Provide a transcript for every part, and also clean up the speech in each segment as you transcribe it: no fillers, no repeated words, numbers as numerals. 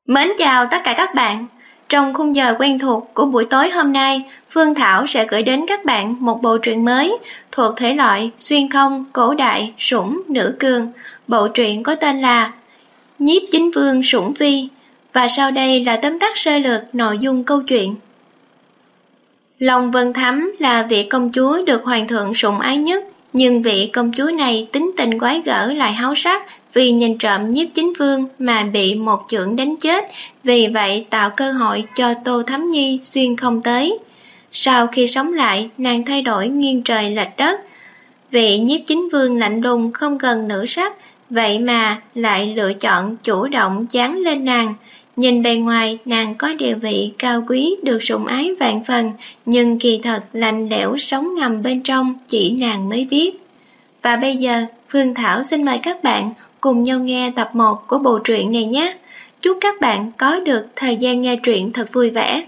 Mến chào tất cả các bạn. Trong khung giờ quen thuộc của buổi tối hôm nay, Phương Thảo sẽ gửi đến các bạn một bộ truyện mới thuộc thể loại xuyên không, cổ đại, sủng, nữ cường. Bộ truyện có tên là Nhiếp Chính Vương Sủng Phi, và sau đây là tóm tắt sơ lược nội dung câu chuyện. Long Vân Thắm là vị công chúa được hoàng thượng sủng ái nhất, nhưng vị công chúa này tính tình quái gở lại háo sắc, vì nhìn trộm Nhiếp Chính Vương mà bị một chưởng đánh chết, vì vậy tạo cơ hội cho Tô Thắm Nhi xuyên không tới. Sau khi sống lại, nàng thay đổi nghiêng trời lệch đất. Vị Nhiếp Chính Vương lạnh lùng không gần nữ sắc, vậy mà lại lựa chọn chủ động dán lên nàng. Nhìn bề ngoài nàng có địa vị cao quý được sủng ái vạn phần, nhưng kỳ thật lạnh lẽo sống ngầm bên trong chỉ nàng mới biết. Và bây giờ Phương Thảo xin mời các bạn cùng nhau nghe tập 1 của bộ truyện này nhé. Chúc các bạn có được thời gian nghe truyện thật vui vẻ.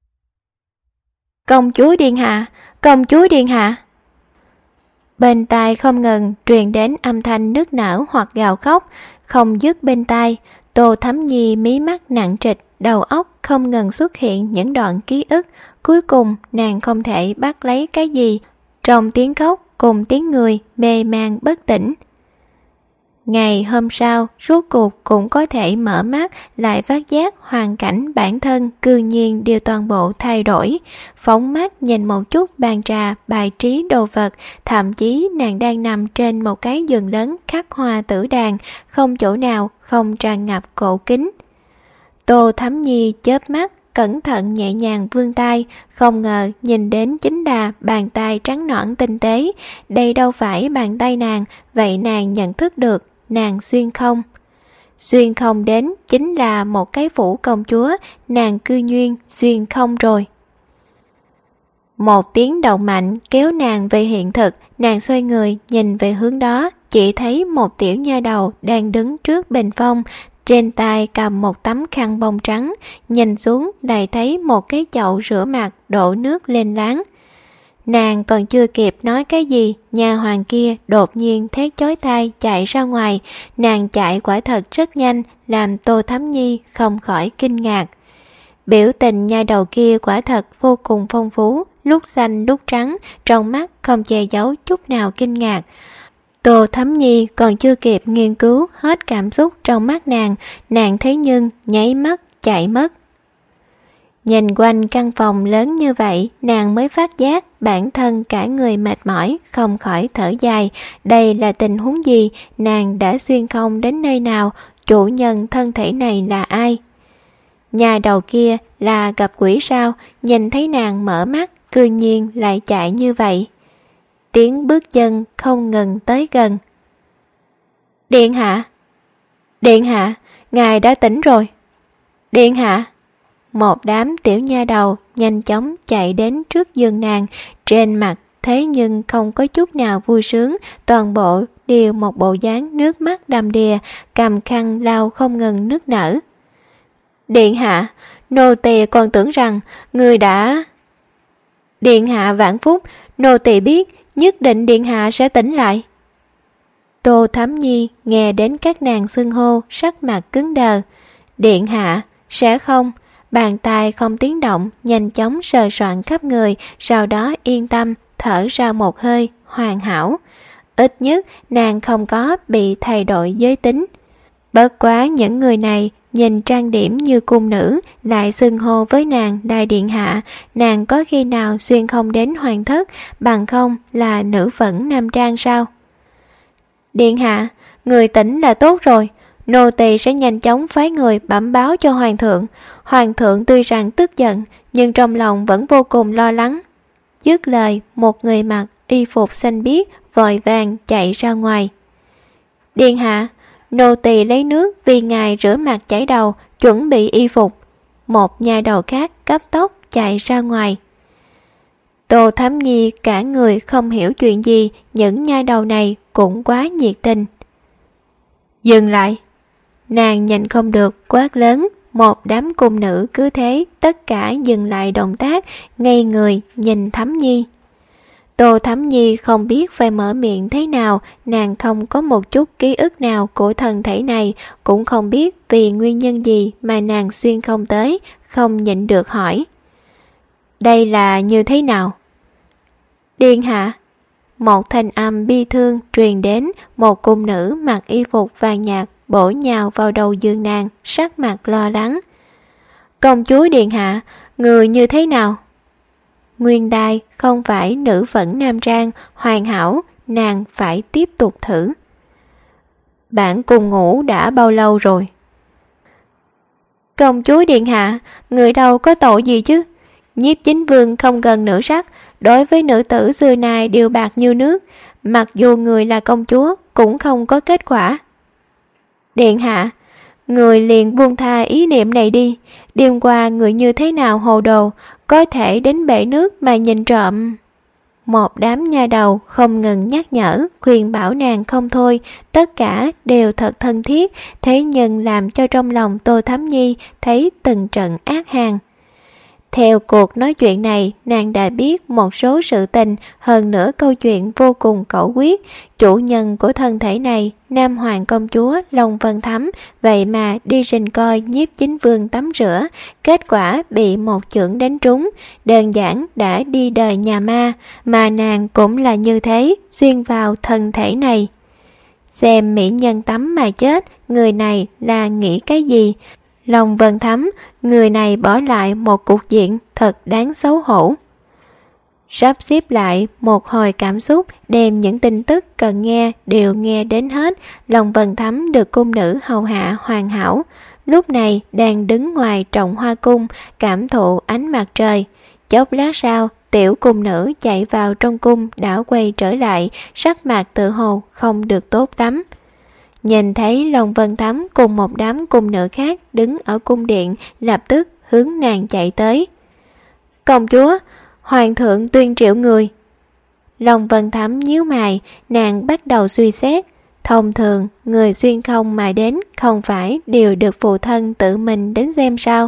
Công chúa điện hạ, công chúa điện hạ. Bên tai không ngừng truyền đến âm thanh nức nở hoặc gào khóc, không dứt bên tai. Tô Thắm Nhi mí mắt nặng trịch, đầu óc không ngừng xuất hiện những đoạn ký ức. Cuối cùng nàng không thể bắt lấy cái gì, trong tiếng khóc cùng tiếng người mê man bất tỉnh. Ngày hôm sau, rốt cuộc cũng có thể mở mắt, lại phát giác hoàn cảnh bản thân cư nhiên đều toàn bộ thay đổi. Phóng mắt nhìn một chút bàn trà, bài trí đồ vật, thậm chí nàng đang nằm trên một cái giường lớn khắc hoa tử đàn, không chỗ nào không tràn ngập cổ kính. Tô Thắm Nhi chớp mắt, cẩn thận nhẹ nhàng vươn tay, không ngờ nhìn đến chính là bàn tay trắng nõn tinh tế. Đây đâu phải bàn tay nàng, vậy nàng nhận thức được nàng xuyên không. Xuyên không đến chính là một cái phủ công chúa, nàng cư nhiên xuyên không rồi. Một tiếng động mạnh kéo nàng về hiện thực, nàng xoay người nhìn về hướng đó, chỉ thấy một tiểu nha đầu đang đứng trước bình phong, trên tay cầm một tấm khăn bông trắng, nhìn xuống lại thấy một cái chậu rửa mặt đổ nước lên láng. Nàng còn chưa kịp nói cái gì, nha hoàn kia đột nhiên thét chói tai chạy ra ngoài. Nàng chạy quả thật rất nhanh, làm Tô Thắm Nhi không khỏi kinh ngạc. Biểu tình nha đầu kia quả thật vô cùng phong phú, lúc xanh lúc trắng, trong mắt không che giấu chút nào kinh ngạc. Tô Thắm Nhi còn chưa kịp nghiên cứu hết cảm xúc trong mắt nàng thấy nhưng nháy mắt chạy mất. Nhìn quanh căn phòng lớn như vậy, nàng mới phát giác bản thân cả người mệt mỏi, không khỏi thở dài. Đây là tình huống gì? Nàng đã xuyên không đến nơi nào? Chủ nhân thân thể này là ai? Nhà đầu kia là gặp quỷ sao? Nhìn thấy nàng mở mắt, cư nhiên lại chạy như vậy. Tiếng bước chân không ngừng tới gần. Điện hạ! Điện hạ! Ngài đã tỉnh rồi! Điện hạ! Một đám tiểu nha đầu nhanh chóng chạy đến trước giường nàng, trên mặt thế nhưng không có chút nào vui sướng, toàn bộ đều một bộ dáng nước mắt đầm đìa, cầm khăn lau không ngừng nức nở. Điện hạ, nô tỳ còn tưởng rằng người đã... Điện hạ vạn phúc, nô tỳ biết nhất định điện hạ sẽ tỉnh lại. Tô Thắm Nhi nghe đến các nàng xưng hô, sắc mặt cứng đờ. Điện hạ, sẽ không? Bàn tay không tiếng động, nhanh chóng sờ soạn khắp người, sau đó yên tâm, thở ra một hơi, hoàn hảo. Ít nhất, nàng không có bị thay đổi giới tính. Bất quá những người này, nhìn trang điểm như cung nữ, lại xưng hô với nàng đại điện hạ, nàng có khi nào xuyên không đến hoàng thất, bằng không là nữ phẫn nam trang sao? Điện hạ, người tỉnh là tốt rồi. Nô tỳ sẽ nhanh chóng phái người bẩm báo cho hoàng thượng. Hoàng thượng tuy rằng tức giận, nhưng trong lòng vẫn vô cùng lo lắng. Dứt lời, một người mặc y phục xanh biếc vội vàng chạy ra ngoài. Điện hạ, nô tỳ lấy nước vì ngài rửa mặt chải đầu, chuẩn bị y phục. Một nha đầu khác cấp tốc chạy ra ngoài. Tô Thắm Nhi cả người không hiểu chuyện gì, những nha đầu này cũng quá nhiệt tình. Dừng lại! Nàng nhìn không được quát lớn, một đám cung nữ cứ thế tất cả dừng lại động tác, ngây người nhìn Thắm Nhi. Tô Thắm Nhi không biết phải mở miệng thế nào, nàng không có một chút ký ức nào của thân thể này, cũng không biết vì nguyên nhân gì mà nàng xuyên không tới, không nhịn được hỏi. Đây là như thế nào? Điện hạ. Một thanh âm bi thương truyền đến, một cung nữ mặc y phục vàng nhạt bổ nhào vào đầu giường nàng, sắc mặt lo lắng. Công chúa điện hạ, người như thế nào? Nguyên đai không phải nữ phẫn nam trang, hoàn hảo, nàng phải tiếp tục thử. Bạn cùng ngủ đã bao lâu rồi? Công chúa điện hạ, người đâu có tội gì chứ? Nhiếp chính vương không gần nữ sắc, đối với nữ tử xưa nay đều bạc như nước, mặc dù người là công chúa cũng không có kết quả. Điện hạ, người liền buông tha ý niệm này đi, đêm qua người như thế nào hồ đồ, có thể đến bể nước mà nhìn trộm. Một đám nha đầu không ngừng nhắc nhở, khuyên bảo nàng không thôi, tất cả đều thật thân thiết, thế nhưng làm cho trong lòng Tô Thắm Nhi thấy từng trận ác hàn. Theo cuộc nói chuyện này, nàng đã biết một số sự tình, hơn nữa câu chuyện vô cùng cẩu quyết. Chủ nhân của thân thể này, Nam Hoàng công chúa Long Vân Thắm, vậy mà đi rình coi nhiếp chính vương tắm rửa, kết quả bị một chưởng đánh trúng, đơn giản đã đi đời nhà ma, mà nàng cũng là như thế, xuyên vào thân thể này. Xem mỹ nhân tắm mà chết, người này là nghĩ cái gì? Long Vân Thắm, người này bỏ lại một cục diện thật đáng xấu hổ. Sắp xếp lại một hồi cảm xúc, đem những tin tức cần nghe đều nghe đến hết. Long Vân Thắm được cung nữ hầu hạ hoàn hảo, lúc này đang đứng ngoài trọng hoa cung cảm thụ ánh mặt trời. Chốc lát sau, tiểu cung nữ chạy vào trong cung đã quay trở lại, sắc mặt tự hồ không được tốt lắm. Nhìn thấy Long Vân Thắm cùng một đám cung nữ khác đứng ở cung điện, lập tức hướng nàng chạy tới. Công chúa, hoàng thượng tuyên triệu người. Long Vân Thắm nhíu mày, nàng bắt đầu suy xét. Thông thường, người xuyên không mà đến không phải đều được phụ thân tự mình đến xem sao?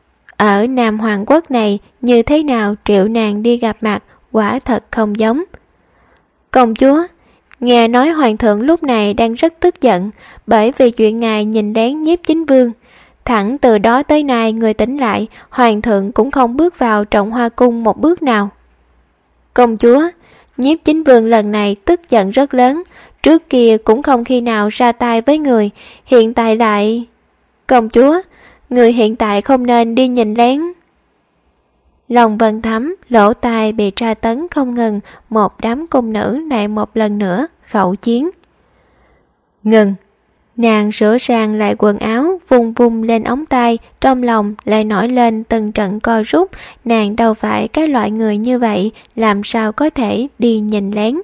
Ở Nam Hoàng quốc này, như thế nào triệu nàng đi gặp mặt, quả thật không giống. Công chúa, nghe nói hoàng thượng lúc này đang rất tức giận, bởi vì chuyện ngài nhìn lén nhiếp chính vương. Thẳng từ đó tới nay người tỉnh lại, hoàng thượng cũng không bước vào trọng hoa cung một bước nào. Công chúa, nhiếp chính vương lần này tức giận rất lớn, trước kia cũng không khi nào ra tay với người, hiện tại lại... Công chúa, người hiện tại không nên đi nhìn lén. Long Vân Thắm lỗ tai bị tra tấn không ngừng, một đám cung nữ lại một lần nữa khẩu chiến. Ngừng. Nàng sửa sang lại quần áo, vung vung lên ống tay, trong lòng lại nổi lên từng trận co rút. Nàng đâu phải cái loại người như vậy, làm sao có thể đi nhìn lén.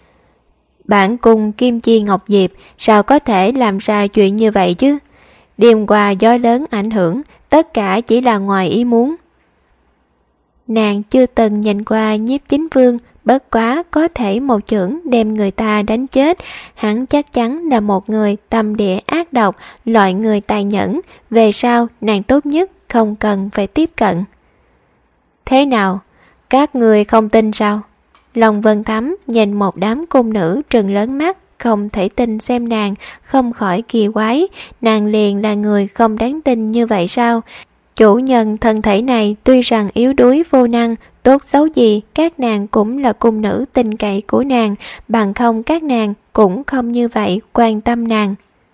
Bản cung Kim Chi Ngọc Diệp sao có thể làm ra chuyện như vậy chứ? Đêm qua gió lớn ảnh hưởng, tất cả chỉ là ngoài ý muốn. Nàng chưa từng nhìn qua nhiếp chính vương, bất quá có thể một chưởng đem người ta đánh chết. Hắn chắc chắn là một người tâm địa ác độc, loại người tàn nhẫn. Về sau nàng tốt nhất không cần phải tiếp cận. Thế nào? Các người không tin sao? Long Vân Thắm nhìn một đám cung nữ trừng lớn mắt, không thể tin xem nàng, không khỏi kỳ quái. Nàng liền là người không đáng tin như vậy sao? Chủ nhân thân thể này tuy rằng yếu đuối vô năng, tốt xấu gì các nàng cũng là cung nữ tin cậy của nàng, bằng không các nàng cũng không như vậy quan tâm nàng.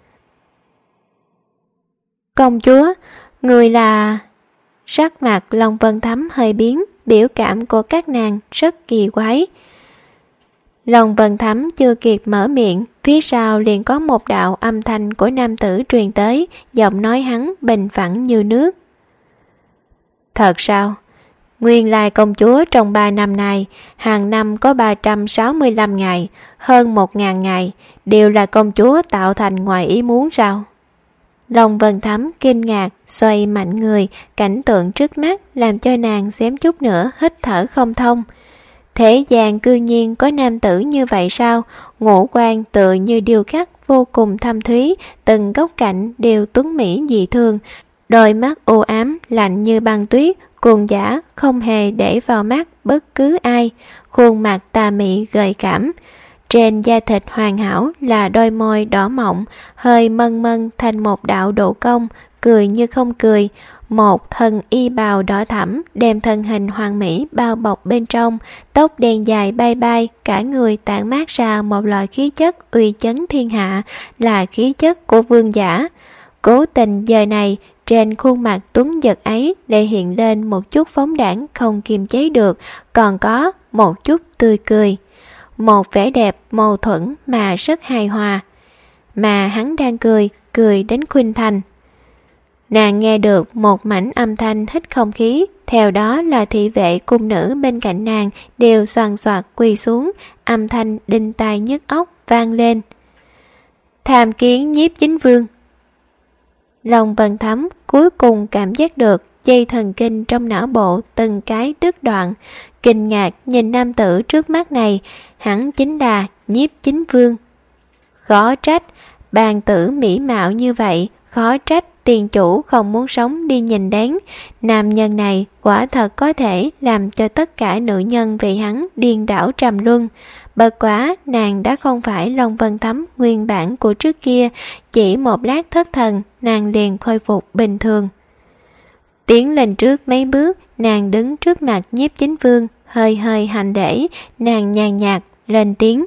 Công chúa, người là... Sắc mặt Long Vân Thắm hơi biến, biểu cảm của các nàng rất kỳ quái. Long Vân Thắm chưa kịp mở miệng, phía sau liền có một đạo âm thanh của nam tử truyền tới, giọng nói hắn bình phẳng như nước. Thật sao? Nguyên lai công chúa trong 3 năm này, hàng năm có 365 ngày, hơn 1.000 ngày, đều là công chúa tạo thành ngoài ý muốn sao? Long Vân Thắm kinh ngạc, xoay mạnh người, cảnh tượng trước mắt làm cho nàng xém chút nữa hít thở không thông. Thế gian cư nhiên có nam tử như vậy sao? Ngũ quan tựa như điêu khắc vô cùng thâm thúy, từng góc cạnh đều tuấn mỹ dị thường. Đôi mắt u ám lạnh như băng tuyết, cuồng dã không hề để vào mắt bất cứ ai, khuôn mặt tà mị gợi cảm. Trên da thịt hoàn hảo là đôi môi đỏ mọng, hơi mân mân thành một đạo độ cong, cười như không cười. Một thân y bào đỏ thẫm đem thân hình hoàn mỹ bao bọc bên trong, tóc đen dài bay bay, cả người tản mát ra một loại khí chất uy chấn thiên hạ, là khí chất của vương giả. Cố tình giờ này, trên khuôn mặt tuấn giật ấy lại hiện lên một chút phóng đãng không kiềm chế được, còn có một chút tươi cười. Một vẻ đẹp mâu thuẫn mà rất hài hòa. Mà hắn đang cười đến khuynh thành. Nàng nghe được một mảnh âm thanh hít không khí, theo đó là thị vệ cung nữ bên cạnh nàng đều xoàn xoạc quỳ xuống, âm thanh đinh tai nhức óc vang lên. Tham kiến nhiếp chính vương. Lòng Vân Thắm cuối cùng cảm giác được dây thần kinh trong não bộ từng cái đứt đoạn, kinh ngạc nhìn nam tử trước mắt này, hắn chính là nhiếp chính vương. Khó trách, bàn tử mỹ mạo như vậy, khó trách tiền chủ không muốn sống đi nhìn đến. Nam nhân này quả thật có thể làm cho tất cả nữ nhân vì hắn điên đảo trầm luân. Bất quá nàng đã không phải Long Vân Thắm nguyên bản của trước kia, chỉ một lát thất thần nàng liền khôi phục bình thường. Tiến lên trước mấy bước, nàng đứng trước mặt nhiếp chính vương, hơi hơi hành lễ, nàng nhàn nhạt lên tiếng.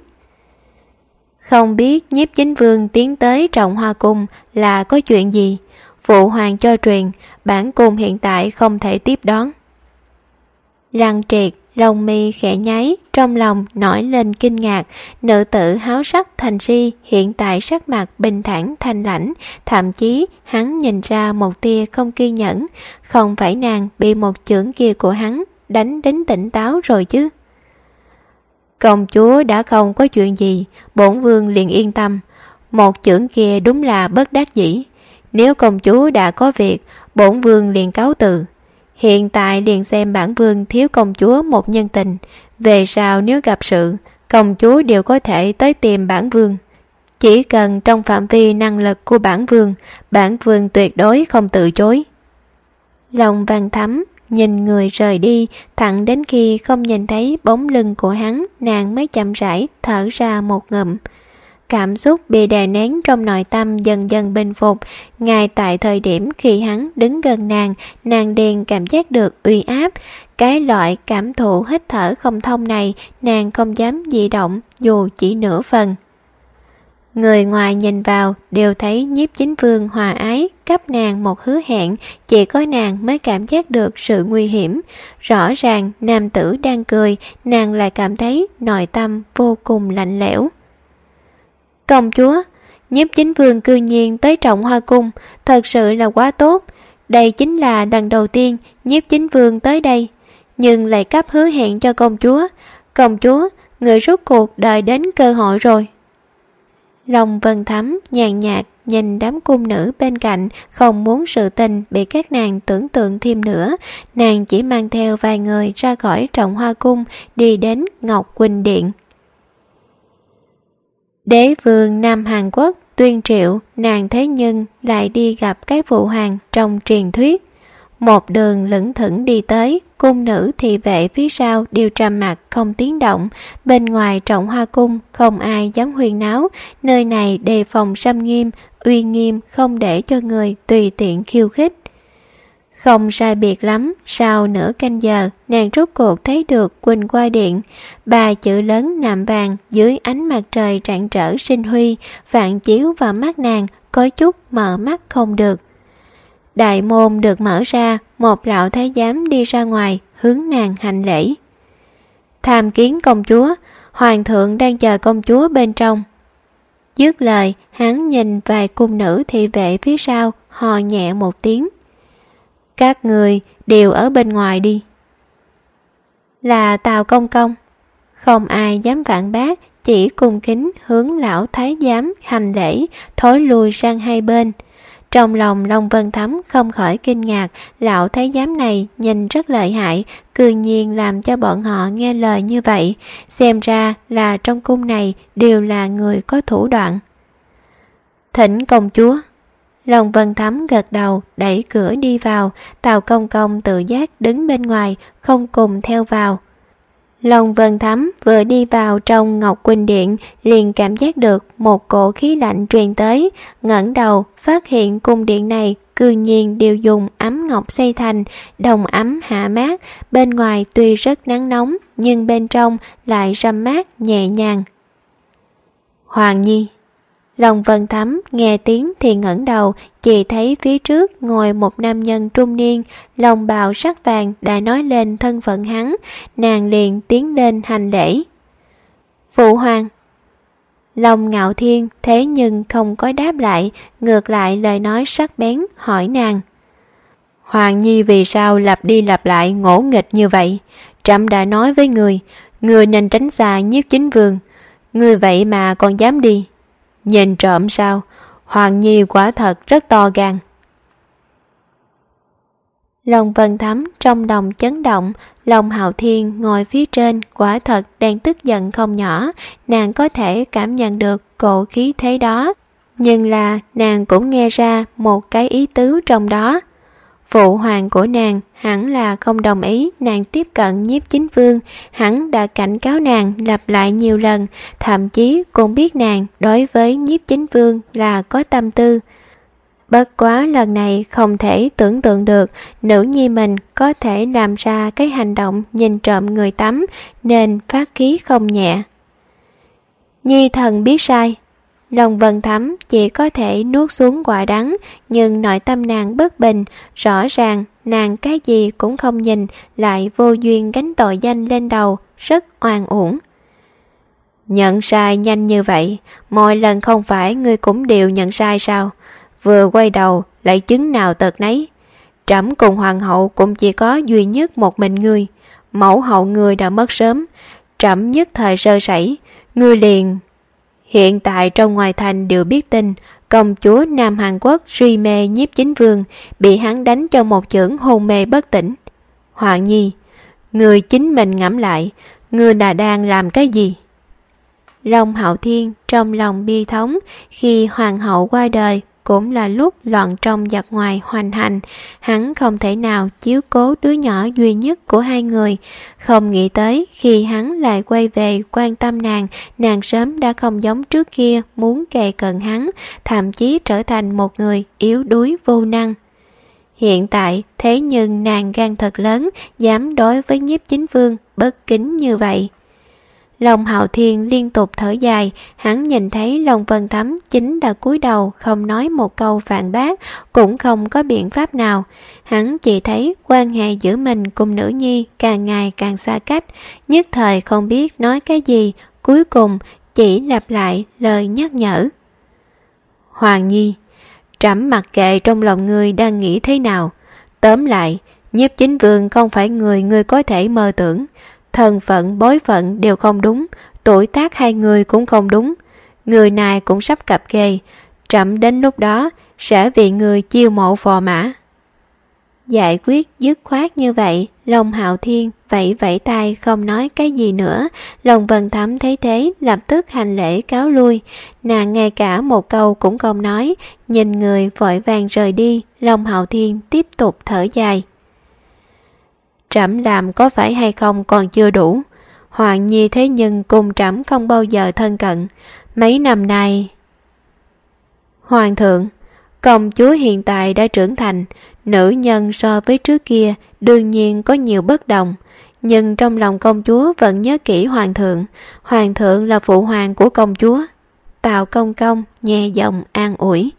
Không biết nhiếp chính vương tiến tới Trọng Hoa Cung là có chuyện gì? Phụ hoàng cho truyền, bản cung hiện tại không thể tiếp đón. Răng triệt, lông mi khẽ nháy, trong lòng nổi lên kinh ngạc. Nữ tử háo sắc thành si hiện tại sắc mặt bình thản thanh lãnh, thậm chí hắn nhìn ra một tia không kiên nhẫn. Không phải nàng bị một chưởng kia của hắn đánh đến tỉnh táo rồi chứ? Công chúa đã không có chuyện gì, bổn vương liền yên tâm. Một chưởng kia đúng là bất đắc dĩ. Nếu công chúa đã có việc, bổn vương liền cáo từ. Hiện tại liền xem bản vương thiếu công chúa một nhân tình. Về sau nếu gặp sự, công chúa đều có thể tới tìm bản vương. Chỉ cần trong phạm vi năng lực của bản vương tuyệt đối không từ chối. Lòng Vân Thắm nhìn người rời đi, thẳng đến khi không nhìn thấy bóng lưng của hắn, nàng mới chậm rãi thở ra một ngụm. Cảm xúc bị đè nén trong nội tâm dần dần bình phục. Ngay tại thời điểm khi hắn đứng gần nàng liền cảm giác được uy áp. Cái loại cảm thụ hít thở không thông này, nàng không dám di động dù chỉ nửa phần. Người ngoài nhìn vào đều thấy nhiếp chính vương hòa ái, cấp nàng một hứa hẹn, chỉ có nàng mới cảm giác được sự nguy hiểm. Rõ ràng nam tử đang cười, nàng lại cảm thấy nội tâm vô cùng lạnh lẽo. Công chúa, nhiếp chính vương cư nhiên tới Trọng Hoa Cung, thật sự là quá tốt. Đây chính là lần đầu tiên nhiếp chính vương tới đây, nhưng lại cấp hứa hẹn cho công chúa. Công chúa, người rốt cuộc đợi đến cơ hội rồi. Lòng Vân Thắm nhàn nhạt nhìn đám cung nữ bên cạnh, không muốn sự tình bị các nàng tưởng tượng thêm nữa. Nàng chỉ mang theo vài người ra khỏi Trọng Hoa Cung, đi đến Ngọc Quỳnh Điện. Đế vương Nam Hàn Quốc tuyên triệu, nàng thế nhưng lại đi gặp cái phụ hoàng trong truyền thuyết. Một đường lững thững đi tới, cung nữ thị vệ phía sau đều trầm mặc không tiếng động. Bên ngoài Trọng Hoa Cung không ai dám huyên náo, nơi này đề phòng xâm nghiêm, uy nghiêm không để cho người tùy tiện khiêu khích. Không sai biệt lắm, sau nửa canh giờ, nàng rốt cuộc thấy được Quỳnh Qua Điện. 3 chữ lớn nạm vàng dưới ánh mặt trời rạng rỡ sinh huy, phản chiếu vào mắt nàng, có chút mở mắt không được. Đại môn được mở ra, một lão thái giám đi ra ngoài, hướng nàng hành lễ. Tham kiến công chúa, hoàng thượng đang chờ công chúa bên trong. Dứt lời, hắn nhìn vài cung nữ thị vệ phía sau, hò nhẹ một tiếng. Các người đều ở bên ngoài đi. Là Tào công công. Không ai dám phản bác, chỉ cung kính hướng lão thái giám hành lễ, thối lui sang hai bên. Trong lòng Long Vân Thắm không khỏi kinh ngạc, lão thái giám này nhìn rất lợi hại, cư nhiên làm cho bọn họ nghe lời như vậy. Xem ra là trong cung này đều là người có thủ đoạn. Thỉnh công chúa. Long Vân Thấm gật đầu đẩy cửa đi vào. Tào Công Công tự giác đứng bên ngoài, không cùng theo vào. Long Vân Thấm vừa đi vào trong Ngọc Quỳnh Điện liền cảm giác được một cổ khí lạnh truyền tới, ngẩng đầu phát hiện cung điện này cư nhiên đều dùng ấm ngọc xây thành, đồng ấm hạ mát, bên ngoài tuy rất nắng nóng nhưng bên trong lại râm mát nhẹ nhàng. Hoàng Nhi. Long Vân Thấm nghe tiếng thì ngẩng đầu, chỉ thấy phía trước ngồi một nam nhân trung niên, lông bào sắc vàng đã nói lên thân phận hắn, nàng liền tiến lên hành lễ. Phụ hoàng. Long Ngạo Thiên thế nhưng không có đáp lại, ngược lại lời nói sắc bén hỏi nàng. Hoàng Nhi vì sao lặp đi lặp lại ngỗ nghịch như vậy? Trẫm đã nói với người nên tránh xa Nhiếp Chính Vương, người vậy mà còn dám đi. Nhìn trộm sao? Hoàng Nhi quả thật rất to gan. Long Vân Thấm trong lòng chấn động, Long Hạo Thiên ngồi phía trên quả thật đang tức giận không nhỏ, nàng có thể cảm nhận được cỗ khí thế đó, nhưng là nàng cũng nghe ra một cái ý tứ trong đó. Phụ hoàng của nàng hẳn là không đồng ý nàng tiếp cận Nhiếp Chính Vương, hắn đã cảnh cáo nàng lặp lại nhiều lần, thậm chí cũng biết nàng đối với Nhiếp Chính Vương là có tâm tư. Bất quá lần này không thể tưởng tượng được nữ nhi mình có thể làm ra cái hành động nhìn trộm người tắm, nên phát khí không nhẹ. Nhi thần biết sai. Long Vân Thấm chỉ có thể nuốt xuống quả đắng, nhưng nội tâm nàng bất bình, rõ ràng nàng cái gì cũng không nhìn, lại vô duyên gánh tội danh lên đầu, rất oan uổng. Nhận sai nhanh như vậy, mọi lần không phải ngươi cũng đều nhận sai sao? Vừa quay đầu lại chứng nào tật nấy. Trẫm cùng hoàng hậu cũng chỉ có duy nhất một mình ngươi, mẫu hậu ngươi đã mất sớm, trẫm nhất thời sơ sẩy, ngươi liền... Hiện tại trong ngoài thành đều biết tin công chúa Nam Hàn Quốc suy mê Nhiếp Chính Vương, bị hắn đánh cho một chưởng hôn mê bất tỉnh. Hoàng Nhi, người chính mình ngẫm lại, ngươi là đang làm cái gì? Long Hạo Thiên trong lòng bi thống, khi hoàng hậu qua đời cũng là lúc loạn trong giặc ngoài hoành hành, hắn không thể nào chiếu cố đứa nhỏ duy nhất của hai người. Không nghĩ tới khi hắn lại quay về quan tâm nàng sớm đã không giống trước kia muốn kề cận hắn, thậm chí trở thành một người yếu đuối vô năng. Hiện tại thế nhưng nàng gan thật lớn, dám đối với Nhiếp Chính Vương bất kính như vậy. Long Hạo Thiên liên tục thở dài, hắn nhìn thấy Long Vân Thấm chính là cúi đầu không nói một câu phản bác, cũng không có biện pháp nào. Hắn chỉ thấy quan hệ giữa mình cùng nữ nhi càng ngày càng xa cách, nhất thời không biết nói cái gì, cuối cùng chỉ lặp lại lời nhắc nhở. Hoàng Nhi, trẫm mặc kệ trong lòng ngươi đang nghĩ thế nào. Tóm lại, Nhiếp Chính Vương không phải người ngươi có thể mơ tưởng. Thân phận bối phận đều không đúng, tuổi tác hai người cũng không đúng, người này cũng sắp cặp kê, trẫm đến lúc đó sẽ vì người chiêu mộ phò mã. Giải quyết dứt khoát như vậy, Long Hạo Thiên vẫy vẫy tay không nói cái gì nữa. Long Vân Thấm thấy thế lập tức hành lễ cáo lui, nàng ngay cả một câu cũng không nói, nhìn người vội vàng rời đi. Long Hạo Thiên tiếp tục thở dài. Trẫm làm có phải hay không còn chưa đủ. Hoàng Nhi thế nhưng cùng trẫm không bao giờ thân cận. Mấy năm nay... Hoàng thượng, công chúa hiện tại đã trưởng thành, nữ nhân so với trước kia đương nhiên có nhiều bất đồng, nhưng trong lòng công chúa vẫn nhớ kỹ hoàng thượng. Hoàng thượng là phụ hoàng của công chúa. Tào Công Công nhẹ giọng an ủi.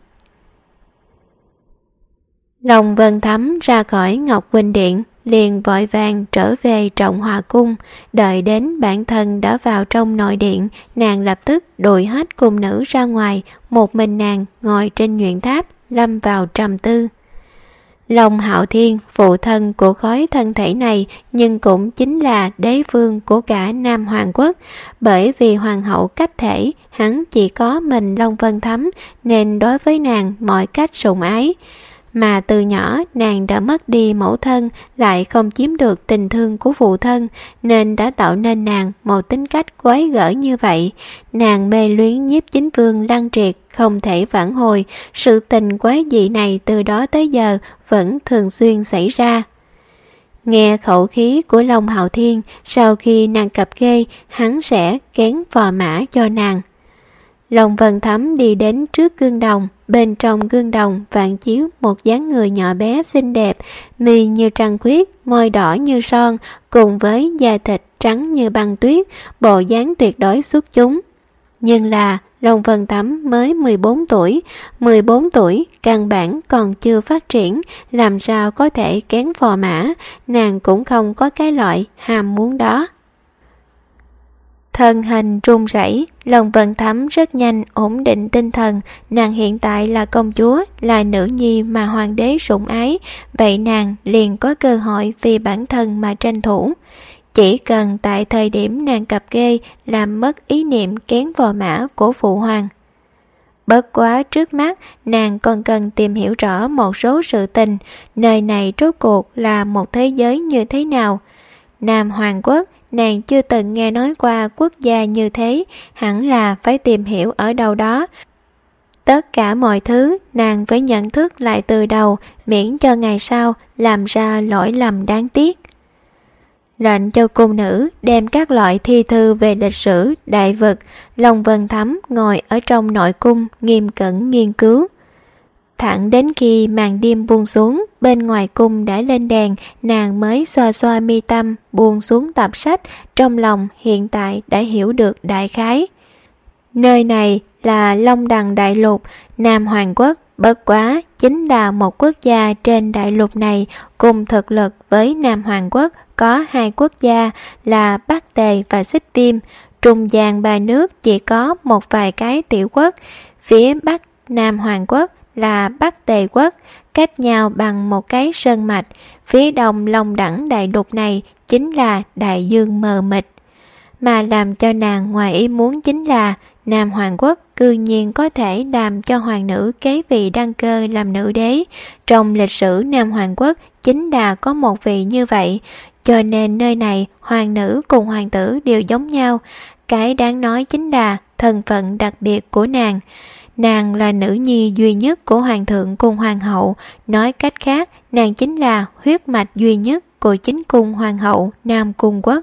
Long Vân Thấm ra khỏi Ngọc Quỳnh Điện, liền vội vàng trở về Trọng Hòa Cung. Đợi đến bản thân đã vào trong nội điện, nàng lập tức đuổi hết cung nữ ra ngoài, một mình nàng ngồi trên nhuyễn tháp lâm vào trầm tư. Long Hạo Thiên, phụ thân của khối thân thể này, nhưng cũng chính là đế vương của cả Nam Hoàng Quốc. Bởi vì hoàng hậu cách thể, hắn chỉ có mình Long Vân Thấm, nên đối với nàng mọi cách sủng ái. Mà từ nhỏ nàng đã mất đi mẫu thân, lại không chiếm được tình thương của phụ thân, nên đã tạo nên nàng một tính cách quái gở như vậy. Nàng mê luyến Nhiếp Chính Vương Lăng Triệt không thể vãn hồi, sự tình quái dị này từ đó tới giờ vẫn thường xuyên xảy ra. Nghe khẩu khí của Long Hạo Thiên, sau khi nàng cập kê, hắn sẽ kén phò mã cho nàng. Long Vân Thấm đi đến trước gương đồng, bên trong gương đồng phản chiếu một dáng người nhỏ bé xinh đẹp, mi như trăng khuyết, môi đỏ như son, cùng với da thịt trắng như băng tuyết, bộ dáng tuyệt đối xuất chúng. Nhưng là Long Vân Thấm mới 14 tuổi, căn bản còn chưa phát triển, làm sao có thể kén phò mã, nàng cũng không có cái loại ham muốn đó. Thân hình run rẩy, Long Vân Thấm rất nhanh ổn định tinh thần, nàng hiện tại là công chúa, là nữ nhi mà hoàng đế sủng ái, vậy nàng liền có cơ hội vì bản thân mà tranh thủ. Chỉ cần tại thời điểm nàng cập kê làm mất ý niệm kén phò mã của phụ hoàng. Bất quá trước mắt nàng còn cần tìm hiểu rõ một số sự tình, nơi này rốt cuộc là một thế giới như thế nào. Nam Hoàng Quốc nàng chưa từng nghe nói qua quốc gia như thế, hẳn là phải tìm hiểu ở đâu đó. Tất cả mọi thứ nàng phải nhận thức lại từ đầu, miễn cho ngày sau làm ra lỗi lầm đáng tiếc. Lệnh cho cung nữ đem các loại thi thư về lịch sử, đại vực. Long Vân Thấm ngồi ở trong nội cung nghiêm cẩn nghiên cứu. Thẳng đến khi màn đêm buông xuống, bên ngoài cung đã lên đèn, nàng mới xoa xoa mi tâm, buông xuống tập sách, trong lòng hiện tại đã hiểu được đại khái. Nơi này là Long Đằng Đại Lục, Nam Hoàng Quốc, bất quá chính là một quốc gia trên đại lục này, cùng thực lực với Nam Hoàng Quốc có hai quốc gia là Bắc Tề và Xích Viêm, trung gian ba nước chỉ có một vài cái tiểu quốc, phía Bắc Nam Hoàng Quốc là Bắc Tề Quốc, cách nhau bằng một cái sơn mạch, phía đông Long Đẳng Đại Lục này chính là đại dương mờ mịt. Mà làm cho nàng ngoài ý muốn chính là Nam Hoàng Quốc cư nhiên có thể làm cho hoàng nữ kế vị đăng cơ làm nữ đế. Trong lịch sử Nam Hoàng Quốc chính là có một vị như vậy, cho nên nơi này hoàng nữ cùng hoàng tử đều giống nhau. Cái đáng nói chính là thân phận đặc biệt của nàng. Nàng là nữ nhi duy nhất của hoàng thượng cùng hoàng hậu, nói cách khác nàng chính là huyết mạch duy nhất của chính cung hoàng hậu Nam Cung Quốc.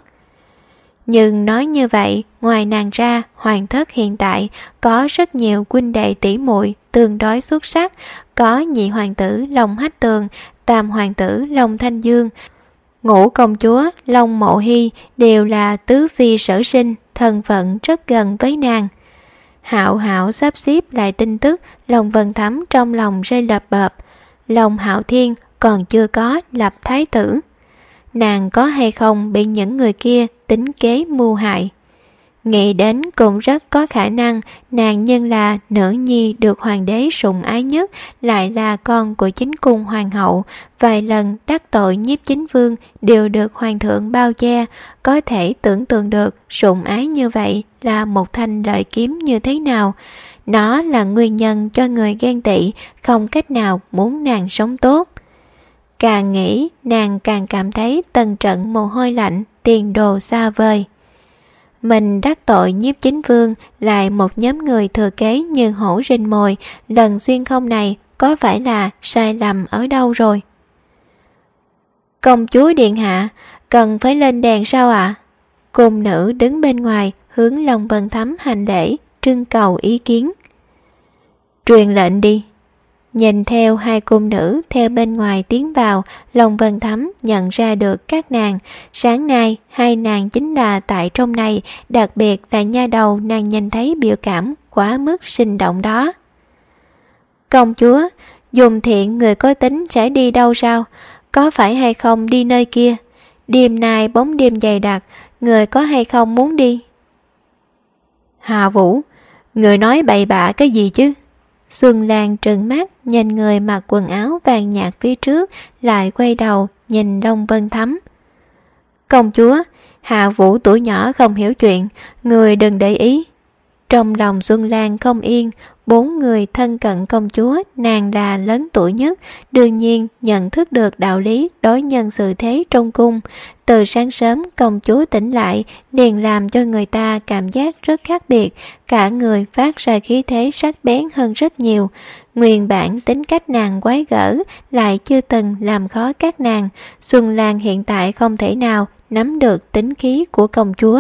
Nhưng nói như vậy, ngoài nàng ra, hoàng thất hiện tại có rất nhiều huynh đệ tỷ muội tương đối xuất sắc, có nhị hoàng tử Long Hách Tường, tam hoàng tử Long Thanh Dương, ngũ công chúa Long Mộ Hy đều là tứ phi sở sinh, thân phận rất gần với nàng. Hạo Hạo sắp xếp lại tin tức, Long Vân Thấm trong lòng rơi lập bập. Long Hạo Thiên còn chưa có lập thái tử, nàng có hay không bị những người kia tính kế mưu hại? Nghĩ đến cũng rất có khả năng, nàng nhân là nữ nhi được hoàng đế sủng ái nhất, lại là con của chính cung hoàng hậu, vài lần đắc tội Nhiếp Chính Vương đều được hoàng thượng bao che, có thể tưởng tượng được sủng ái như vậy là một thanh lợi kiếm như thế nào. Nó là nguyên nhân cho người ghen tị, không cách nào muốn nàng sống tốt. Càng nghĩ nàng càng cảm thấy từng trận mồ hôi lạnh, tiền đồ xa vời. Mình đắc tội Nhiếp Chính Vương, lại một nhóm người thừa kế như hổ rình mồi, lần xuyên không này có phải là sai lầm ở đâu rồi? Công chúa điện hạ, cần phải lên đèn sao ạ? Cung nữ đứng bên ngoài hướng Long Vân Thấm hành lễ, trưng cầu ý kiến. Truyền lệnh đi. Nhìn theo hai cung nữ theo bên ngoài tiến vào, Long Vân Thấm nhận ra được các nàng. Sáng nay hai nàng chính là tại trong này, đặc biệt là nha đầu nàng nhìn thấy biểu cảm quá mức sinh động đó. Công chúa, dùng thiện người có tính sẽ đi đâu sao? Có phải hay không đi nơi kia? Đêm nay bóng đêm dày đặc, người có hay không muốn đi? Hạ Vũ, người nói bậy bạ cái gì chứ? Xuân Lan trừng mắt nhìn người mặc quần áo vàng nhạt phía trước, lại quay đầu nhìn Long Vân Thấm. Công chúa, Hạ Vũ tuổi nhỏ không hiểu chuyện, người đừng để ý. Trong lòng Xuân Lan không yên, 4 người thân cận công chúa, nàng là lớn tuổi nhất, đương nhiên nhận thức được đạo lý đối nhân xử thế trong cung. Từ sáng sớm công chúa tỉnh lại liền làm cho người ta cảm giác rất khác biệt, cả người phát ra khí thế sắc bén hơn rất nhiều. Nguyên bản tính cách nàng quái gở lại chưa từng làm khó các nàng, Xuân Lan hiện tại không thể nào nắm được tính khí của công chúa.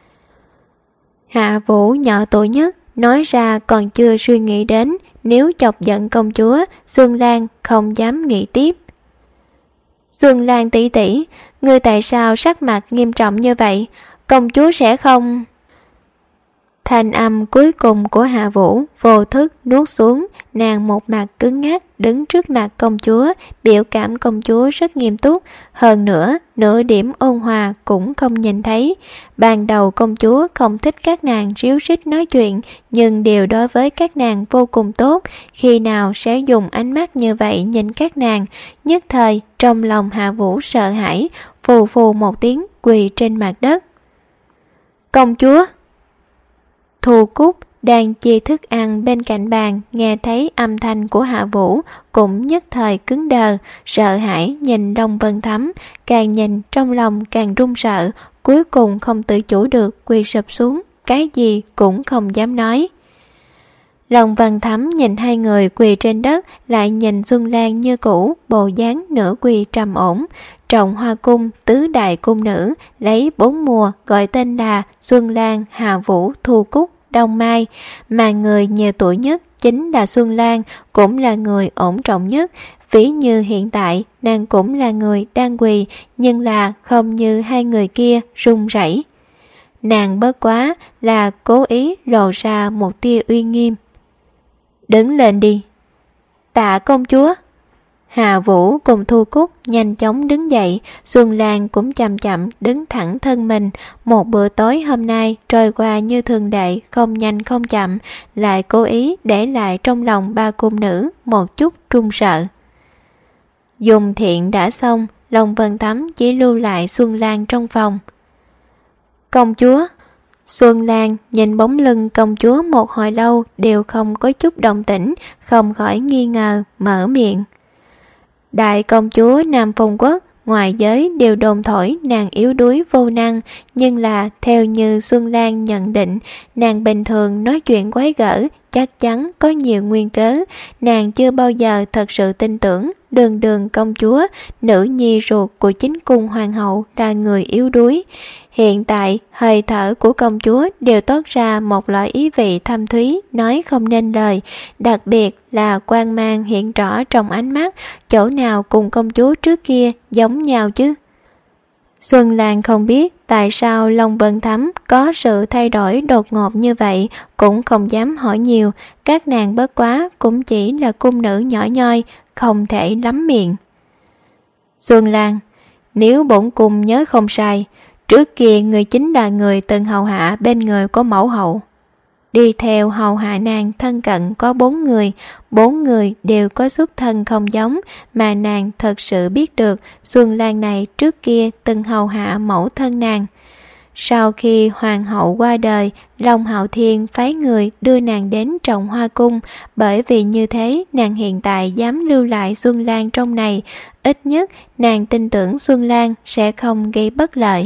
Hạ Vũ nhỏ tuổi nhất, nói ra còn chưa suy nghĩ đến, nếu chọc giận công chúa, Xuân Lan không dám nghĩ tiếp. Xuân Lan tỷ tỷ, ngươi tại sao sắc mặt nghiêm trọng như vậy? Công chúa sẽ không... Thanh âm cuối cùng của Hạ Vũ vô thức nuốt xuống, nàng một mặt cứng ngắc đứng trước mặt công chúa, biểu cảm công chúa rất nghiêm túc, hơn nữa nửa điểm ôn hòa cũng không nhìn thấy. Ban đầu công chúa không thích các nàng ríu rít nói chuyện, nhưng đều đối với các nàng vô cùng tốt, khi nào sẽ dùng ánh mắt như vậy nhìn các nàng. Nhất thời trong lòng Hạ Vũ sợ hãi, phù phù một tiếng quỳ trên mặt đất. Công chúa! Thu Cúc đang chia thức ăn bên cạnh bàn, nghe thấy âm thanh của Hạ Vũ cũng nhất thời cứng đờ, sợ hãi nhìn Long Vân Thắm, càng nhìn trong lòng càng run sợ, cuối cùng không tự chủ được quỳ sụp xuống, cái gì cũng không dám nói. Long Vân Thắm nhìn hai người quỳ trên đất, lại nhìn Xuân Lan như cũ, bộ dáng nửa quỳ trầm ổn. Trọng Hoa Cung tứ đại cung nữ lấy 4 mùa gọi tên là Xuân Lan, Hạ Vũ, Thu Cúc, Đông Mai, mà người nhiều tuổi nhất chính là Xuân Lan, cũng là người ổn trọng nhất. Ví như hiện tại nàng cũng là người đang quỳ, nhưng là không như hai người kia run rẩy. Nàng bất quá là cố ý lộ ra một tia uy nghiêm. Đứng lên đi. Tạ công chúa. Hạ Vũ cùng Thu Cúc nhanh chóng đứng dậy, Xuân Lan cũng chậm chậm đứng thẳng thân mình. Một bữa tối hôm nay trôi qua như thường lệ, không nhanh không chậm, lại cố ý để lại trong lòng ba cung nữ một chút run sợ. Dùng thiện đã xong, Long Vân Thắm chỉ lưu lại Xuân Lan trong phòng. Công chúa! Xuân Lan nhìn bóng lưng công chúa một hồi lâu đều không có chút động tĩnh, không khỏi nghi ngờ, mở miệng. Đại công chúa Nam Phong Quốc, ngoài giới đều đồn thổi nàng yếu đuối vô năng, nhưng là theo như Xuân Lan nhận định, nàng bình thường nói chuyện quái gở, chắc chắn có nhiều nguyên cớ. Nàng chưa bao giờ thật sự tin tưởng Đường Đường công chúa, nữ nhi ruột của chính cung hoàng hậu, là người yếu đuối. Hiện tại hơi thở của công chúa đều toát ra một loại ý vị thâm thúy nói không nên lời, đặc biệt là quang mang hiện rõ trong ánh mắt, chỗ nào cùng công chúa trước kia giống nhau chứ. Xuân Lan không biết tại sao Long Vân Thắm có sự thay đổi đột ngột như vậy, cũng không dám hỏi nhiều, các nàng bất quá cũng chỉ là cung nữ nhỏ nhoi, không thể lắm miệng. Xuân Lan, nếu bổn cung nhớ không sai, trước kia người chính là người từng hầu hạ bên người của mẫu hậu. Đi theo hầu hạ nàng thân cận có 4 người, 4 người đều có xuất thân không giống, mà nàng thật sự biết được Xuân Lan này trước kia từng hầu hạ mẫu thân nàng. Sau khi hoàng hậu qua đời, Long Hạo Thiên phái người đưa nàng đến Trọng Hoa Cung, bởi vì như thế nàng hiện tại dám lưu lại Xuân Lan trong này, ít nhất nàng tin tưởng Xuân Lan sẽ không gây bất lợi.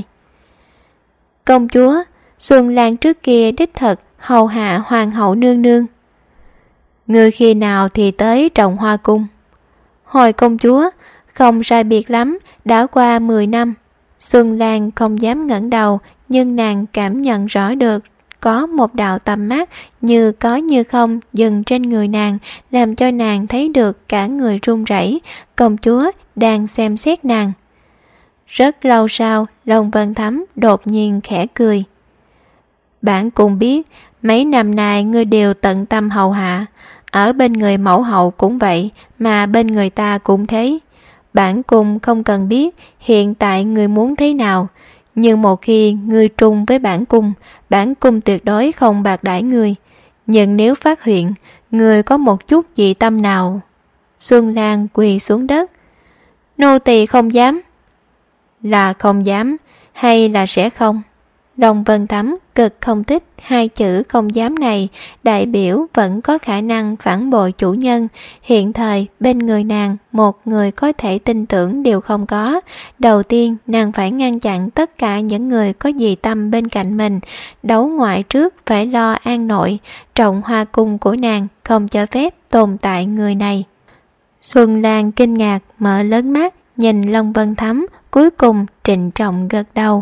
Công chúa, Xuân Lan trước kia đích thực hầu hạ hoàng hậu nương nương. Ngươi khi nào thì tới Trọng Hoa Cung? Hồi công chúa, không sai biệt lắm, đã qua 10 năm. Xuân Lan không dám ngẩng đầu, nhưng nàng cảm nhận rõ được có một đạo tầm mắt như có như không dừng trên người nàng, làm cho nàng thấy được cả người run rẩy. Công chúa đang xem xét nàng. Rất lâu sau, Long Vân Thắm đột nhiên khẽ cười. Bạn cũng biết, mấy năm nay ngươi đều tận tâm hầu hạ, ở bên người mẫu hậu cũng vậy, mà bên người ta cũng thế. Bản cung không cần biết hiện tại ngươi muốn thế nào, nhưng một khi ngươi trung với bản cung tuyệt đối không bạc đãi ngươi. Nhưng nếu phát hiện ngươi có một chút dị tâm nào... Xuân Lan quỳ xuống đất. Nô tỳ không dám. Là không dám hay là sẽ không? Long Vân Thắm cực không thích hai chữ không dám này, đại biểu vẫn có khả năng phản bội chủ nhân. Hiện thời bên người nàng một người có thể tin tưởng đều không có. Đầu tiên nàng phải ngăn chặn tất cả những người có dị tâm bên cạnh mình. Đấu ngoại trước phải lo an nội. Trọng hoa cung của nàng không cho phép tồn tại người này. Xuân Lan kinh ngạc mở lớn mắt nhìn Long Vân Thắm, cuối cùng trịnh trọng gật đầu.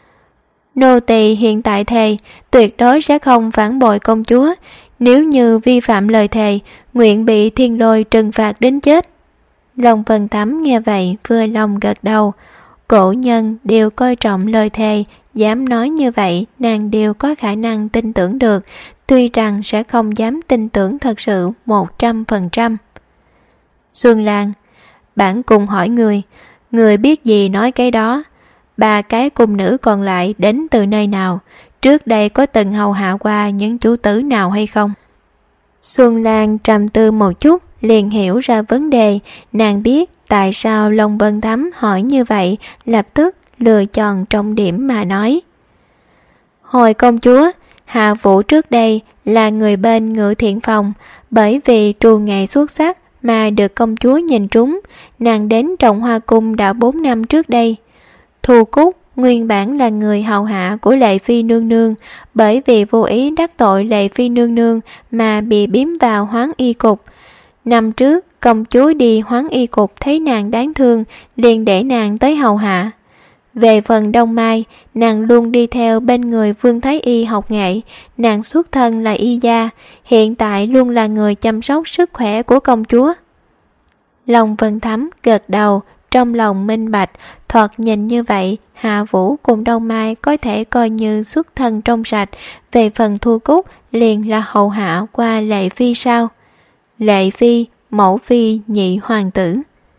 Nô tỳ hiện tại thề tuyệt đối sẽ không phản bội công chúa, nếu như vi phạm lời thề nguyện bị thiên lôi trừng phạt đến chết. Long Vân Thắm nghe vậy vừa lòng gật đầu. Cổ nhân đều coi trọng lời thề, dám nói như vậy nàng đều có khả năng tin tưởng được, tuy rằng sẽ không dám tin tưởng thật sự 100%. Xuân Lan, bản cung hỏi người biết gì nói cái đó. 3 cái cung nữ còn lại đến từ nơi nào? Trước đây có từng hầu hạ qua những chủ tử nào hay không? Xuân Lan trầm tư một chút liền hiểu ra vấn đề. Nàng biết tại sao Long Vân Thắm hỏi như vậy, lập tức lựa chọn trọng điểm mà nói. Hồi công chúa, Hạ Vũ trước đây là người bên Ngự Thiện Phòng, bởi vì trù nghệ xuất sắc mà được công chúa nhìn trúng. Nàng đến Trọng Hoa Cung đã 4 năm trước đây. Thu Cúc nguyên bản là người hầu hạ của Lệ Phi nương nương, bởi vì vô ý đắc tội Lệ Phi nương nương mà bị biếm vào Hoán Y Cục. Năm trước công chúa đi Hoán Y Cục thấy nàng đáng thương, liền để nàng tới hầu hạ. Về phần Đông Mai, nàng luôn đi theo bên người Vương Thái Y học nghệ. Nàng xuất thân là y gia, hiện tại luôn là người chăm sóc sức khỏe của công chúa. Long Vân Thắm gật đầu, trong lòng minh bạch. Thoạt nhìn như vậy, Hạ Vũ cùng Đông Mai có thể coi như xuất thân trong sạch. Về phần Thu Cúc liền là hầu hạ qua Lệ Phi sao? Lệ Phi, mẫu phi nhị hoàng tử.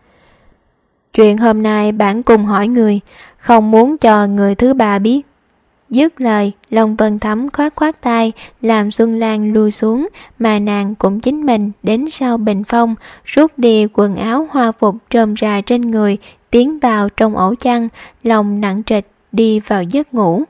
Chuyện hôm nay bản cung hỏi người, không muốn cho người thứ ba biết. Dứt lời, Long Vân Thắm khoát khoát tay, làm Xuân Lan lui xuống, mà nàng cũng chính mình đến sau bình phong, rút đi quần áo hoa phục rơm rà trên người, tiến vào trong ổ chăn, lòng nặng trịch đi vào giấc ngủ.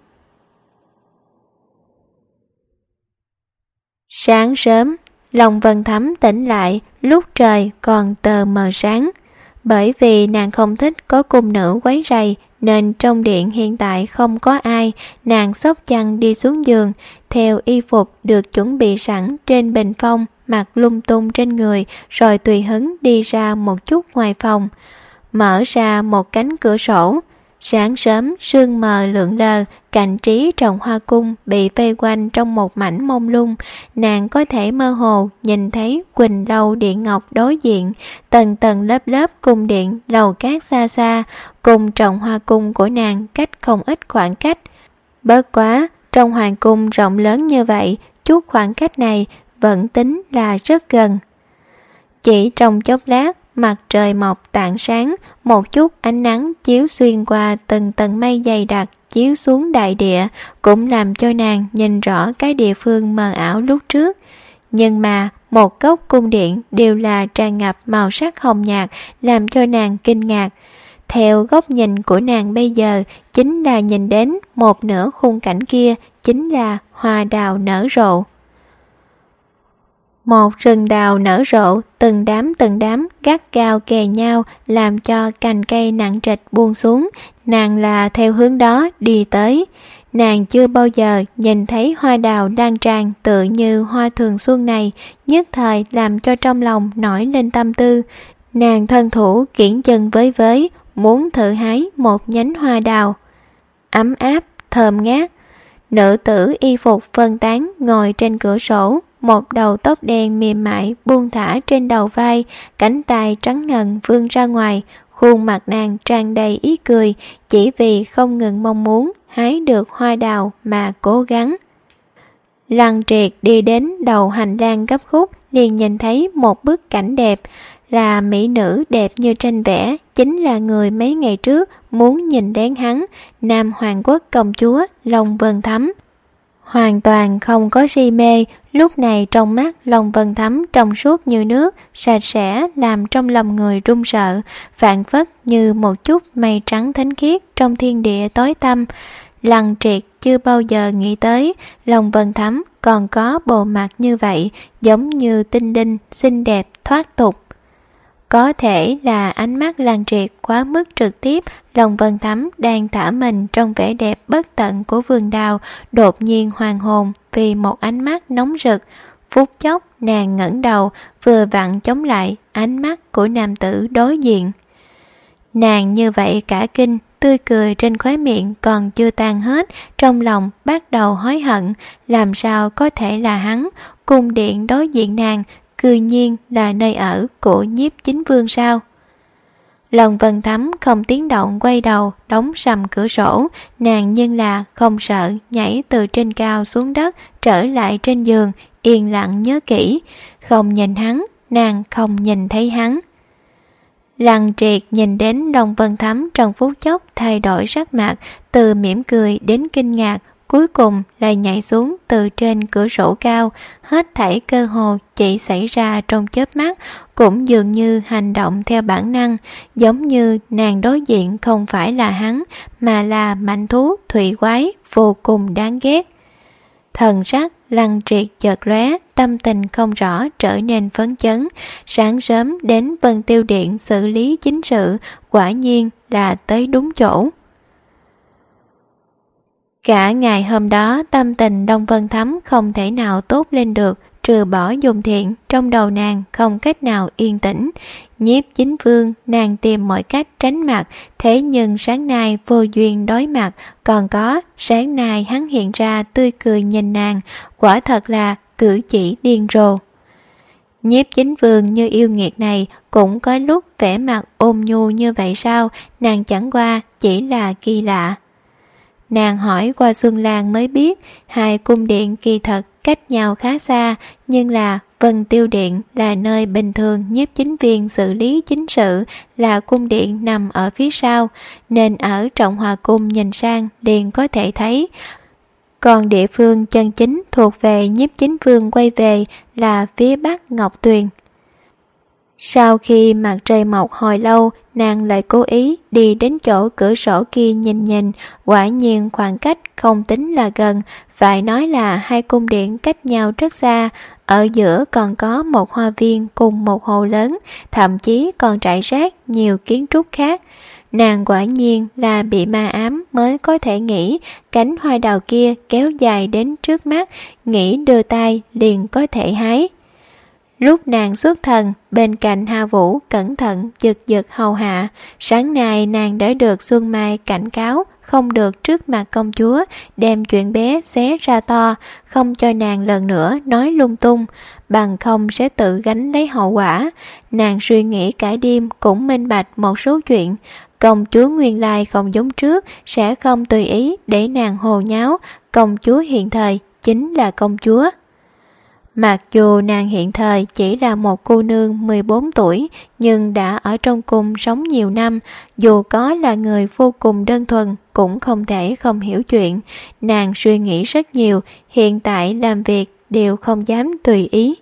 Sáng sớm, Long Vân Thắm tỉnh lại lúc trời còn tờ mờ sáng. Bởi vì nàng không thích có cung nữ quấy rầy nên trong điện hiện tại không có ai. Nàng xốc chăn đi xuống giường, theo y phục được chuẩn bị sẵn trên bình phong, mặc lung tung trên người, rồi tùy hứng đi ra một chút ngoài phòng, mở ra một cánh cửa sổ. Sáng sớm sương mờ lượn lờ, cảnh trí Trọng Hoa Cung bị vây quanh trong một mảnh mông lung. Nàng có thể mơ hồ nhìn thấy Quỳnh Lâu Điện Ngọc đối diện, tầng tầng lớp lớp cung điện lầu cát xa xa, cùng Trọng Hoa Cung của nàng cách không ít khoảng cách. Bớt quá, trong hoàng cung rộng lớn như vậy, chút khoảng cách này vẫn tính là rất gần. Chỉ trong chốc lát, mặt trời mọc tảng sáng, một chút ánh nắng chiếu xuyên qua từng tầng mây dày đặc chiếu xuống đại địa, cũng làm cho nàng nhìn rõ cái địa phương mờ ảo lúc trước. Nhưng mà một góc cung điện đều là tràn ngập màu sắc hồng nhạt, làm cho nàng kinh ngạc. Theo góc nhìn của nàng bây giờ, chính là nhìn đến một nửa khung cảnh kia, chính là hoa đào nở rộ. Một rừng đào nở rộ, từng đám gắt gao kề nhau, làm cho cành cây nặng trịch buông xuống. Nàng là theo hướng đó đi tới. Nàng chưa bao giờ nhìn thấy hoa đào đang tràn tựa như hoa thường xuân này, nhất thời làm cho trong lòng nổi lên tâm tư. Nàng thân thủ kiễng chân với, muốn thử hái một nhánh hoa đào. Ấm áp, thơm ngát. Nữ tử y phục phân tán ngồi trên cửa sổ, một đầu tóc đen mềm mại buông thả trên đầu vai, cánh tay trắng ngần vươn ra ngoài, khuôn mặt nàng tràn đầy ý cười, chỉ vì không ngừng mong muốn hái được hoa đào mà cố gắng. Lăng Triệt đi đến đầu hành lang gấp khúc, liền nhìn thấy một bức cảnh đẹp, là mỹ nữ đẹp như tranh vẽ, chính là người mấy ngày trước muốn nhìn đến hắn, Nam Hoàng Quốc công chúa Long Vân Thắm. Hoàn toàn không có si mê, lúc này trong mắt Long Vân Thắm trong suốt như nước, sạch sẽ làm trong lòng người run sợ, phảng phất như một chút mây trắng thánh khiết trong thiên địa tối tăm. Lăng Triệt chưa bao giờ nghĩ tới Long Vân Thắm còn có bộ mặt như vậy, giống như tinh linh, xinh đẹp, thoát tục. Có thể là ánh mắt Lăng Triệt quá mức trực tiếp, Long Vân Thắm đang thả mình trong vẻ đẹp bất tận của vườn đào, đột nhiên hoàn hồn vì một ánh mắt nóng rực. Phút chốc nàng ngẩng đầu, vừa vặn chống lại ánh mắt của nam tử đối diện. Nàng như vậy cả kinh, tươi cười trên khóe miệng còn chưa tan hết, trong lòng bắt đầu hối hận, làm sao có thể là hắn, cung điện đối diện nàng, cư nhiên là nơi ở của Nhiếp Chính Vương sao? Long Vân Thắm không tiếng động quay đầu, đóng sầm cửa sổ, nàng nhưng là không sợ, nhảy từ trên cao xuống đất, trở lại trên giường, yên lặng nhớ kỹ, không nhìn hắn, nàng không nhìn thấy hắn. Lăng Triệt nhìn đến Long Vân Thắm trong phút chốc thay đổi sắc mặt, từ mỉm cười đến kinh ngạc, cuối cùng lại nhảy xuống từ trên cửa sổ cao. Hết thảy cơ hồ chỉ xảy ra trong chớp mắt, cũng dường như hành động theo bản năng, giống như nàng đối diện không phải là hắn, mà là mãnh thú thủy quái vô cùng đáng ghét. Thần sắc Lăng Triệt chợt lóe, tâm tình không rõ trở nên phấn chấn. Sáng sớm đến Vân Tiêu Điện xử lý chính sự, quả nhiên là tới đúng chỗ. Cả ngày hôm đó tâm tình Đông Vân Thắm không thể nào tốt lên được, trừ bỏ Dùng Thiện, trong đầu nàng không cách nào yên tĩnh. Nhiếp Chính Vương nàng tìm mọi cách tránh mặt, thế nhưng sáng nay vô duyên đối mặt, còn có sáng nay hắn hiện ra tươi cười nhìn nàng, quả thật là cử chỉ điên rồ. Nhiếp Chính Vương như yêu nghiệt này cũng có lúc vẻ mặt ôn nhu như vậy sao? Nàng chẳng qua chỉ là kỳ lạ. Nàng hỏi qua Xuân Lan mới biết, hai cung điện kỳ thật cách nhau khá xa, nhưng là Vân Tiêu Điện là nơi bình thường Nhiếp Chính Viên xử lý chính sự, là cung điện nằm ở phía sau, nên ở Trọng Hòa Cung nhìn sang liền có thể thấy. Còn địa phương chân chính thuộc về Nhiếp Chính Vương quay về là phía bắc Ngọc Tuyền. Sau khi mặt trời mọc hồi lâu, nàng lại cố ý đi đến chỗ cửa sổ kia nhìn nhìn, quả nhiên khoảng cách không tính là gần, phải nói là hai cung điện cách nhau rất xa, ở giữa còn có một hoa viên cùng một hồ lớn, thậm chí còn rải rác nhiều kiến trúc khác. Nàng quả nhiên là bị ma ám mới có thể nghĩ cánh hoa đào kia kéo dài đến trước mắt, nghĩ đưa tay liền có thể hái. Lúc nàng xuất thần, bên cạnh Hà Vũ cẩn thận giật giật hầu hạ. Sáng nay nàng đã được Xuân Mai cảnh cáo không được trước mặt công chúa đem chuyện bé xé ra to, không cho nàng lần nữa nói lung tung, bằng không sẽ tự gánh lấy hậu quả. Nàng suy nghĩ cả đêm cũng minh bạch một số chuyện. Công chúa nguyên lai không giống trước, sẽ không tùy ý để nàng hồ nháo. Công chúa hiện thời chính là công chúa. Mặc dù nàng hiện thời chỉ là một cô nương 14 tuổi, nhưng đã ở trong cung sống nhiều năm, dù có là người vô cùng đơn thuần, cũng không thể không hiểu chuyện. Nàng suy nghĩ rất nhiều, hiện tại làm việc đều không dám tùy ý.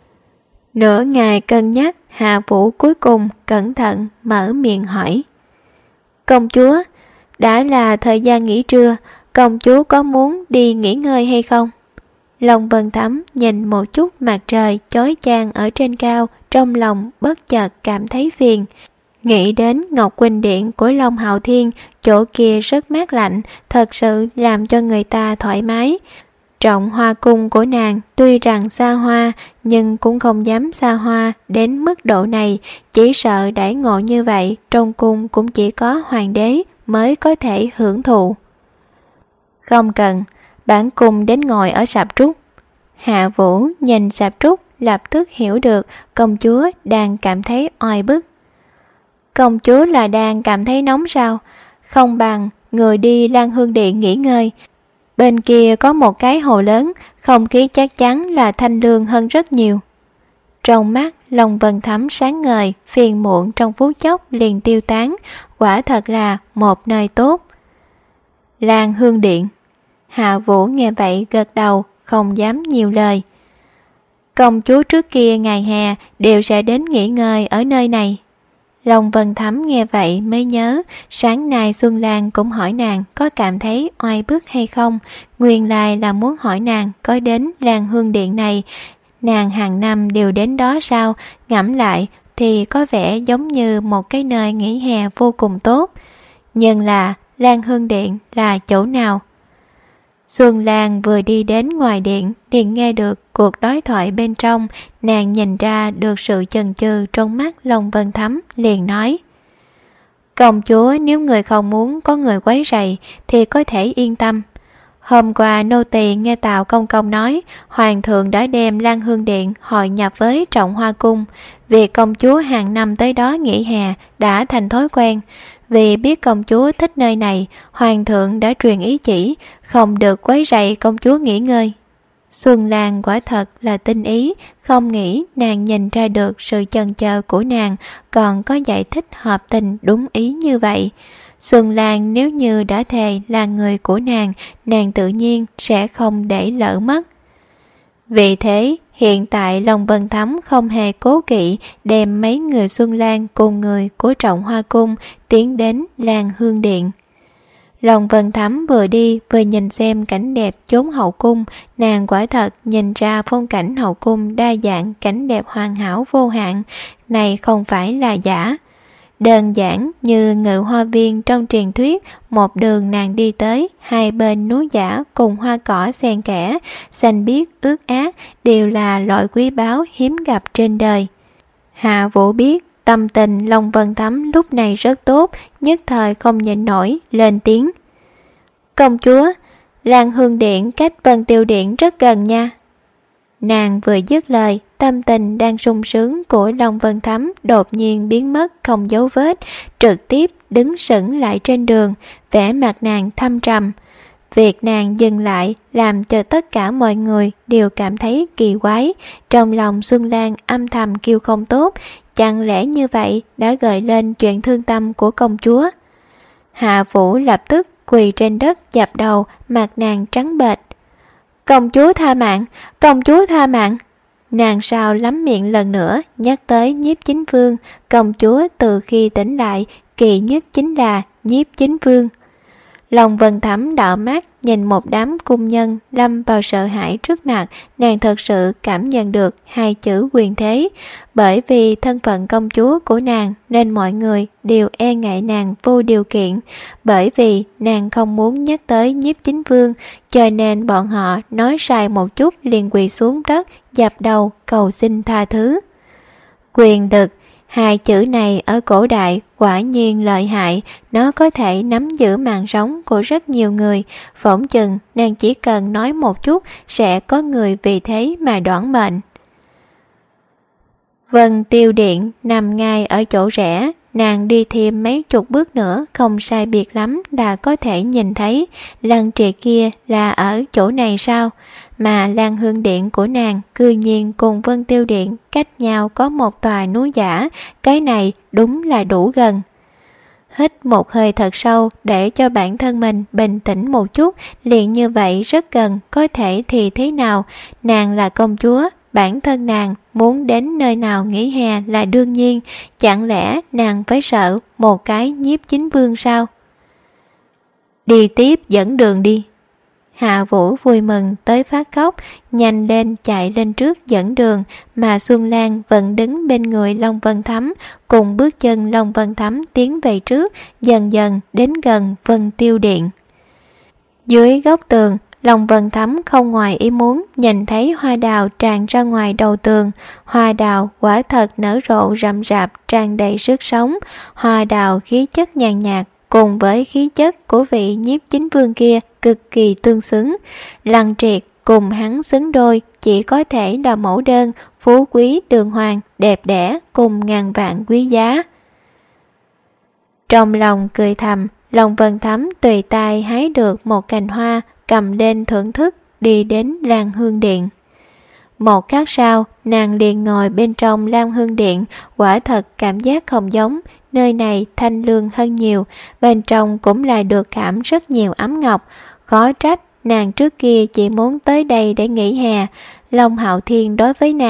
Nửa ngày cân nhắc, Hạ Vũ cuối cùng cẩn thận mở miệng hỏi. Công chúa, đã là thời gian nghỉ trưa, công chúa có muốn đi nghỉ ngơi hay không? Long Vân Thắm nhìn một chút mặt trời chói chang ở trên cao, trong lòng bất chợt cảm thấy phiền. Nghĩ đến Ngọc Quỳnh Điện của Long Hạo Thiên, chỗ kia rất mát lạnh, thật sự làm cho người ta thoải mái. Trọng Hoa Cung của nàng tuy rằng xa hoa, nhưng cũng không dám xa hoa đến mức độ này, chỉ sợ đãi ngộ như vậy, trong cung cũng chỉ có hoàng đế mới có thể hưởng thụ. Không cần, bản cung đến ngồi ở sạp trúc. Hạ Vũ nhìn sạp trúc lập tức hiểu được công chúa đang cảm thấy oai bức. Công chúa là đang cảm thấy nóng sao? Không bằng người đi Lan Hương Điện nghỉ ngơi. Bên kia có một cái hồ lớn, không khí chắc chắn là thanh lương hơn rất nhiều. Trong mắt Long Vân Thắm sáng ngời, phiền muộn trong phút chốc liền tiêu tán, quả thật là một nơi tốt. Lan Hương Điện. Hạ Vũ nghe vậy gật đầu, không dám nhiều lời. Công chúa trước kia ngày hè đều sẽ đến nghỉ ngơi ở nơi này. Long Vân Thắm nghe vậy mới nhớ, sáng nay Xuân Lan cũng hỏi nàng có cảm thấy oai bức hay không, nguyên lai là muốn hỏi nàng có đến Lan Hương Điện này, nàng hàng năm đều đến đó sao, ngẫm lại thì có vẻ giống như một cái nơi nghỉ hè vô cùng tốt. Nhưng là Lan Hương Điện là chỗ nào? Xuân Lan vừa đi đến ngoài điện liền nghe được cuộc đối thoại bên trong, nàng nhìn ra được sự chần chừ trong mắt Long Vân Thắm, liền nói: công chúa nếu người không muốn có người quấy rầy thì có thể yên tâm. Hôm qua nô tỳ nghe Tào công công nói hoàng thượng đã đem Lan Hương Điện hội nhập với Trọng Hoa cung, việc công chúa hàng năm tới đó nghỉ hè đã thành thói quen. Vì biết công chúa thích nơi này, hoàng thượng đã truyền ý chỉ không được quấy rầy công chúa nghỉ ngơi. Xuân Lan quả thật là tinh ý, không nghĩ nàng nhìn ra được sự chần chờ của nàng, còn có giải thích hợp tình đúng ý như vậy. Xuân Lan nếu như đã thề là người của nàng tự nhiên sẽ không để lỡ mất. Vì thế, hiện tại Long Vân Thắm không hề cố kỵ đem mấy người Xuân Lan cùng người của Trọng Hoa cung tiến đến Lan Hương Điện. Long Vân Thắm vừa đi vừa nhìn xem cảnh đẹp chốn hậu cung, nàng quả thật nhìn ra phong cảnh hậu cung đa dạng, cảnh đẹp hoàn hảo vô hạn, này không phải là giả. Đơn giản như Ngự Hoa Viên trong truyền thuyết, một đường nàng đi tới, hai bên núi giả cùng hoa cỏ xen kẽ, xanh biếc ướt át đều là loại quý báu hiếm gặp trên đời. Hạ Vũ biết tâm tình Long Vân Thắm lúc này rất tốt, nhất thời không nhịn nổi, lên tiếng: công chúa, Lan Hương Điện cách Vân Tiêu Điện rất gần nha. Nàng vừa dứt lời, tâm tình đang sung sướng của Long Vân Thắm đột nhiên biến mất không dấu vết, trực tiếp đứng sững lại trên đường, vẻ mặt nàng thâm trầm. Việc nàng dừng lại làm cho tất cả mọi người đều cảm thấy kỳ quái, trong lòng Xuân Lan âm thầm kêu không tốt, chẳng lẽ như vậy đã gợi lên chuyện thương tâm của công chúa. Hạ Vũ lập tức quỳ trên đất dập đầu, mặt nàng trắng bệch. Công chúa tha mạng, công chúa tha mạng. Nàng sao lắm miệng lần nữa nhắc tới Nhiếp Chính Vương, công chúa từ khi tỉnh lại kỳ nhất chính là Nhiếp Chính Vương. Long Vân Thắm đỏ mắt nhìn một đám cung nhân lâm vào sợ hãi trước mặt, nàng thật sự cảm nhận được hai chữ quyền thế. Bởi vì thân phận công chúa của nàng nên mọi người đều e ngại nàng vô điều kiện, bởi vì nàng không muốn nhắc tới Nhiếp Chính Vương, cho nên bọn họ nói sai một chút liền quỳ xuống đất dập đầu cầu xin tha thứ. Quyền lực, hai chữ này ở cổ đại quả nhiên lợi hại, nó có thể nắm giữ mạng sống của rất nhiều người, phỏng chừng nàng chỉ cần nói một chút sẽ có người vì thế mà đoản mệnh. Vân Tiêu Điện nằm ngay ở chỗ rẽ, nàng đi thêm mấy chục bước nữa không sai biệt lắm là có thể nhìn thấy. Lăng Triệt kia là ở chỗ này sao? Mà Lan Hương Điện của nàng cư nhiên cùng Vân Tiêu Điện cách nhau có một tòa núi giả, cái này đúng là đủ gần. Hít một hơi thật sâu để cho bản thân mình bình tĩnh một chút, liền như vậy rất gần, có thể thì thế nào, nàng là công chúa, bản thân nàng muốn đến nơi nào nghỉ hè là đương nhiên, chẳng lẽ nàng phải sợ một cái Nhiếp Chính Vương sao? Đi tiếp dẫn đường đi. Hạ Vũ vui mừng tới phát khóc, nhanh lên chạy lên trước dẫn đường, mà Xuân Lan vẫn đứng bên người Long Vân Thắm, cùng bước chân Long Vân Thắm tiến về trước, dần dần đến gần Vân Tiêu Điện. Dưới góc tường, Long Vân Thắm không ngoài ý muốn nhìn thấy hoa đào tràn ra ngoài đầu tường. Hoa đào quả thật nở rộ rậm rạp, tràn đầy sức sống. Hoa đào khí chất nhàn nhạt cùng với khí chất của vị Nhiếp Chính Vương kia cực kỳ tương xứng. Lăng Triệt cùng hắn xứng đôi, chỉ có thể là mẫu đơn, phú quý đường hoàng, đẹp đẽ cùng ngàn vạn quý giá. Trong lòng cười thầm, Long Vân Thắm tùy tay hái được một cành hoa, cầm lên thưởng thức, đi đến Lan Hương Điện. Một khắc sau, nàng liền ngồi bên trong Lan Hương Điện, quả thật cảm giác không giống, nơi này thanh lương hơn nhiều, bên trong cũng là được cảm rất nhiều ấm ngọc, khó trách nàng trước kia chỉ muốn tới đây để nghỉ hè. Long Hạo Thiên đối với nàng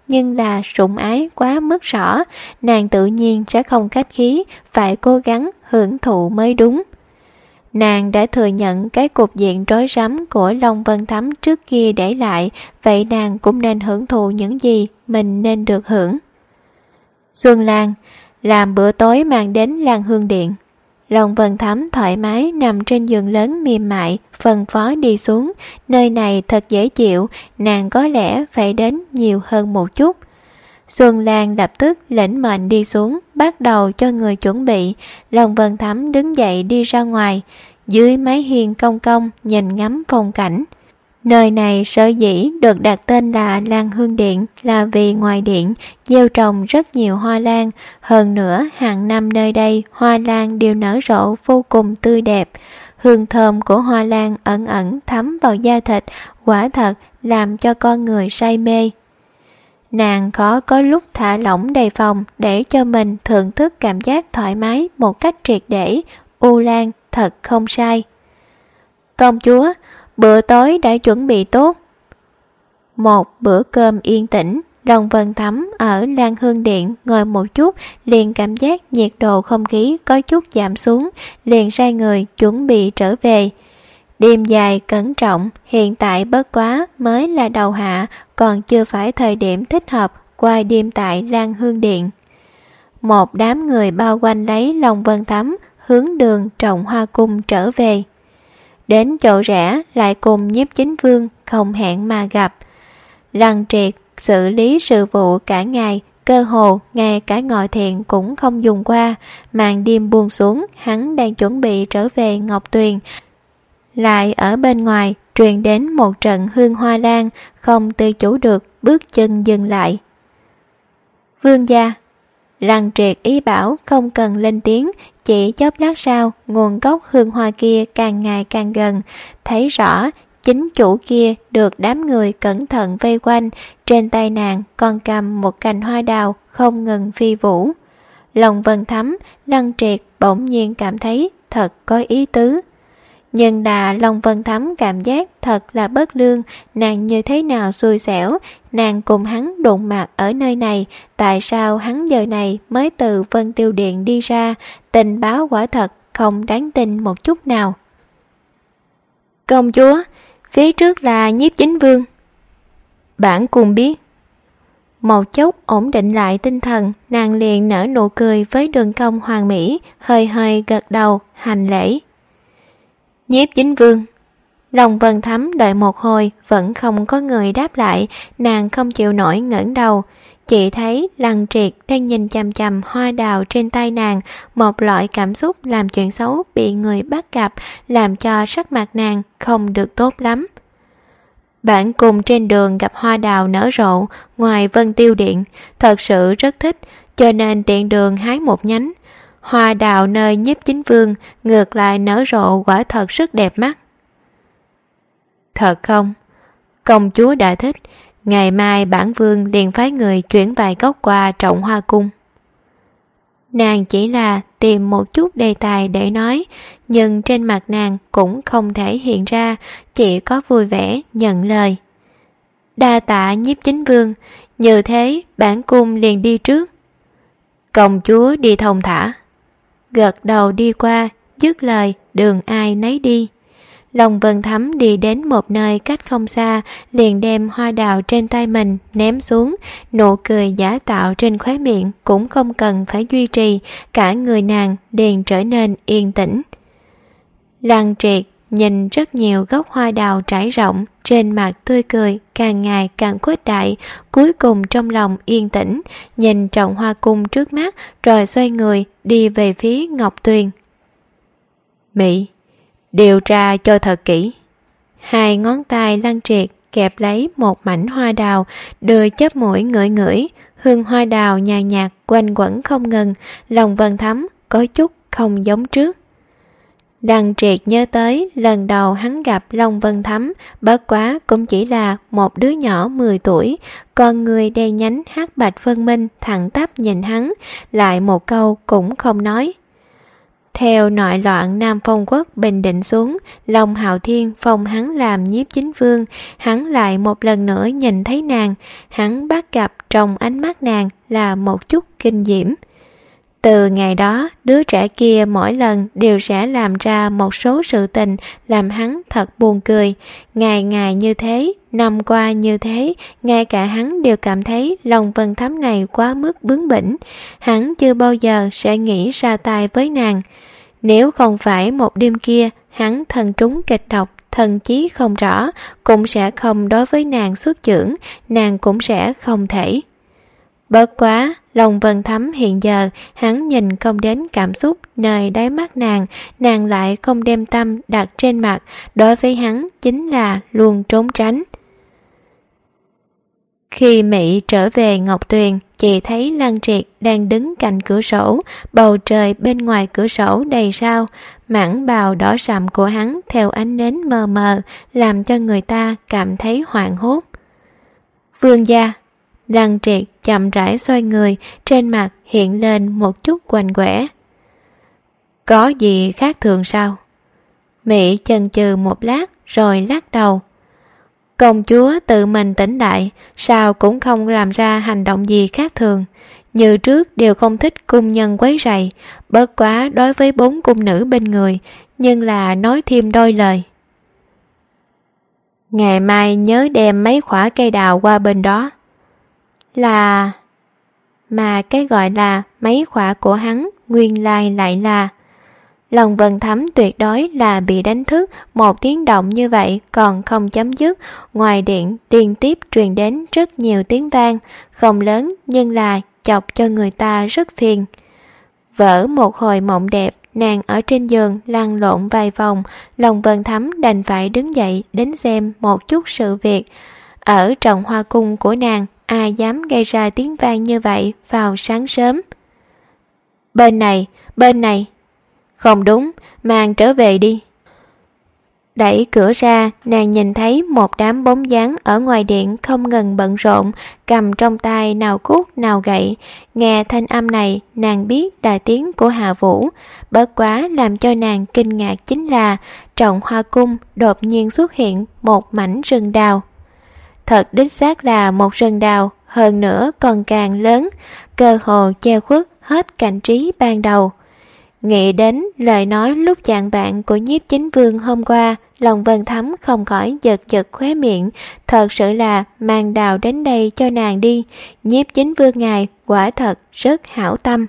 nhưng là sủng ái quá mức rõ, nàng tự nhiên sẽ không khách khí, phải cố gắng hưởng thụ mới đúng. Nàng đã thừa nhận cái cục diện rối rắm của Long Vân Thắm trước kia để lại, vậy nàng cũng nên hưởng thụ những gì mình nên được hưởng. Xuân Lan làm bữa tối mang đến Lan Hương Điện. Long Vân Thắm thoải mái nằm trên giường lớn mềm mại, phân phó đi xuống. Nơi này thật dễ chịu, nàng có lẽ phải đến nhiều hơn một chút. Xuân Lan lập tức lĩnh mệnh đi xuống, bắt đầu cho người chuẩn bị. Long Vân Thắm đứng dậy đi ra ngoài, dưới mái hiên cong cong nhìn ngắm phong cảnh. Nơi này sở dĩ được đặt tên là Lan Hương Điện là vì ngoài điện gieo trồng rất nhiều hoa lan, hơn nữa hàng năm nơi đây hoa lan đều nở rộ vô cùng tươi đẹp. Hương thơm của hoa lan ẩn ẩn thấm vào da thịt, quả thật làm cho con người say mê. Nàng khó có lúc thả lỏng đề phòng để cho mình thưởng thức cảm giác thoải mái một cách triệt để. U Lan thật không sai. Công chúa, bữa tối đã chuẩn bị tốt. Một bữa cơm yên tĩnh, Long Vân Thắm ở Lan Hương Điện ngồi một chút, liền cảm giác nhiệt độ không khí có chút giảm xuống, liền sai người chuẩn bị trở về. Đêm dài cẩn trọng, hiện tại bất quá mới là đầu hạ, còn chưa phải thời điểm thích hợp qua đêm tại Lan Hương Điện. Một đám người bao quanh lấy Long Vân Thắm, hướng đường Trọng Hoa Cung trở về. Đến chỗ rẽ lại cùng Nhiếp Chính Vương không hẹn mà gặp. Lăng Triệt xử lý sự vụ cả ngày, cơ hồ ngay cả ngọ thiện cũng không dùng qua. Màn đêm buông xuống, hắn đang chuẩn bị trở về Ngọc Tuyền, lại ở bên ngoài truyền đến một trận hương hoa lan, không tự chủ được bước chân dừng lại. Vương gia. Lăng Triệt ý bảo không cần lên tiếng, chỉ chốc lát sau nguồn gốc hương hoa kia càng ngày càng gần, thấy rõ chính chủ kia được đám người cẩn thận vây quanh, trên tay nàng còn cầm một cành hoa đào không ngừng phi vũ. Lòng Vân Thắm, Lăng Triệt bỗng nhiên cảm thấy thật có ý tứ. Nhưng là Long Vân Thắm cảm giác thật là bất lương, nàng như thế nào xui xẻo, nàng cùng hắn đụng mặt ở nơi này, tại sao hắn giờ này mới từ Vân Tiêu Điện đi ra, tình báo quả thật không đáng tin một chút nào. Công chúa, phía trước là Nhiếp Chính Vương. Bản cung biết. Một chút ổn định lại tinh thần, nàng liền nở nụ cười với đường cong hoàn mỹ, hơi hơi gật đầu, hành lễ. Nhiếp Chính Vương. Long Vân Thắm đợi một hồi vẫn không có người đáp lại, nàng không chịu nổi ngẩng đầu, chỉ thấy Lăng Triệt đang nhìn chằm chằm hoa đào trên tay nàng, một loại cảm xúc làm chuyện xấu bị người bắt gặp, làm cho sắc mặt nàng không được tốt lắm. Bản cùng trên đường gặp hoa đào nở rộ ngoài Vân Tiêu Điện, thật sự rất thích, cho nên tiện đường hái một nhánh. Hoa đào nơi Nhiếp Chính Vương ngược lại nở rộ quả thật rất đẹp mắt. Thật không? Công chúa đã thích, ngày mai bản vương liền phái người chuyển vài gốc qua Trọng Hoa Cung. Nàng chỉ là tìm một chút đề tài để nói, nhưng trên mặt nàng cũng không thể hiện ra, chỉ có vui vẻ nhận lời. Đa tạ Nhiếp Chính Vương, như thế bản cung liền đi trước. Công chúa đi thông thả. Gật đầu đi qua, dứt lời đường ai nấy đi. Long Vân Thắm đi đến một nơi cách không xa, liền đem hoa đào trên tay mình ném xuống, nụ cười giả tạo trên khóe miệng cũng không cần phải duy trì, cả người nàng liền trở nên yên tĩnh. Lăng Triệt nhìn rất nhiều gốc hoa đào trải rộng, trên mặt tươi cười càng ngày càng khuếch đại, cuối cùng trong lòng yên tĩnh, nhìn Trọng Hoa Cung trước mắt rồi xoay người đi về phía Ngọc Tuyền. Mỹ, điều tra cho thật kỹ. Hai ngón tay Lăng Triệt kẹp lấy một mảnh hoa đào, đưa chớp mũi ngửi ngửi, hương hoa đào nhàn nhạt quanh quẩn không ngừng, lòng Vân Thắm có chút không giống trước. Lăng Triệt nhớ tới lần đầu hắn gặp Long Vân Thắm, bất quá cũng chỉ là một đứa nhỏ 10 tuổi, con người đen nhánh hắc bạch phân minh thẳng tắp nhìn hắn, lại một câu cũng không nói. Theo nội loạn Nam Phong Quốc bình định xuống, Long Hạo Thiên phong hắn làm nhiếp chính vương, hắn lại một lần nữa nhìn thấy nàng, hắn bắt gặp trong ánh mắt nàng là một chút kinh diễm. Từ ngày đó, đứa trẻ kia mỗi lần đều sẽ làm ra một số sự tình làm hắn thật buồn cười. Ngày ngày như thế, năm qua như thế, ngay cả hắn đều cảm thấy Long Vân Thắm này quá mức bướng bỉnh. Hắn chưa bao giờ sẽ nghĩ ra tay với nàng. Nếu không phải một đêm kia, hắn thân trúng kịch độc, thần chí không rõ, cũng sẽ không đối với nàng xuất chưởng, nàng cũng sẽ không thể. Bớt quá, Long Vân Thắm hiện giờ, hắn nhìn không đến cảm xúc nơi đáy mắt nàng lại không đem tâm đặt trên mặt, đối với hắn chính là luôn trốn tránh. Khi Mỹ trở về Ngọc Tuyền, chị thấy Lăng Triệt đang đứng cạnh cửa sổ, bầu trời bên ngoài cửa sổ đầy sao, mảng bào đỏ sậm của hắn theo ánh nến mờ mờ, làm cho người ta cảm thấy hoảng hốt. Vương gia. Lăng Triệt chậm rãi xoay người, trên mặt hiện lên một chút quạnh quẽ. Có gì khác thường sao? Mỹ chần chừ một lát rồi lắc đầu. Công chúa tự mình tỉnh lại, sao cũng không làm ra hành động gì khác thường. Như trước đều không thích cung nhân quấy rầy, bớt quá đối với 4 cung nữ bên người, nhưng là nói thêm đôi lời. Ngày mai nhớ đem mấy khỏa cây đào qua bên đó. Mà cái gọi là mấy khỏa của hắn nguyên lai lại là... Long Vân Thắm tuyệt đối là bị đánh thức, một tiếng động như vậy còn không chấm dứt, ngoài điện liên tiếp truyền đến rất nhiều tiếng vang, không lớn nhưng là chọc cho người ta rất phiền. Vỡ một hồi mộng đẹp, nàng ở trên giường lăn lộn vài vòng, Long Vân Thắm đành phải đứng dậy đến xem một chút sự việc. Ở Trọng Hoa Cung của nàng, ai dám gây ra tiếng vang như vậy vào sáng sớm? Bên này. Không đúng, mang trở về đi. Đẩy cửa ra, nàng nhìn thấy một đám bóng dáng ở ngoài điện không ngừng bận rộn, cầm trong tay nào cuốc nào gậy. Nghe thanh âm này, nàng biết là tiếng của Hạ Vũ. Bất quá làm cho nàng kinh ngạc chính là Trọng Hoa Cung đột nhiên xuất hiện một mảnh rừng đào. Thật đích xác là một rừng đào, hơn nữa còn càng lớn, cơ hồ che khuất hết cảnh trí ban đầu. Nghĩ đến lời nói lúc chạng vạng của nhiếp chính vương hôm qua, Long Vân Thắm không khỏi giật giật khóe miệng. Thật sự là mang đào đến đây cho nàng đi, nhiếp chính vương ngài quả thật rất hảo tâm.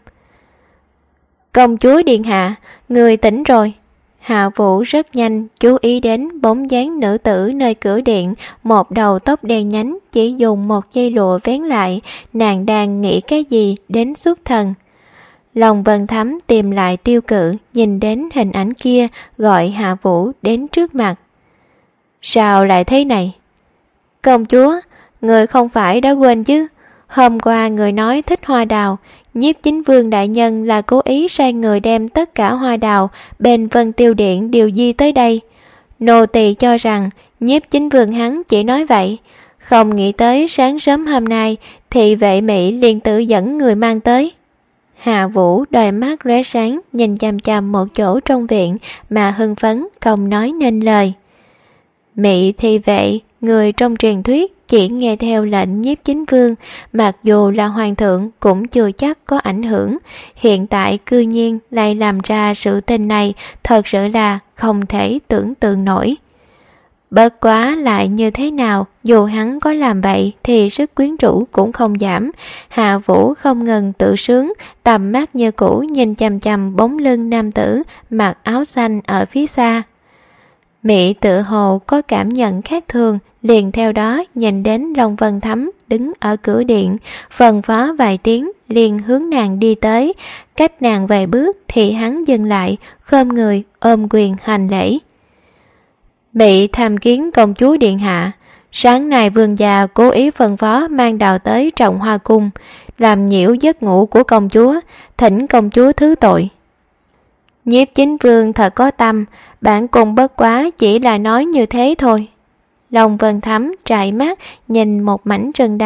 Công chúa điện hạ, người tỉnh rồi. Hạ Vũ rất nhanh chú ý đến bóng dáng nữ tử nơi cửa điện, một đầu tóc đen nhánh chỉ dùng một dây lụa vén lại, nàng đang nghĩ cái gì đến xuất thần. Long Vân Thắm tìm lại tiêu cự, nhìn đến hình ảnh kia, gọi Hạ Vũ đến trước mặt. Sao lại thế này? Công chúa, người không phải đã quên chứ? Hôm qua người nói thích hoa đào, nhiếp chính vương đại nhân là cố ý sai người đem tất cả hoa đào bên Vân Tiêu Điện điều di tới đây. Nô tỳ cho rằng nhiếp chính vương hắn chỉ nói vậy, không nghĩ tới sáng sớm hôm nay thị vệ Mỹ liền tự dẫn người mang tới. Hạ Vũ đôi mắt lóe sáng nhìn chằm chằm một chỗ trong viện mà hưng phấn không nói nên lời. Mỹ thị vệ, người trong truyền thuyết chỉ nghe theo lệnh nhiếp chính vương, mặc dù là hoàng thượng cũng chưa chắc có ảnh hưởng, hiện tại cư nhiên lại làm ra sự tình này, thật sự là không thể tưởng tượng nổi. Bất quá lại như thế nào, dù hắn có làm vậy thì sức quyến rũ cũng không giảm. Hạ Vũ không ngừng tự sướng, tầm mắt như cũ nhìn chằm chằm bóng lưng nam tử mặc áo xanh ở phía xa. Mỹ tự hồ có cảm nhận khác thường, liền theo đó nhìn đến Long Vân Thắm đứng ở cửa điện, phân phó vài tiếng liền hướng nàng đi tới. Cách nàng vài bước thì hắn dừng lại, khom người ôm quyền hành lễ. Mỹ tham kiến công chúa điện hạ, sáng nay vương gia cố ý phân phó mang đào tới Trọng Hoa Cung, làm nhiễu giấc ngủ của công chúa, thỉnh công chúa thứ tội. Nhiếp chính vương thật có tâm, bản cung bất quá chỉ là nói như thế thôi. Long Vân Thắm trải mắt nhìn một mảnh rừng đào,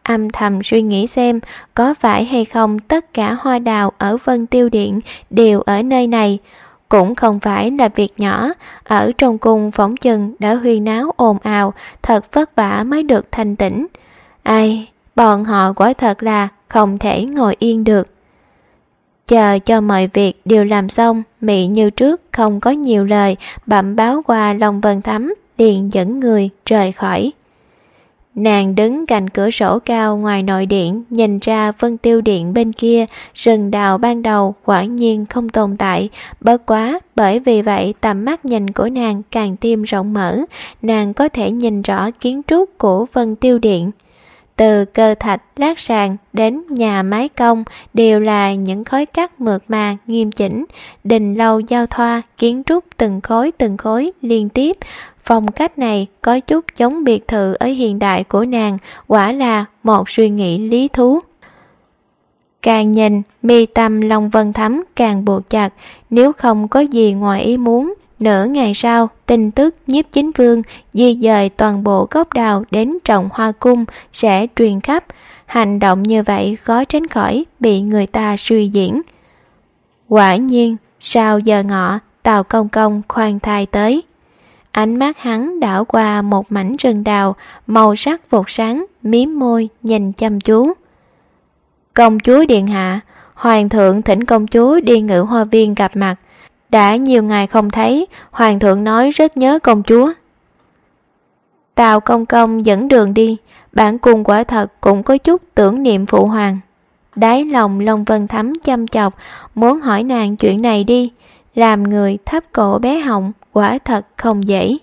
âm thầm suy nghĩ xem có phải hay không tất cả hoa đào ở Vân Tiêu Điện đều ở nơi này. Cũng không phải là việc nhỏ, ở trong cung phỏng chừng đã huyên náo ồn ào, thật vất vả mới được thanh tĩnh. Ai, bọn họ quả thật là không thể ngồi yên được. Chờ cho mọi việc đều làm xong, Mị như trước không có nhiều lời, bẩm báo qua Long Vân Thấm, liền dẫn người rời khỏi. Nàng đứng cạnh cửa sổ cao ngoài nội điện, nhìn ra Vân Tiêu Điện bên kia, rừng đào ban đầu quả nhiên không tồn tại, bất quá bởi vì vậy tầm mắt nhìn của nàng càng thêm rộng mở, nàng có thể nhìn rõ kiến trúc của Vân Tiêu Điện. Từ cơ thạch lát sàn đến nhà mái cong đều là những khối cắt mượt mà nghiêm chỉnh, đình lâu giao thoa, kiến trúc từng khối liên tiếp. Phong cách này có chút giống biệt thự ở hiện đại của nàng, quả là một suy nghĩ lý thú. Càng nhìn, mi tâm Long Vân Thấm càng buộc chặt, nếu không có gì ngoài ý muốn, nửa ngày sau, tin tức Nhiếp Chính Vương di dời toàn bộ gốc đào đến Trọng Hoa Cung sẽ truyền khắp. Hành động như vậy khó tránh khỏi bị người ta suy diễn. Quả nhiên, sau giờ ngọ, Tào Công Công khoan thai tới. Ánh mắt hắn đảo qua một mảnh rừng đào, màu sắc vụt sáng, mím môi, nhìn chăm chú. Công chúa điện hạ, hoàng thượng thỉnh công chúa đi Ngự Hoa Viên gặp mặt. Đã nhiều ngày không thấy, hoàng thượng nói rất nhớ công chúa. Tào Công Công dẫn đường đi, bản cung quả thật cũng có chút tưởng niệm phụ hoàng. Đáy lòng Long Vân Thấm chăm chọc, muốn hỏi nàng chuyện này đi, làm người thấp cổ bé họng, quả thật không dễ.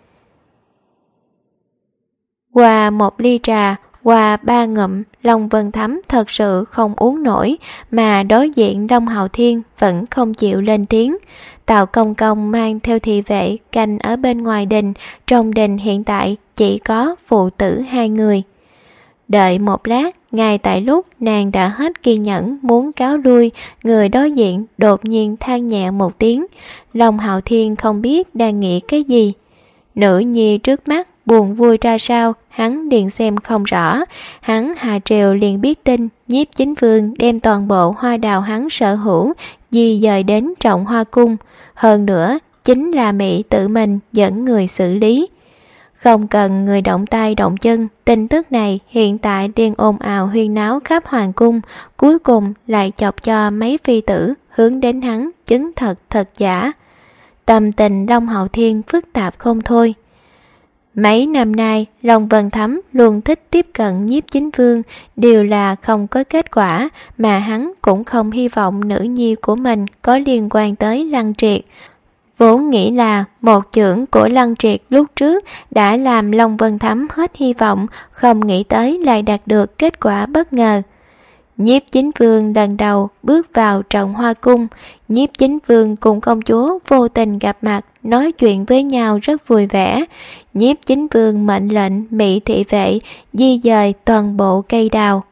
Qua một ly trà, qua 3 ngụm, Long Vân Thấm thật sự không uống nổi, mà đối diện Long Hạo Thiên vẫn không chịu lên tiếng. Tào Công Công mang theo thị vệ canh ở bên ngoài đình, trong đình hiện tại chỉ có phụ tử 2 người. Đợi một lát, ngay tại lúc nàng đã hết kiên nhẫn muốn cáo lui, người đối diện đột nhiên than nhẹ một tiếng. Long Hạo Thiên không biết đang nghĩ cái gì. Nữ nhi trước mắt buồn vui ra sao, hắn liền xem không rõ. Hắn hạ triều liền biết tin Nhiếp Chính Vương đem toàn bộ hoa đào hắn sở hữu di dời đến Trọng Hoa Cung. Hơn nữa, chính là Mị tự mình dẫn người xử lý. Không cần người động tay động chân, tin tức này hiện tại đang ồn ào huyên náo khắp hoàng cung, cuối cùng lại chọc cho mấy phi tử hướng đến hắn chứng thật thật giả. Tâm tình Long Hạo Thiên phức tạp không thôi. Mấy năm nay, Long Vân Thấm luôn thích tiếp cận Nhiếp Chính Vương, đều là không có kết quả, mà hắn cũng không hy vọng nữ nhi của mình có liên quan tới Lăng Triệt. Vốn nghĩ là một chưởng của Lăng Triệt lúc trước đã làm Long Vân Thấm hết hy vọng, không nghĩ tới lại đạt được kết quả bất ngờ. Nhiếp Chính Vương lần đầu bước vào Trọng Hoa Cung, Nhiếp Chính Vương cùng công chúa vô tình gặp mặt, nói chuyện với nhau rất vui vẻ. Nhiếp Chính Vương mệnh lệnh Mị thị vệ di dời toàn bộ cây đào.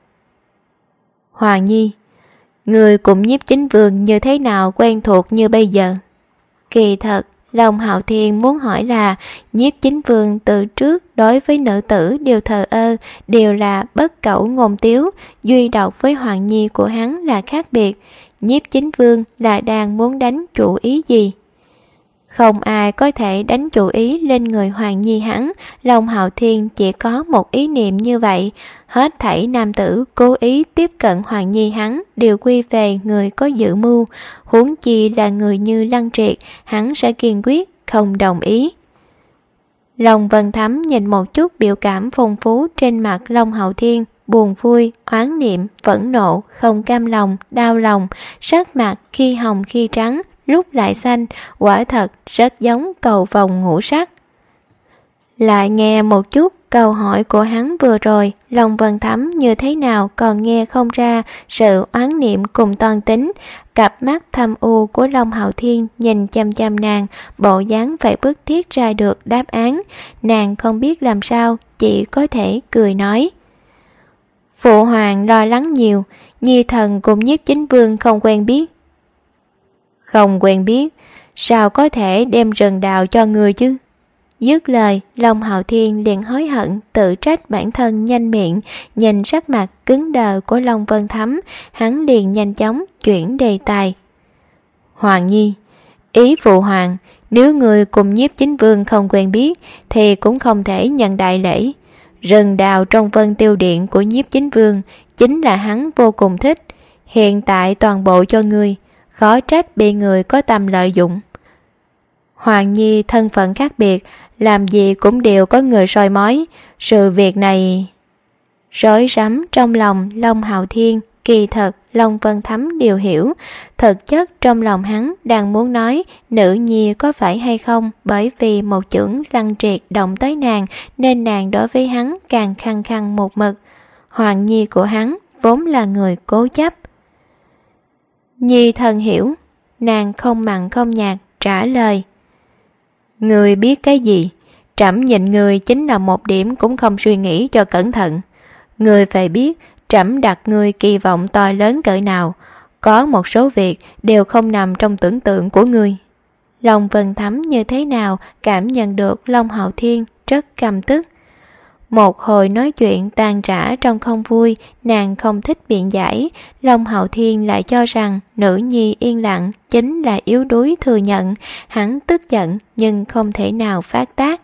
Hoàng nhi, người cùng Nhiếp Chính Vương như thế nào quen thuộc như bây giờ? Kỳ thật, Long Hạo Thiên muốn hỏi là Nhiếp Chính Vương từ trước đối với nữ tử đều thờ ơ, đều là bất cẩu ngôn tiếu, duy độc với Hoàng nhi của hắn là khác biệt. Nhiếp Chính Vương là đang muốn đánh chủ ý gì? Không ai có thể đánh chủ ý lên người Hoàng nhi hắn, Long Hạo Thiên chỉ có một ý niệm như vậy. Hết thảy nam tử cố ý tiếp cận Hoàng nhi hắn đều quy về người có dự mưu, huống chi là người như Lăng Triệt, hắn sẽ kiên quyết không đồng ý. Long Vân Thấm nhìn một chút biểu cảm phong phú trên mặt Long Hạo Thiên, buồn vui, oán niệm, phẫn nộ, không cam lòng, đau lòng, sắc mặt khi hồng khi trắng, lúc lại xanh, quả thật rất giống cầu vồng ngũ sắc. Lại nghe một chút câu hỏi của hắn vừa rồi, Long Vân Thấm như thế nào còn nghe không ra sự oán niệm cùng toan tính. Cặp mắt thâm u của Long Hạo Thiên nhìn chăm chăm nàng, bộ dáng phải bức thiết ra được đáp án. Nàng không biết làm sao, chỉ có thể cười nói. Phụ hoàng lo lắng nhiều, Nhi thần cùng Nhiếp Chính Vương không quen biết. Không quen biết, sao có thể đem rừng đào cho người chứ? Dứt lời, Long Hạo Thiên liền hối hận tự trách bản thân nhanh miệng. Nhìn sắc mặt cứng đờ của Long Vân Thắm, hắn liền nhanh chóng chuyển đề tài. Hoàng Nhi, ý phụ hoàng, nếu người cùng Nhiếp Chính Vương không quen biết thì cũng không thể nhận đại lễ. Rừng đào trong Vân Tiêu Điện của Nhiếp Chính Vương chính là hắn vô cùng thích. Hiện tại toàn bộ cho ngươi, khó trách bị người có tâm lợi dụng. Hoàng Nhi thân phận khác biệt, làm gì cũng đều có người soi mói. Sự việc này... Rối rắm trong lòng Long Hạo Thiên, kỳ thật Long Vân Thắm đều hiểu. Thực chất trong lòng hắn đang muốn nói nữ nhi có phải hay không, bởi vì một chưởng Lăng Triệt động tới nàng nên nàng đối với hắn càng khăng khăng một mực. Hoàng Nhi của hắn vốn là người cố chấp. Nhi thần hiểu. Nàng không mặn không nhạt trả lời. Người biết cái gì? Trẫm nhìn người chính là một điểm cũng không suy nghĩ cho cẩn thận. Người phải biết trẫm đặt người kỳ vọng to lớn cỡ nào. Có một số việc đều không nằm trong tưởng tượng của người. Long Vân Thắm như thế nào cảm nhận được Long Hạo Thiên rất căm tức. Một hồi nói chuyện tan rã trong không vui, nàng không thích biện giải. Long Hạo Thiên lại cho rằng nữ nhi yên lặng chính là yếu đuối thừa nhận. Hắn tức giận nhưng không thể nào phát tác.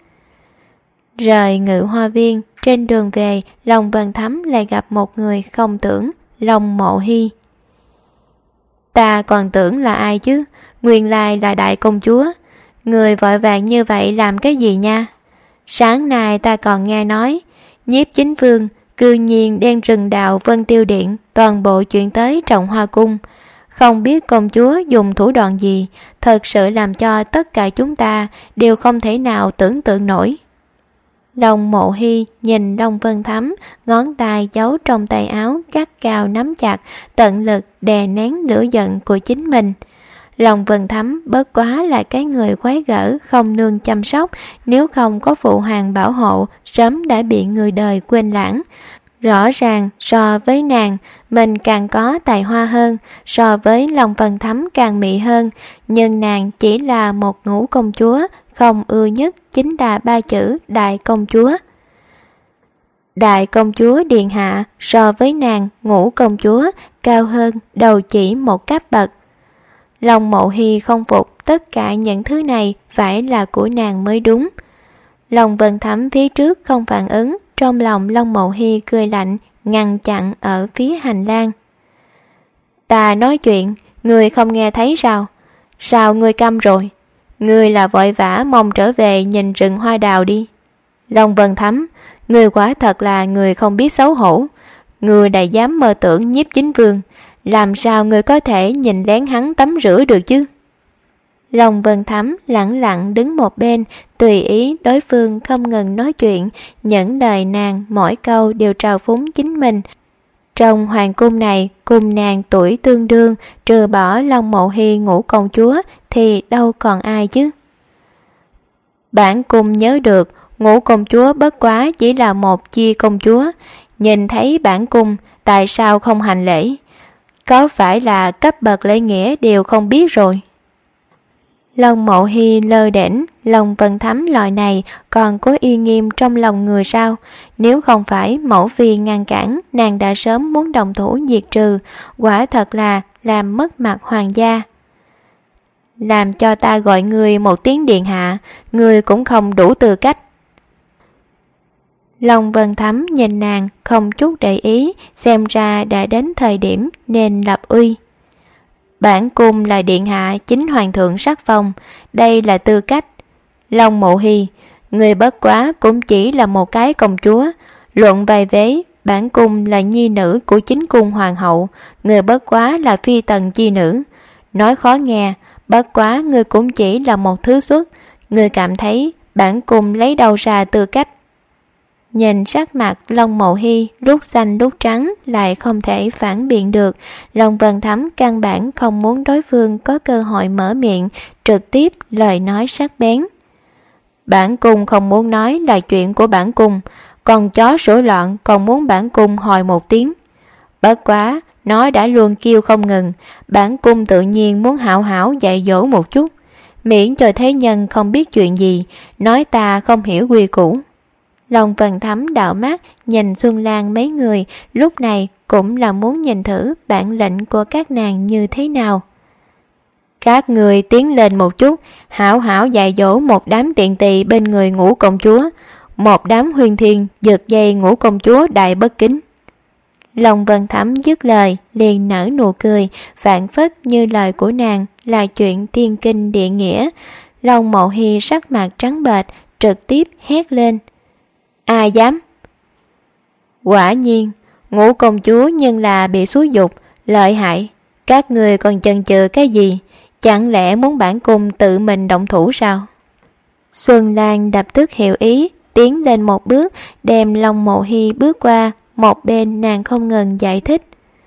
Rời Ngự Hoa Viên, trên đường về, Long Vân Thắm lại gặp một người không tưởng, Long Mộ Hy. Ta còn tưởng là ai chứ, nguyên lai là đại công chúa. Người vội vàng như vậy làm cái gì nha? Sáng nay ta còn nghe nói, Nhiếp Chính Vương cư nhiên đem rừng đào Vân Tiêu Điện toàn bộ chuyển tới Trọng Hoa Cung. Không biết công chúa dùng thủ đoạn gì, thật sự làm cho tất cả chúng ta đều không thể nào tưởng tượng nổi. Long Mộ Hy nhìn Long Vân Thắm, ngón tay giấu trong tay áo gắt gao nắm chặt, tận lực đè nén lửa giận của chính mình. Long Vân Thắm bớt quá là cái người quái gở không nương chăm sóc, nếu không có phụ hoàng bảo hộ sớm đã bị người đời quên lãng. Rõ ràng so với nàng, mình càng có tài hoa hơn, so với Long Vân Thắm càng mị hơn, nhưng nàng chỉ là một ngũ công chúa, không ưa nhất chính là 3 chữ đại công chúa. Đại công chúa điện hạ so với nàng, ngũ công chúa cao hơn đầu chỉ một cấp bậc. Long Mộ Hy không phục tất cả những thứ này phải là của nàng mới đúng. Long Vân Thắm phía trước không phản ứng, trong lòng Long Mộ Hy cười lạnh, ngăn chặn ở phía hành lang. Ta nói chuyện, người không nghe thấy sao? Sao người câm rồi? Người là vội vã mong trở về nhìn rừng hoa đào đi. Long Vân Thắm, người quả thật là người không biết xấu hổ. Người đã dám mơ tưởng Nhiếp Chính Vương, làm sao người có thể nhìn lén hắn tắm rửa được chứ? Long Vân Thắm lặng lặng đứng một bên, tùy ý đối phương không ngừng nói chuyện, những lời nàng mỗi câu đều trào phúng chính mình. Trong hoàng cung này, cùng nàng tuổi tương đương, trừ bỏ Long Mộ Hy ngũ công chúa thì đâu còn ai chứ? Bản cung nhớ được, ngũ công chúa bất quá chỉ là một chi công chúa. Nhìn thấy bản cung, tại sao không hành lễ? Có phải là cấp bậc lễ nghĩa đều không biết rồi? Long Mộ Hy lơ đễnh, Long Vân Thắm loại này còn có uy nghiêm trong lòng người sao? Nếu không phải mẫu phi ngăn cản, nàng đã sớm muốn đồng thủ diệt trừ, quả thật là làm mất mặt hoàng gia. Làm cho ta gọi người một tiếng điện hạ, người cũng không đủ tư cách. Long Vân Thắm nhìn nàng không chút để ý, xem ra đã đến thời điểm nên lập uy. Bản cung là điện hạ chính hoàng thượng sắc phong, đây là tư cách. Long Mộ Hy, người bất quá cũng chỉ là một cái công chúa. Luận vài vế, bản cung là nhi nữ của chính cung hoàng hậu, người bất quá là phi tần chi nữ. Nói khó nghe, bất quá người cũng chỉ là một thứ xuất. Người cảm thấy bản cung lấy đâu ra tư cách? Nhìn sắc mặt Long Mộ Hy lúc xanh lúc trắng lại không thể phản biện được. Long Vân Thắm căn bản không muốn đối phương có cơ hội mở miệng, trực tiếp lời nói sắc bén. Bản cung không muốn nói là chuyện của bản cung, còn chó sủa loạn còn muốn bản cung hồi một tiếng. Bất quá, nó đã luôn kêu không ngừng, bản cung tự nhiên muốn hảo hảo dạy dỗ một chút. miễn cho thế nhân không biết chuyện gì, nói ta không hiểu quy củ. Long Vân Thấm đảo mắt nhìn Xuân Lan mấy người, lúc này cũng là muốn nhìn thử bản lĩnh của các nàng như thế nào. Các người tiến lên một chút, hảo hảo dạy dỗ một đám tiện tỳ bên người Ngũ công chúa, một đám huyền thiên giật dây Ngũ công chúa đại bất kính. Long Vân Thấm dứt lời liền nở nụ cười, phảng phất như lời của nàng là chuyện thiên kinh địa nghĩa. Long Mộ Hy sắc mặt trắng bệch, trực tiếp hét lên: ai dám? Quả nhiên Ngũ công chúa nhưng là bị xúi dục, lợi hại, các người còn chần chừ cái gì? Chẳng lẽ muốn bản cung tự mình động thủ sao? Xuân Lan lập tức hiểu ý, tiến lên một bước, đem Long Mộ Hy bước qua, một bên nàng không ngừng giải thích.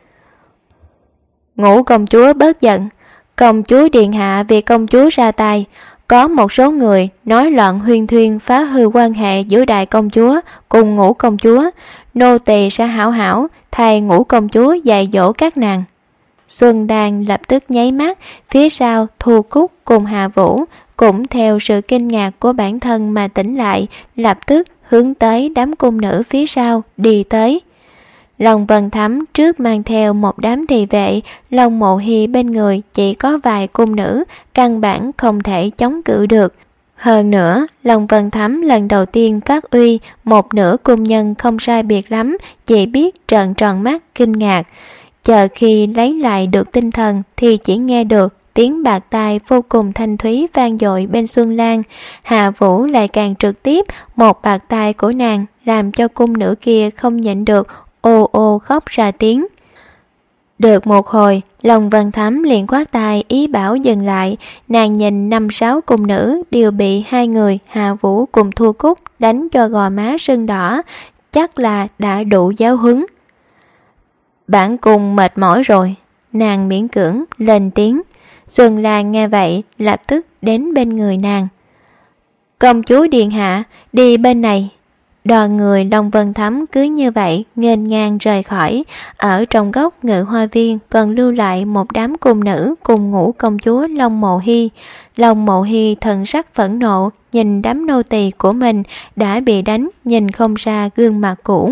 Ngũ công chúa bớt giận, công chúa điện hạ vì công chúa ra tay, có một số người nói loạn huyên thuyên phá hư quan hệ giữa đại công chúa cùng Ngũ công chúa, nô tỳ sẽ hảo hảo thay Ngũ công chúa dạy dỗ các nàng. Xuân Đan lập tức nháy mắt, phía sau Thu Cúc cùng Hạ Vũ cũng theo sự kinh ngạc của bản thân mà tỉnh lại, lập tức hướng tới đám cung nữ phía sau đi tới. Long Vân Thấm trước mang theo một đám thị vệ, Long Mộ Hy bên người chỉ có vài cung nữ, căn bản không thể chống cự được. Hơn nữa, Long Vân Thấm lần đầu tiên phát uy, một nửa cung nhân không sai biệt lắm, chỉ biết trợn tròn mắt kinh ngạc. Chờ khi lấy lại được tinh thần thì chỉ nghe được tiếng bạt tai vô cùng thanh thúy vang dội bên Xuân Lan. Hạ Vũ lại càng trực tiếp, một bạt tai của nàng làm cho cung nữ kia không nhịn được, ô ô khóc ra tiếng. Được một hồi, Long Vân Thấm liền quát tai ý bảo dừng lại. Nàng nhìn 5-6 cung nữ đều bị hai người Hạ Vũ cùng Thu Cúc đánh cho gò má sưng đỏ, chắc là đã đủ giáo huấn. Bản cung mệt mỏi rồi, nàng miễn cưỡng lên tiếng. Xuân Lan nghe vậy lập tức đến bên người nàng. Công chúa điện hạ, đi bên này. Đoàn người Long Vân Thấm cứ như vậy nghênh ngang rời khỏi. Ở trong góc Ngự Hoa Viên còn lưu lại một đám cung nữ cùng Ngũ công chúa Long Mộ Hy. Long Mộ Hy thần sắc phẫn nộ, nhìn đám nô tỳ của mình đã bị đánh, nhìn không ra gương mặt cũ.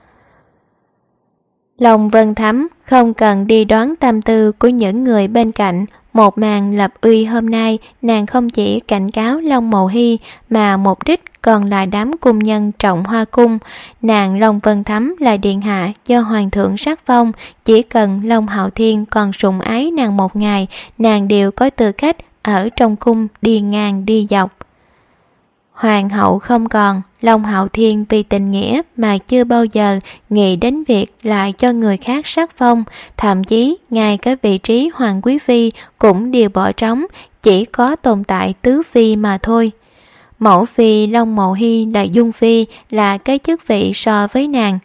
Long Vân Thấm không cần đi đoán tâm tư của những người bên cạnh. Một màn lập uy hôm nay, nàng không chỉ cảnh cáo Long Mộ Hy mà mục đích còn là đám cung nhân Trọng Hoa cung. Nàng Long Vân Thấm là điện hạ do hoàng thượng sắc phong, chỉ cần Long Hạo Thiên còn sủng ái nàng một ngày, nàng đều có tư cách ở trong cung đi ngang đi dọc. Hoàng hậu không còn, Long Hạo Thiên vì tình nghĩa mà chưa bao giờ nghĩ đến việc lại cho người khác sắc phong, thậm chí ngay cái vị trí hoàng quý phi cũng đều bỏ trống, chỉ có tồn tại tứ phi mà thôi. Mẫu phi Long Mộ Hy là dung phi, là cái chức vị so với nàng.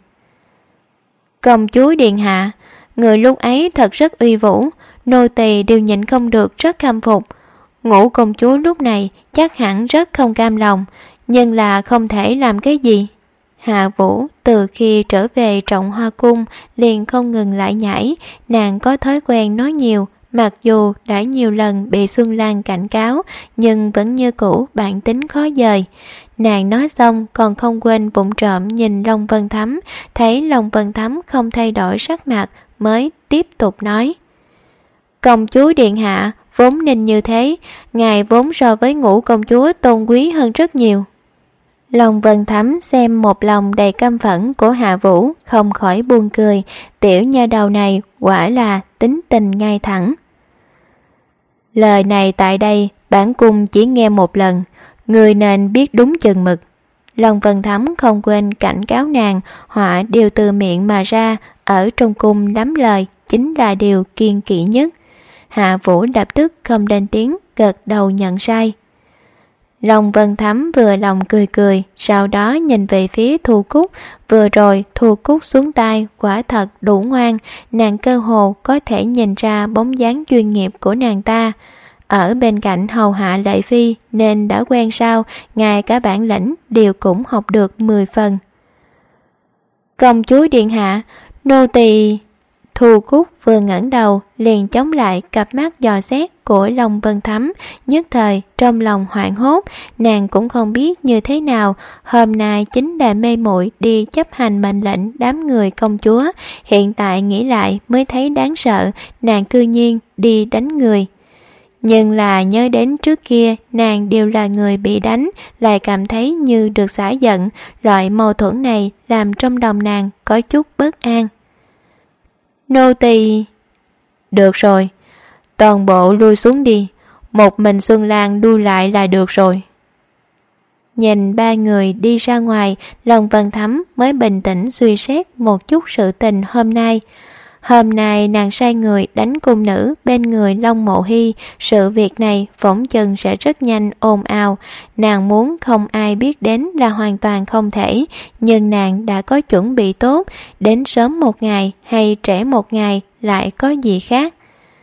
Công chúa điện hạ, người lúc ấy thật rất uy vũ, nô tỳ đều nhịn không được rất khâm phục. Ngũ công chúa lúc này chắc hẳn rất không cam lòng, nhưng là không thể làm cái gì. Hạ Vũ từ khi trở về Trọng Hoa cung liền không ngừng lại nhảy, nàng có thói quen nói nhiều, mặc dù đã nhiều lần bị Xuân Lan cảnh cáo nhưng vẫn như cũ bản tính khó dời. Nàng nói xong còn không quên vụng trộm nhìn Long Vân Thấm, thấy Long Vân Thấm không thay đổi sắc mặt mới tiếp tục nói. Công chúa điện hạ vốn nên như thế, ngài vốn so với Ngũ công chúa tôn quý hơn rất nhiều. Long Vân Thấm xem một lòng đầy căm phẫn của Hạ Vũ, không khỏi buồn cười, tiểu nha đầu này quả là tính tình ngay thẳng. Lời này tại đây bản cung chỉ nghe một lần, người nên biết đúng chừng mực. Long Vân Thấm không quên cảnh cáo nàng, họa đều từ miệng mà ra, ở trong cung lắm lời chính là điều kiêng kỵ nhất. Hạ Vũ lập tức không lên tiếng, gật đầu nhận sai. Long Vân Thấm vừa lòng cười cười, sau đó nhìn về phía Thu Cúc. Vừa rồi Thu Cúc xuống tay quả thật đủ ngoan, nàng cơ hồ có thể nhìn ra bóng dáng chuyên nghiệp của nàng ta. Ở bên cạnh hầu hạ Lệ Phi nên đã quen sao, ngay cả bản lĩnh đều cũng học được 10 phần. Công chúa điện hạ, nô tỳ... Thu Cúc vừa ngẩng đầu liền chống lại cặp mắt dò xét của Long Vân Thắm, nhất thời trong lòng hoảng hốt. Nàng cũng không biết như thế nào, hôm nay chính là mê muội đi chấp hành mệnh lệnh đám người công chúa, hiện tại nghĩ lại mới thấy đáng sợ, nàng cư nhiên đi đánh người. Nhưng là nhớ đến trước kia nàng đều là người bị đánh, lại cảm thấy như được xả giận, loại mâu thuẫn này làm trong lòng nàng có chút bất an. Nô tỳ... Được rồi, toàn bộ lui xuống đi, một mình Xuân Lan lui lại là được rồi. Nhìn ba người đi ra ngoài, Long Vân Thắm mới bình tĩnh suy xét một chút sự tình hôm nay. Hôm nay nàng sai người đánh cung nữ bên người Long Mộ Hy, sự việc này phỏng chừng sẽ rất nhanh ồn ào. Nàng muốn không ai biết đến là hoàn toàn không thể, nhưng nàng đã có chuẩn bị tốt, đến sớm một ngày hay trễ một ngày lại có gì khác.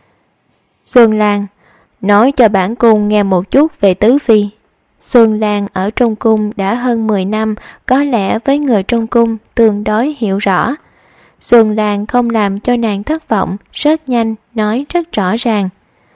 Xuân Lan, nói cho bản cung nghe một chút về Tứ Phi. Xuân Lan ở trong cung đã hơn 10 năm, có lẽ với người trong cung tương đối hiểu rõ. Xuân Lan không làm cho nàng thất vọng, rất nhanh nói rất rõ ràng.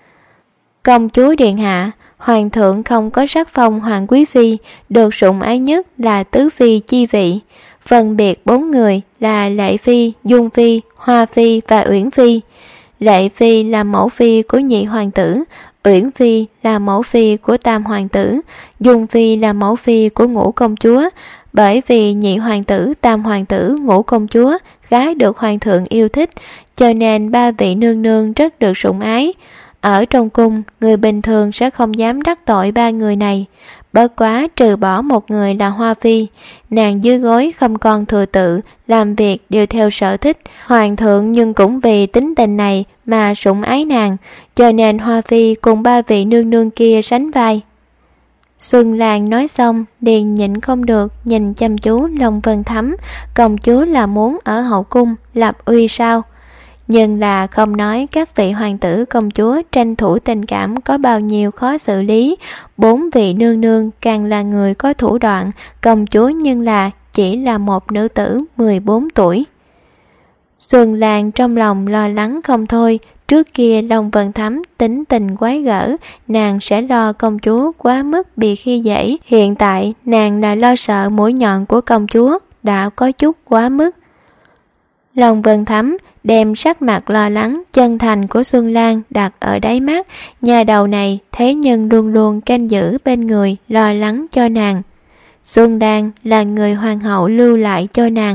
Công chúa điện hạ, hoàng thượng không có sắc phong hoàng quý phi, được sủng ái nhất là Tứ Phi chi vị, phân biệt 4 người là Lệ Phi, Dung Phi, Hoa Phi và Uyển Phi. Lệ Phi là mẫu phi của nhị hoàng tử, Uyển Phi là mẫu phi của tam hoàng tử, Dung Phi là mẫu phi của ngũ công chúa. Bởi vì nhị hoàng tử, tam hoàng tử, ngũ công chúa gái được hoàng thượng yêu thích, cho nên ba vị nương nương rất được sủng ái. Ở trong cung, người bình thường sẽ không dám đắc tội ba người này. Bất quá trừ bỏ một người là Hoa Phi, nàng dưới gối không còn thừa tự, làm việc đều theo sở thích. Hoàng thượng nhưng cũng vì tính tình này mà sủng ái nàng, cho nên Hoa Phi cùng ba vị nương nương kia sánh vai. Xuân Lan nói xong liền nhịn không được nhìn chăm chú Long Vân Thắm, công chúa là muốn ở hậu cung lập uy sao? Nhưng là không nói các vị hoàng tử công chúa tranh thủ tình cảm có bao nhiêu khó xử lý, 4 vị nương nương càng là người có thủ đoạn, công chúa nhưng là chỉ là một nữ tử 14 tuổi. Xuân Lan trong lòng lo lắng không thôi. Trước kia Long Vân Thắm tính tình quái gở, nàng sẽ lo công chúa quá mức bị khi dễ. Hiện tại nàng là lo sợ mũi nhọn của công chúa đã có chút quá mức. Long Vân Thắm đem sắc mặt lo lắng chân thành của Xuân Lan đặt ở đáy mắt. Nhà đầu này thế nhưng luôn luôn canh giữ bên người, lo lắng cho nàng. Xuân Lan là người hoàng hậu lưu lại cho nàng.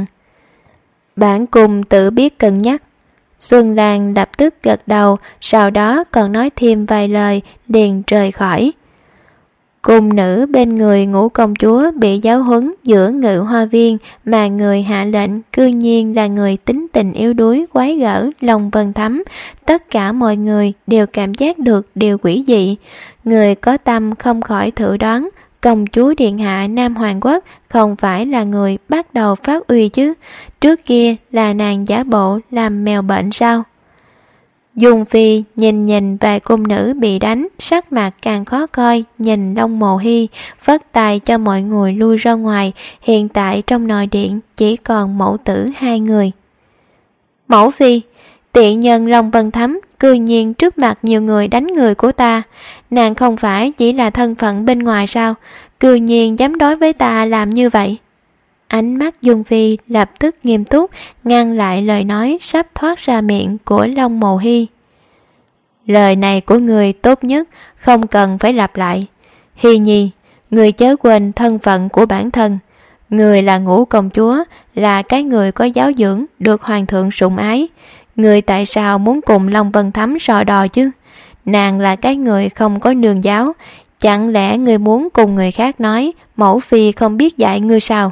Bản cung tự biết cân nhắc. Xuân Lan lập tức gật đầu, sau đó còn nói thêm vài lời, liền rời khỏi. Cung nữ bên người ngũ công chúa bị giáo huấn giữa Ngự Hoa Viên, mà người hạ lệnh cư nhiên là người tính tình yếu đuối quái gở Long Vân Thắm. Tất cả mọi người đều cảm giác được điều quỷ dị. Người có tâm không khỏi thử đoán, công chúa điện hạ Nam Hoàng Quốc không phải là người bắt đầu phát uy chứ? Trước kia là nàng giả bộ làm mèo bệnh sao? Dung Phi nhìn vài cung nữ bị đánh, sắc mặt càng khó coi, nhìn Long Mộ Hy, phất tay cho mọi người lui ra ngoài. Hiện tại trong nội điện chỉ còn mẫu tử 2 người. Mẫu Phi, tiện nhân Long Vân Thắm cư nhiên trước mặt nhiều người đánh người của ta. Nàng không phải chỉ là thân phận bên ngoài sao? Cư nhiên dám đối với ta làm như vậy. Ánh mắt Dung Phi lập tức nghiêm túc, ngăn lại lời nói sắp thoát ra miệng của Long Mộ Hy. Lời này của người tốt nhất không cần phải lặp lại. Hy Nhi, người chớ quên thân phận của bản thân. Người là ngũ công chúa, là cái người có giáo dưỡng, được hoàng thượng sủng ái. Người tại sao muốn cùng Long Vân Thắm so đo chứ? Nàng là cái người không có nương giáo, chẳng lẽ người muốn cùng người khác nói mẫu phi không biết dạy ngươi sao?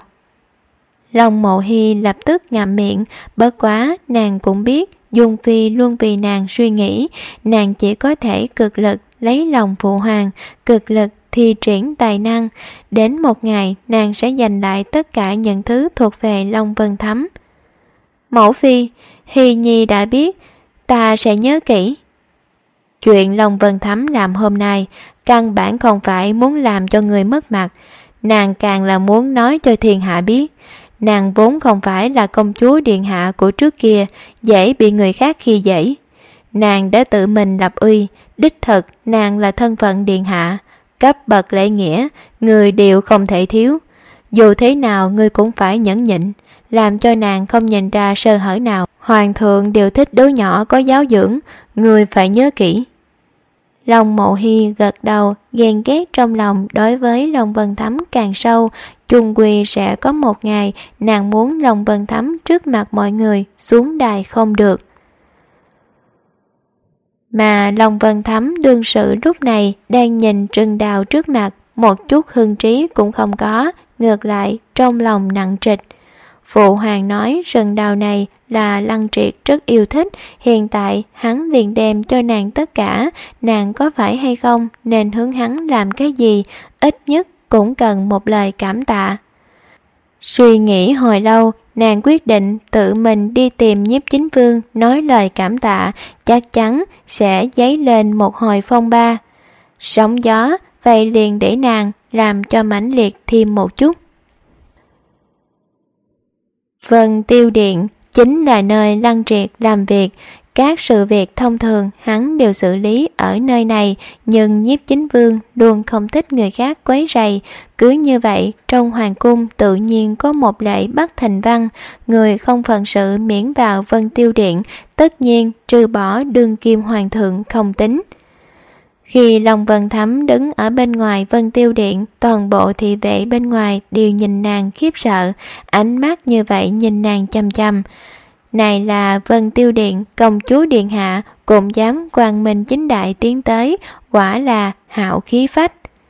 Long Mộ Hy lập tức ngậm miệng, bất quá nàng cũng biết Dung Phi luôn vì nàng suy nghĩ, nàng chỉ có thể cực lực lấy lòng phụ hoàng, cực lực thi triển tài năng, đến một ngày nàng sẽ giành lại tất cả những thứ thuộc về Long Vân Thắm. Mẫu Phi, Hy Nhi đã biết, ta sẽ nhớ kỹ. Chuyện Long Vân Thắm làm hôm nay căn bản không phải muốn làm cho người mất mặt, nàng càng là muốn nói cho thiên hạ biết, nàng vốn không phải là công chúa điện hạ của trước kia, dễ bị người khác khi dễ. Nàng đã tự mình lập uy, đích thực nàng là thân phận điện hạ, cấp bậc lễ nghĩa, người đều không thể thiếu. Dù thế nào ngươi cũng phải nhẫn nhịn, làm cho nàng không nhìn ra sơ hở nào. Hoàng thượng đều thích đứa nhỏ có giáo dưỡng, ngươi phải nhớ kỹ. Long Mộ Hy gật đầu, ghen ghét trong lòng đối với Long Vân Thắm càng sâu. Chung quy sẽ có một ngày nàng muốn Long Vân Thắm trước mặt mọi người xuống đài không được. Mà Long Vân Thắm đương sự lúc này đang nhìn rừng đào trước mặt, một chút hưng trí cũng không có, ngược lại trong lòng nặng trịch. Phụ hoàng nói rừng đào này là Lăng Triệt rất yêu thích, hiện tại hắn liền đem cho nàng tất cả, nàng có phải hay không nên hướng hắn làm cái gì, ít nhất cũng cần một lời cảm tạ. Suy nghĩ hồi lâu, nàng quyết định tự mình đi tìm Nhiếp Chính Vương nói lời cảm tạ, chắc chắn sẽ dấy lên một hồi phong ba. Sóng gió, vậy liền để nàng làm cho mãnh liệt thêm một chút. Vân Tiêu Điện chính là nơi Lăng Triệt làm việc, các sự việc thông thường hắn đều xử lý ở nơi này, nhưng Nhiếp Chính Vương luôn không thích người khác quấy rầy. Cứ như vậy, trong hoàng cung tự nhiên có một lệ bắt thành văn, người không phận sự miễn vào Vân Tiêu Điện, tất nhiên trừ bỏ đương kim hoàng thượng không tính. Khi Long Vân Thắm đứng ở bên ngoài Vân Tiêu Điện, toàn bộ thị vệ bên ngoài đều nhìn nàng khiếp sợ, ánh mắt như vậy nhìn nàng chăm chăm. Này là Vân Tiêu Điện, công chúa điện hạ cũng dám quang minh chính đại tiến tới, quả là hạo khí phách.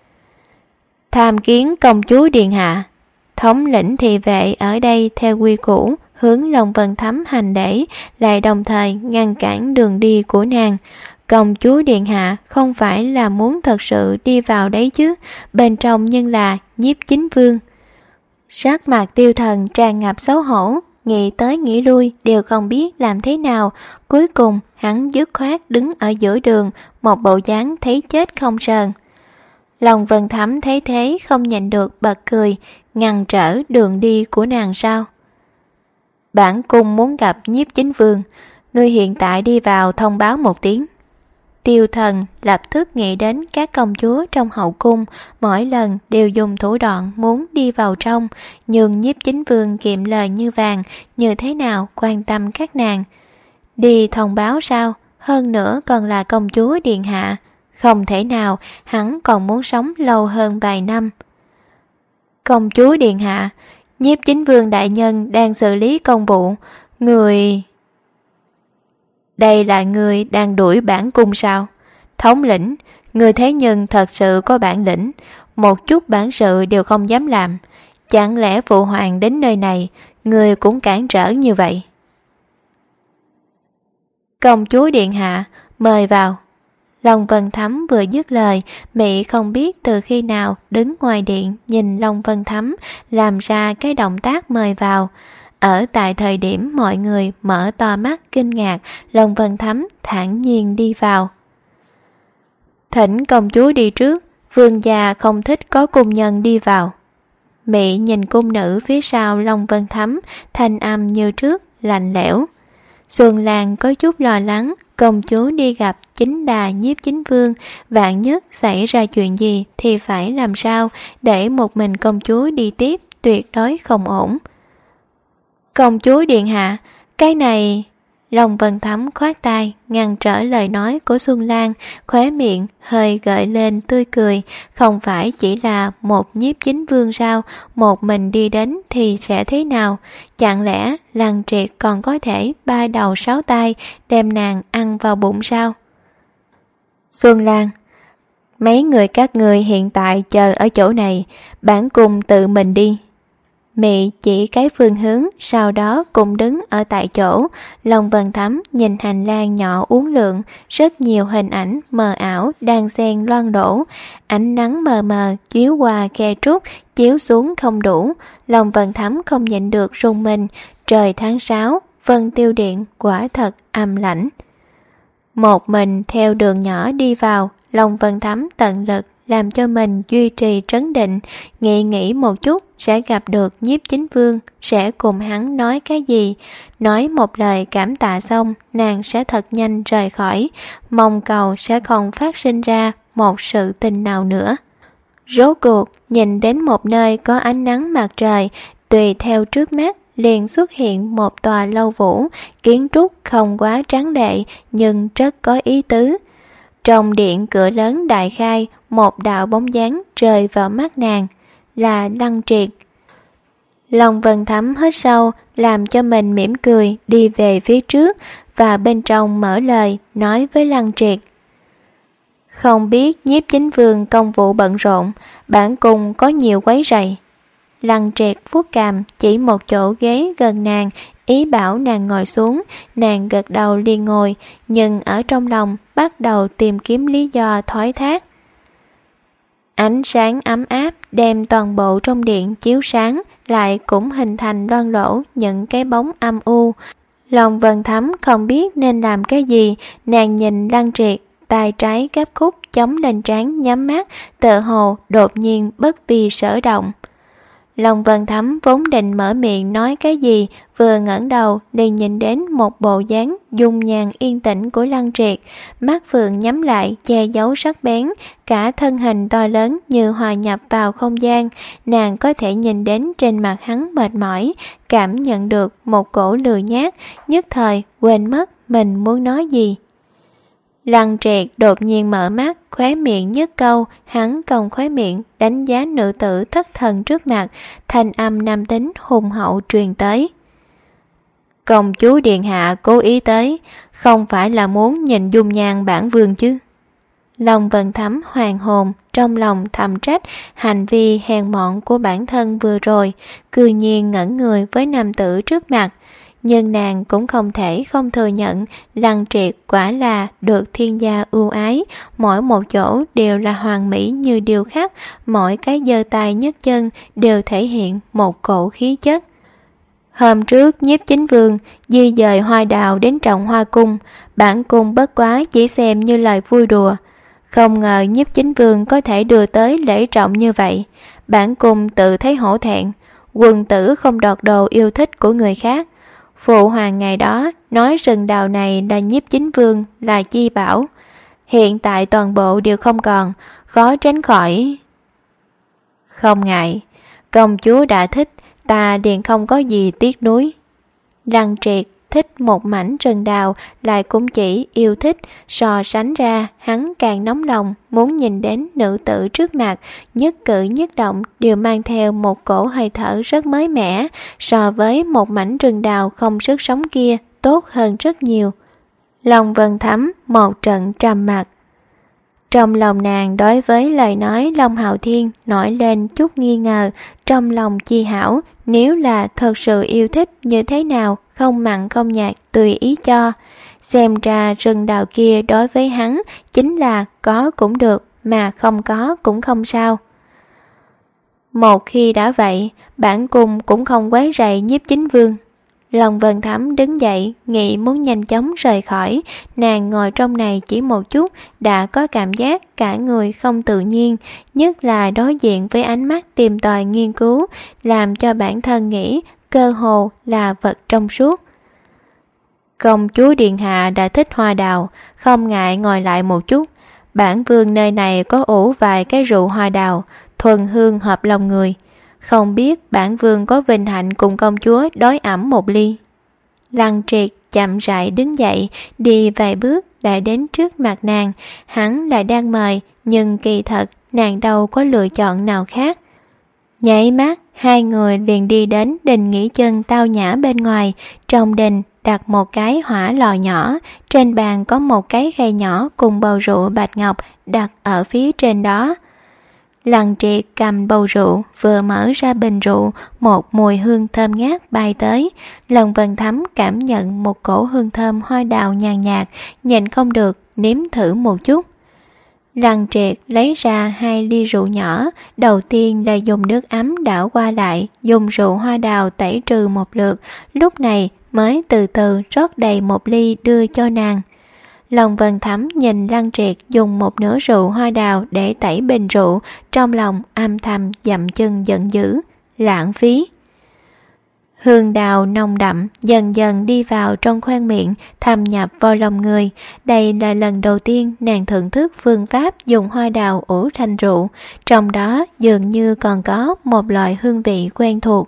Tham kiến công chúa điện hạ. Thống lĩnh thị vệ ở đây theo quy củ hướng Long Vân Thắm hành lễ, lại đồng thời ngăn cản đường đi của nàng. Công chúa điện hạ không phải là muốn thật sự đi vào đấy chứ, bên trong nhưng là Nhiếp Chính Vương. Sắc mặt Tiêu Thần tràn ngập xấu hổ, nghĩ tới nghĩ lui đều không biết làm thế nào. Cuối cùng hắn dứt khoát đứng ở giữa đường, một bộ dáng thấy chết không sờn. Long Vân Thắm thấy thế không nhịn được bật cười, ngăn trở đường đi của nàng sao? Bản cung muốn gặp Nhiếp Chính Vương, ngươi hiện tại đi vào thông báo một tiếng. Tiêu Thần lập tức nghĩ đến các công chúa trong hậu cung, mỗi lần đều dùng thủ đoạn muốn đi vào trong, nhưng Nhiếp Chính Vương kiệm lời như vàng, như thế nào quan tâm các nàng. Đi thông báo sao? Hơn nữa còn là công chúa điện hạ. Không thể nào, hắn còn muốn sống lâu hơn vài năm. Công chúa điện hạ, Nhiếp Chính Vương đại nhân đang xử lý công vụ, người... Đây là người đang đuổi bản cung sao? Thống lĩnh, người thế nhưng thật sự có bản lĩnh, một chút bản sự đều không dám làm. Chẳng lẽ phụ hoàng đến nơi này, người cũng cản trở như vậy? Công chúa điện hạ, mời vào. Long Vân Thắm vừa dứt lời, Mị không biết từ khi nào đứng ngoài điện nhìn Long Vân Thắm làm ra cái động tác mời vào. Ở tại thời điểm mọi người mở to mắt kinh ngạc, Long Vân Thắm thản nhiên đi vào. Thỉnh công chúa đi trước, vương gia không thích có cung nhân đi vào. Mị nhìn cung nữ phía sau Long Vân Thắm, thanh âm như trước, lạnh lẽo. Xuân Lan có chút lo lắng, công chúa đi gặp chính là Nhiếp Chính Vương, vạn nhất xảy ra chuyện gì thì phải làm sao, để một mình công chúa đi tiếp tuyệt đối không ổn. Công chúa điện hạ, cái này... Long Vân Thắm khoát tay ngăn trở lời nói của Xuân Lan, khóe miệng hơi gợi lên tươi cười. Không phải chỉ là một Nhiếp Chính Vương sao, một mình đi đến thì sẽ thế nào? Chẳng lẽ Lăng Triệt còn có thể 3 đầu 6 tay đem nàng ăn vào bụng sao? Xuân Lan, mấy người các ngươi hiện tại chờ ở chỗ này, bản cung tự mình đi. Mị chỉ cái phương hướng, sau đó cũng đứng ở tại chỗ. Long Vân Thắm nhìn hành lang nhỏ uốn lượn, rất nhiều hình ảnh mờ ảo đang xen loang đổ. Ánh nắng mờ mờ chiếu qua khe trúc, chiếu xuống không đủ. Long Vân Thắm không nhịn được rung mình. Trời tháng 6, Vân Tiêu Điện quả thật âm lãnh. Một mình theo đường nhỏ đi vào, Long Vân Thắm tận lực làm cho mình duy trì trấn định, nghĩ một chút sẽ gặp được Nhiếp Chính Vương, sẽ cùng hắn nói cái gì. Nói một lời cảm tạ xong, nàng sẽ thật nhanh rời khỏi, mong cầu sẽ không phát sinh ra một sự tình nào nữa. Rốt cuộc, nhìn đến một nơi có ánh nắng mặt trời, tùy theo trước mắt liền xuất hiện một tòa lâu vũ, kiến trúc không quá tráng lệ nhưng rất có ý tứ. Trong điện cửa lớn đại khai, một đạo bóng dáng rơi vào mắt nàng, là Lăng Triệt. Lòng Vân Thắm hít sâu, làm cho mình mỉm cười đi về phía trước, và bên trong mở lời nói với Lăng Triệt. Không biết Nhiếp Chính Vương công vụ bận rộn, bản cung có nhiều quấy rầy. Lăng Triệt vuốt cằm chỉ một chỗ ghế gần nàng, ý bảo nàng ngồi xuống. Nàng gật đầu liền ngồi, nhưng ở trong lòng bắt đầu tìm kiếm lý do thoái thác. Ánh sáng ấm áp đem toàn bộ trong điện chiếu sáng, lại cũng hình thành loang lỗ những cái bóng âm u. Lòng Vân Thắm không biết nên làm cái gì, nàng nhìn Lăng Triệt, tay trái gấp khúc chống lên trán nhắm mắt, tựa hồ đột nhiên bất vi sở động. Lòng Vân Thắm vốn định mở miệng nói cái gì, vừa ngẩng đầu liền nhìn đến một bộ dáng dung nhan yên tĩnh của Lăng Triệt, mắt phượng nhắm lại che giấu sắc bén, cả thân hình to lớn như hòa nhập vào không gian. Nàng có thể nhìn đến trên mặt hắn mệt mỏi, cảm nhận được một cổ lười nhác, nhất thời quên mất mình muốn nói gì. Lăng Triệt đột nhiên mở mắt, khóe miệng nhếch câu, hắn cong khóe miệng đánh giá nữ tử thất thần trước mặt, thanh âm nam tính hùng hậu truyền tới. Công chúa điện hạ cố ý tới, không phải là muốn nhìn dung nhan bản vương chứ? Lòng Vân Thắm hoàng hồn, trong lòng thầm trách hành vi hèn mọn của bản thân vừa rồi, cư nhiên ngẩn người với nam tử trước mặt. Nhưng nàng cũng không thể không thừa nhận Lăng Triệt quả là được thiên gia ưu ái, mỗi một chỗ đều là hoàn mỹ như điêu khắc, mỗi cái giơ tay nhấc chân đều thể hiện một cổ khí chất. Hôm trước Nhiếp Chính Vương di dời Hoa Đào đến Trọng Hoa Cung, bản cung bất quá chỉ xem như lời vui đùa. Không ngờ Nhiếp Chính Vương có thể đưa tới lễ trọng như vậy, bản cung tự thấy hổ thẹn. Quân tử không đoạt đồ yêu thích của người khác. Phụ hoàng ngày đó nói rừng đào này là Nhiếp Chính Vương là chi bảo, hiện tại toàn bộ đều không còn, khó tránh khỏi. Không ngại, công chúa đã thích, ta liền không có gì tiếc nuối. Lăng Triệt thích một mảnh rừng đào, lại cũng chỉ yêu thích, so sánh ra hắn càng nóng lòng muốn nhìn đến nữ tử trước mặt, nhất cử nhất động đều mang theo một cổ hơi thở rất mới mẻ, so với một mảnh rừng đào không sức sống kia tốt hơn rất nhiều. Lòng Vân Thắm một trận trầm mặc. Trong lòng nàng đối với lời nói Long Hạo Thiên nổi lên chút nghi ngờ, trong lòng chi hảo, nếu là thật sự yêu thích như thế nào, không mặn không nhạt tùy ý cho. Xem ra rừng đào kia đối với hắn chính là có cũng được, mà không có cũng không sao. Một khi đã vậy, bản cung cũng không quấy rầy Nhiếp Chính Vương. Lòng Vân Thắm đứng dậy, nghĩ muốn nhanh chóng rời khỏi. Nàng ngồi trong này chỉ một chút đã có cảm giác cả người không tự nhiên, nhất là đối diện với ánh mắt tìm tòi nghiên cứu, làm cho bản thân nghĩ cơ hồ là vật trong suốt. Công chúa điện hạ đã thích hoa đào, không ngại ngồi lại một chút. Bản vương nơi này có ủ vài cái rượu hoa đào, thuần hương hợp lòng người. Không biết bản vương có vinh hạnh cùng công chúa đối ẩm một ly. Lăng Triệt chậm rãi đứng dậy, đi vài bước đã đến trước mặt nàng. Hắn lại đang mời, nhưng kỳ thật nàng đâu có lựa chọn nào khác. Nháy mắt, hai người liền đi đến đình nghỉ chân tao nhã bên ngoài. Trong đình đặt một cái hỏa lò nhỏ, trên bàn có một cái khay nhỏ cùng bầu rượu bạch ngọc đặt ở phía trên đó. Lăng Triệt cầm bầu rượu, vừa mở ra bình rượu, một mùi hương thơm ngát bay tới. Lòng Vân Thắm cảm nhận một cổ hương thơm hoa đào nhàn nhạt, nhịn không được nếm thử một chút. Lăng Triệt lấy ra 2 ly rượu nhỏ, đầu tiên là dùng nước ấm đảo qua lại, dùng rượu hoa đào tẩy trừ một lượt, lúc này mới từ từ rót đầy 1 ly đưa cho nàng. Long Vân Thắm nhìn Lăng Triệt dùng một nửa rượu hoa đào để tẩy bình rượu, trong lòng âm thầm dậm chân giận dữ, lãng phí. Hương đào nồng đậm dần dần đi vào trong khoang miệng, thâm nhập vào lòng người. Đây là lần đầu tiên nàng thưởng thức phương pháp dùng hoa đào ủ thành rượu, trong đó dường như còn có một loại hương vị quen thuộc.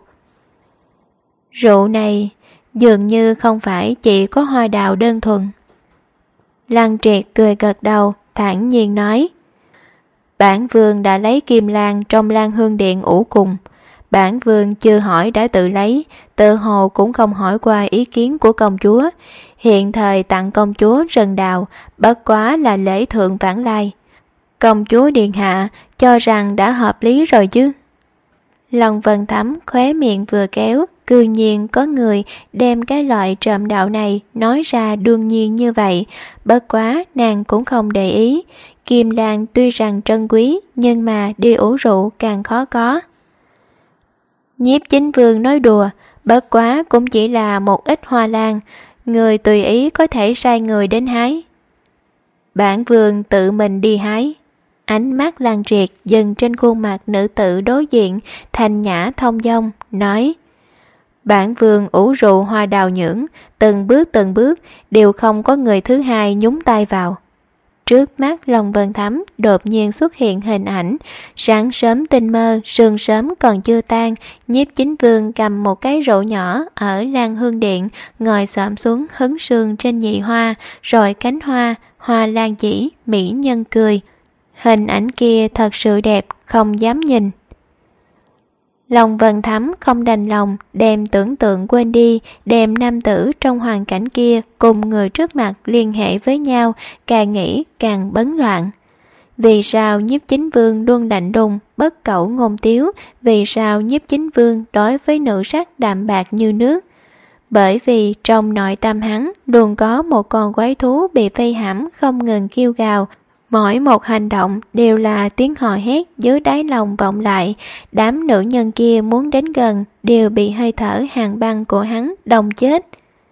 Rượu này dường như không phải chỉ có hoa đào đơn thuần. Lăng Triệt cười gật đầu, thản nhiên nói: Bản vương đã lấy kim lan trong Lan Hương Điện ủ cùng. Bản vương chưa hỏi đã tự lấy, tự hồ cũng không hỏi qua ý kiến của công chúa. Hiện thời tặng công chúa rừng đào, bất quá là lễ thượng vãng lai. Công chúa điện hạ cho rằng đã hợp lý rồi chứ? Long Vân Thắm khóe miệng vừa kéo, cư nhiên có người đem cái loại trộm đạo này nói ra đương nhiên như vậy. Bất quá nàng cũng không để ý. Kim lan tuy rằng trân quý, nhưng mà đi ủ rượu càng khó có. Nhiếp chính vương nói đùa, bất quá cũng chỉ là một ít hoa lan, người tùy ý có thể sai người đến hái. Bản vương tự mình đi hái. Ánh mắt Lăng Triệt dừng trên khuôn mặt nữ tử đối diện, thanh nhã thông dong, nói: Bản vương ủ rượu hoa đào nhưỡng, từng bước đều không có người thứ hai nhúng tay vào. Trước mắt Long Vân Thắm đột nhiên xuất hiện hình ảnh. Sáng sớm tinh mơ, sương sớm còn chưa tan, Nhiếp chính vương cầm một cái rổ nhỏ ở Lan Hương Điện, ngồi xổm xuống hứng sương trên nhị hoa, rồi cánh hoa, hoa lan chỉ, mỹ nhân cười. Hình ảnh kia thật sự đẹp, không dám nhìn. Long Vân Thắm không đành lòng đem tưởng tượng quên đi, đem nam tử trong hoàn cảnh kia cùng người trước mặt liên hệ với nhau, càng nghĩ càng bấn loạn. Vì sao Nhiếp chính vương luôn lạnh đùng, bất cẩu ngôn tiếu? Vì sao Nhiếp chính vương đối với nữ sắc đạm bạc như nước? Bởi vì trong nội tâm hắn luôn có một con quái thú bị vây hãm không ngừng kêu gào. Mỗi một hành động đều là tiếng hò hét dưới đáy lòng vọng lại. Đám nữ nhân kia muốn đến gần đều bị hơi thở hàn băng của hắn đông chết.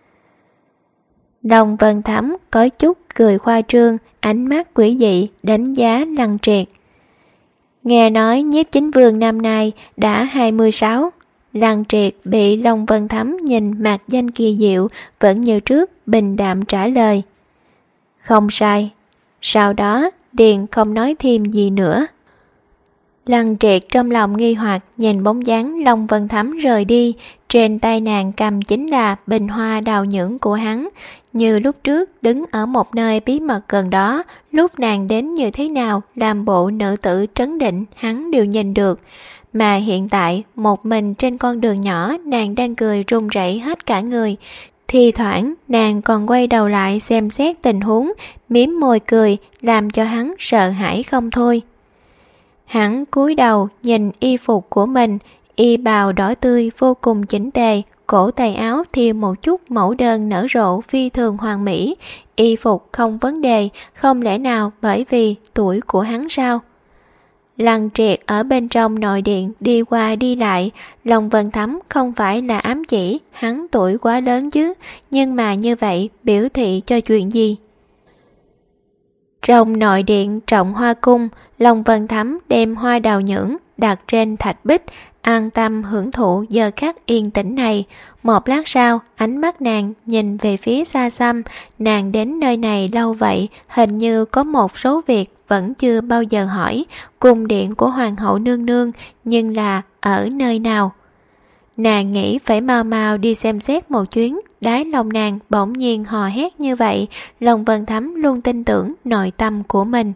Long Vân Thắm có chút cười khoa trương, ánh mắt quỷ dị đánh giá Lăng Triệt. Nghe nói Nhiếp chính vương năm nay đã 26. Lăng Triệt bị Long Vân Thắm nhìn mặt danh kỳ diệu, vẫn như trước bình đạm trả lời: Không sai. Sau đó Điền không nói thêm gì nữa. Lăng Triệt trong lòng nghi hoặc nhìn bóng dáng Long Vân Thắm rời đi. Trên tay nàng cầm chính là bình hoa đào nhưỡng của hắn. Như lúc trước đứng ở một nơi bí mật gần đó, lúc nàng đến như thế nào, làm bộ nữ tử trấn định, hắn đều nhìn được. Mà hiện tại một mình trên con đường nhỏ, nàng đang cười run rẩy hết cả người. Thì thoảng nàng còn quay đầu lại xem xét tình huống, mím môi cười, làm cho hắn sợ hãi không thôi. Hắn cúi đầu nhìn y phục của mình, y bào đỏ tươi vô cùng chỉnh tề, cổ tay áo thêu một chút mẫu đơn nở rộ phi thường hoàn mỹ. Y phục không vấn đề, không lẽ nào bởi vì tuổi của hắn sao? Lăng Triệt ở bên trong nội điện đi qua đi lại. Long Vân Thắm không phải là ám chỉ hắn tuổi quá lớn chứ, nhưng mà như vậy biểu thị cho chuyện gì? Trong nội điện Trọng Hoa Cung, Long Vân Thắm đem hoa đào nhưỡng đặt trên thạch bích, an tâm hưởng thụ giờ khắc yên tĩnh này. Một lát sau, ánh mắt nàng nhìn về phía xa xăm. Nàng đến nơi này lâu vậy, hình như có một số việc vẫn chưa bao giờ hỏi. Cung điện của Hoàng hậu nương nương, nhưng là ở nơi nào? Nàng nghĩ phải mau mau đi xem xét một chuyến. Đáy lòng nàng bỗng nhiên hò hét như vậy. Long Vân Thắm luôn tin tưởng nội tâm của mình.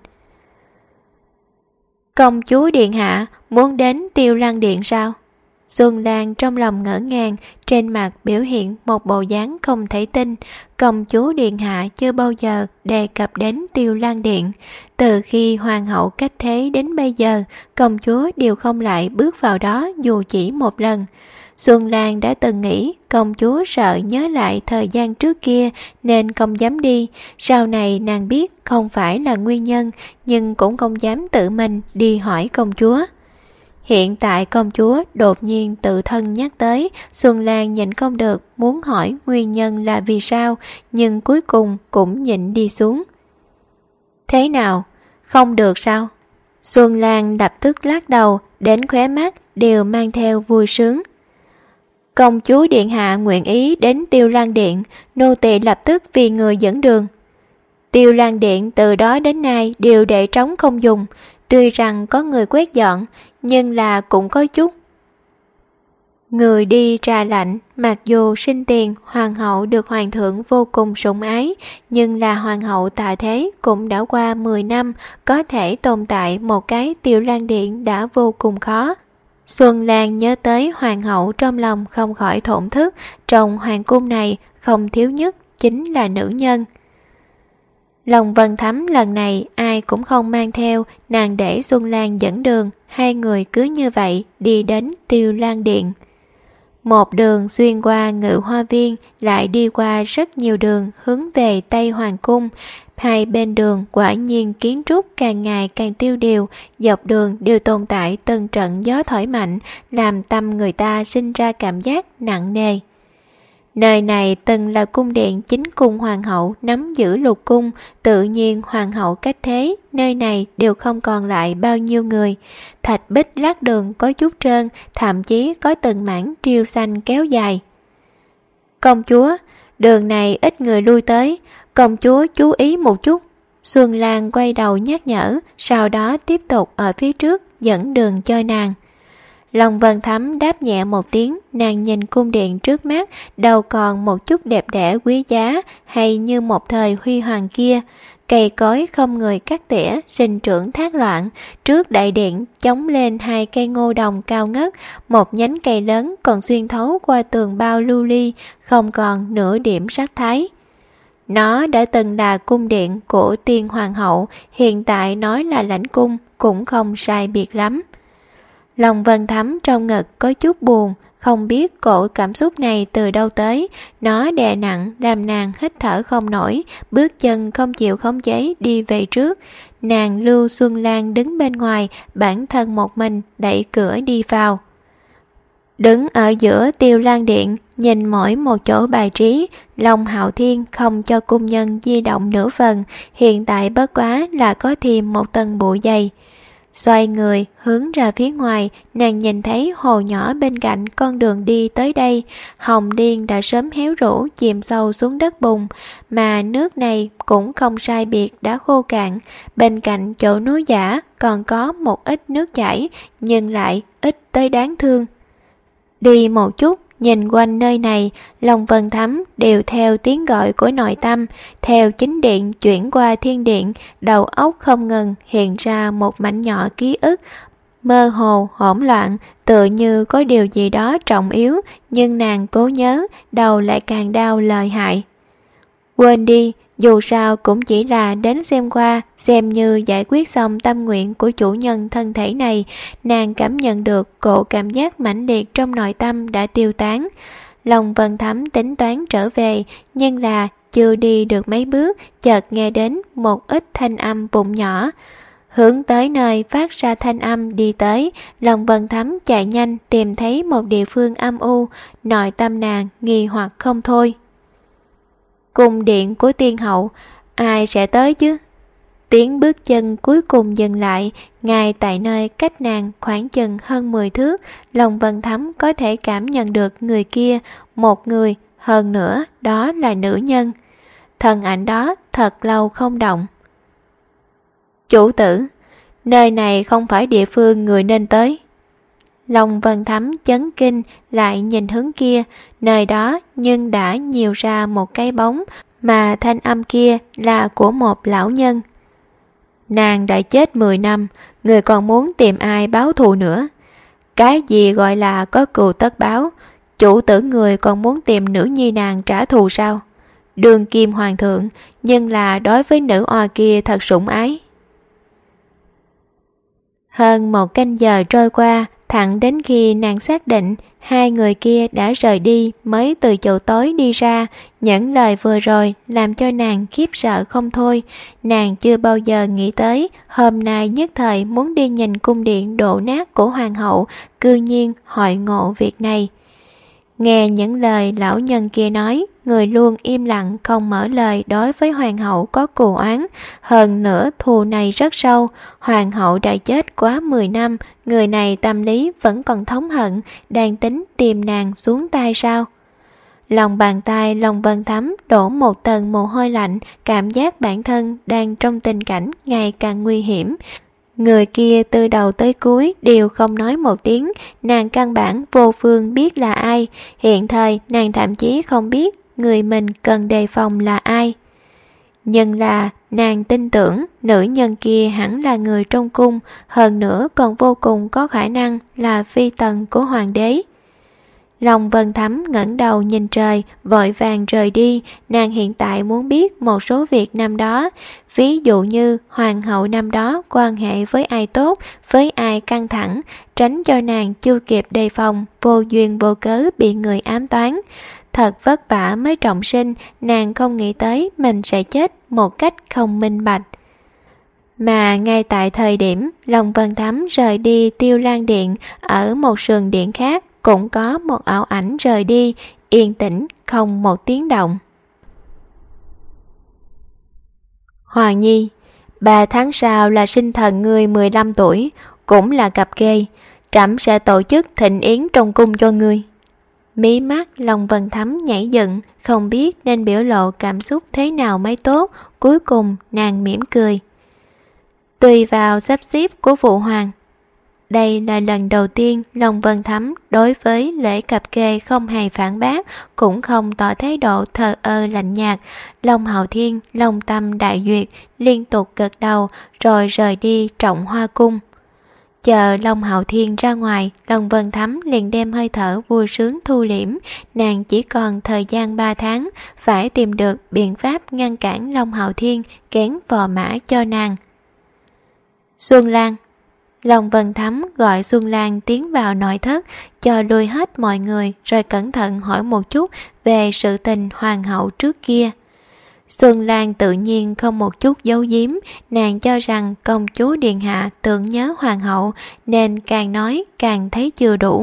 Công chúa điện hạ muốn đến Tiêu Lăng Điện sao? Xuân Lan trong lòng ngỡ ngàng, trên mặt biểu hiện một bộ dáng không thể tin. Công chúa điện hạ chưa bao giờ đề cập đến Tiêu Lăng Điện. Từ khi hoàng hậu cách thế đến bây giờ, công chúa đều không lại bước vào đó dù chỉ một lần. Xuân Lan đã từng nghĩ công chúa sợ nhớ lại thời gian trước kia nên không dám đi. Sau này nàng biết không phải là nguyên nhân, nhưng cũng không dám tự mình đi hỏi công chúa. Hiện tại công chúa đột nhiên tự thân nhắc tới, Xuân Lan nhịn không được muốn hỏi nguyên nhân là vì sao, nhưng cuối cùng cũng nhịn đi xuống. Thế nào? Không được sao? Xuân Lan lập tức lắc đầu, đến khóe mắt đều mang theo vui sướng. Công chúa điện hạ nguyện ý đến Tiêu Lan Điện, nô tỳ lập tức vì người dẫn đường. Tiêu Lan Điện từ đó đến nay đều để trống không dùng, tuy rằng có người quét dọn, nhưng là cũng có chút người đi trà lạnh. Mặc dù sinh tiền hoàng hậu được hoàng thượng vô cùng sủng ái, nhưng là hoàng hậu tạ thế cũng đã qua 10 năm, có thể tồn tại một cái Tiêu Lan Điện đã vô cùng khó. Xuân Lan nhớ tới hoàng hậu trong lòng không khỏi thổn thức, trong hoàng cung này không thiếu nhất chính là nữ nhân. Lòng Vân Thắm lần này ai cũng không mang theo, nàng để Xuân Lan dẫn đường, hai người cứ như vậy đi đến Tiêu Lan Điện. Một đường xuyên qua Ngự Hoa Viên, lại đi qua rất nhiều đường hướng về Tây Hoàng Cung. Hai bên đường quả nhiên kiến trúc càng ngày càng tiêu điều, dọc đường đều tồn tại từng trận gió thổi mạnh, làm tâm người ta sinh ra cảm giác nặng nề. Nơi này từng là cung điện chính cung hoàng hậu nắm giữ lục cung, tự nhiên hoàng hậu cách thế, nơi này đều không còn lại bao nhiêu người. Thạch bích lát đường có chút trơn, thậm chí có từng mảng triêu xanh kéo dài. Công chúa, đường này ít người lui tới, công chúa chú ý một chút. Xuân Lan quay đầu nhắc nhở, sau đó tiếp tục ở phía trước dẫn đường cho nàng. Lòng Vân Thắm đáp nhẹ một tiếng, nàng nhìn cung điện trước mắt, đâu còn một chút đẹp đẽ quý giá hay như một thời huy hoàng kia. Cây cối không người cắt tỉa, sinh trưởng thác loạn, trước đại điện chống lên hai cây ngô đồng cao ngất, một nhánh cây lớn còn xuyên thấu qua tường bao lưu ly, không còn nửa điểm sắc thái. Nó đã từng là cung điện của tiên hoàng hậu, hiện tại nói là lãnh cung cũng không sai biệt lắm. Lòng Vân Thắm trong ngực có chút buồn, không biết cổ cảm xúc này từ đâu tới, nó đè nặng làm nàng hít thở không nổi, bước chân không chịu khống chế đi về trước. Nàng lưu Xuân Lan đứng bên ngoài, bản thân một mình đẩy cửa đi vào. Đứng ở giữa Tiêu Lan Điện, nhìn mỗi một chỗ bài trí, Long Hạo Thiên không cho cung nhân di động nửa phần, hiện tại bất quá là có thêm một tầng bụi dày. Xoay người hướng ra phía ngoài, nàng nhìn thấy hồ nhỏ bên cạnh con đường đi tới đây, hồng liên đã sớm héo rũ chìm sâu xuống đất bùn, mà nước này cũng không sai biệt đã khô cạn. Bên cạnh chỗ núi giả còn có một ít nước chảy, nhưng lại ít tới đáng thương. Đi một chút, nhìn quanh nơi này, lòng Vân Thắm đều theo tiếng gọi của nội tâm, theo chính điện chuyển qua thiên điện, đầu óc không ngừng hiện ra một mảnh nhỏ ký ức, mơ hồ hỗn loạn, tựa như có điều gì đó trọng yếu, nhưng nàng cố nhớ, đầu lại càng đau lợi hại. Quên đi, dù sao cũng chỉ là đến xem qua, xem như giải quyết xong tâm nguyện của chủ nhân thân thể này. Nàng cảm nhận được cỗ cảm giác mãnh liệt trong nội tâm đã tiêu tán. Lòng Vân Thắm tính toán trở về, nhưng là chưa đi được mấy bước, chợt nghe đến một ít thanh âm vụn nhỏ. Hướng tới nơi phát ra thanh âm đi tới, lòng Vân Thắm chạy nhanh tìm thấy một địa phương âm u, nội tâm nàng nghi hoặc không thôi. Cung điện của tiên hậu, ai sẽ tới chứ? Tiếng bước chân cuối cùng dừng lại, ngay tại nơi cách nàng khoảng chừng hơn 10 thước, lòng Vân Thắm có thể cảm nhận được người kia, một người, hơn nữa đó là nữ nhân. Thân ảnh đó thật lâu không động. Chủ tử, nơi này không phải địa phương người nên tới. Lòng Vân Thắm chấn kinh lại nhìn hướng kia, nơi đó nhưng đã nhiều ra một cái bóng, mà thanh âm kia là của một lão nhân. Nàng đã chết 10 năm, người còn muốn tìm ai báo thù nữa? Cái gì gọi là có cừu tất báo? Chủ tử người còn muốn tìm nữ nhi nàng trả thù sao? Đương kim hoàng thượng, nhưng là đối với nữ oa kia thật sủng ái. Hơn một canh giờ trôi qua, thẳng đến khi nàng xác định hai người kia đã rời đi mới từ chỗ tối đi ra. Những lời vừa rồi làm cho nàng khiếp sợ không thôi. Nàng chưa bao giờ nghĩ tới hôm nay nhất thời muốn đi nhìn cung điện đổ nát của hoàng hậu, cư nhiên hội ngộ việc này. Nghe những lời lão nhân kia nói, người luôn im lặng không mở lời đối với hoàng hậu có cù oán. Hơn nữa thù này rất sâu, hoàng hậu đã chết quá 10 năm, người này tâm lý vẫn còn thống hận, đang tính tìm nàng xuống tay sao? Lòng bàn tay Long Vân Thắm đổ một tầng mồ hôi lạnh, cảm giác bản thân đang trong tình cảnh ngày càng nguy hiểm. Người kia từ đầu tới cuối đều không nói một tiếng, nàng căn bản vô phương biết là ai. Hiện thời nàng thậm chí không biết người mình cần đề phòng là ai. Nhưng là nàng tin tưởng nữ nhân kia hẳn là người trong cung, hơn nữa còn vô cùng có khả năng là phi tần của hoàng đế. Long Vân Thắm ngẩng đầu nhìn trời, vội vàng rời đi. Nàng hiện tại muốn biết một số việc năm đó, ví dụ như hoàng hậu năm đó quan hệ với ai tốt, với ai căng thẳng, tránh cho nàng chưa kịp đề phòng, vô duyên vô cớ bị người ám toán. Thật vất vả mới trọng sinh, nàng không nghĩ tới mình sẽ chết một cách không minh bạch. Mà ngay tại thời điểm Long Vân Thắm rời đi Tiêu Lan Điện, ở một sườn điện khác cũng có một ảo ảnh rời đi, yên tĩnh không một tiếng động. Hoàng Nhi, 3 tháng sau là sinh thần ngươi 15 tuổi, cũng là cặp kê, trẫm sẽ tổ chức thịnh yến trong cung cho ngươi. Mí mắt Long Vân Thắm nhảy dựng, không biết nên biểu lộ cảm xúc thế nào mới tốt. Cuối cùng nàng mỉm cười. Tùy vào sắp xếp của phụ hoàng. Đây là lần đầu tiên Long Vân Thắm đối với lễ cặp kê không hề phản bác, cũng không tỏ thái độ thờ ơ lạnh nhạt. Long Hạo Thiên long tâm đại duyệt, liên tục gật đầu rồi rời đi Trọng Hoa Cung. Chờ Long Hạo Thiên ra ngoài, Long Vân Thắm liền đem hơi thở vui sướng thu liễm. Nàng chỉ còn thời gian 3 tháng, phải tìm được biện pháp ngăn cản Long Hạo Thiên kén vò mã cho nàng. Xuân Lan. Long Vân Thắm gọi Xuân Lan tiến vào nội thất, cho lui hết mọi người rồi cẩn thận hỏi một chút về sự tình hoàng hậu trước kia. Xuân Lan tự nhiên không một chút giấu giếm, nàng cho rằng công chúa điện hạ tưởng nhớ hoàng hậu nên càng nói càng thấy chưa đủ.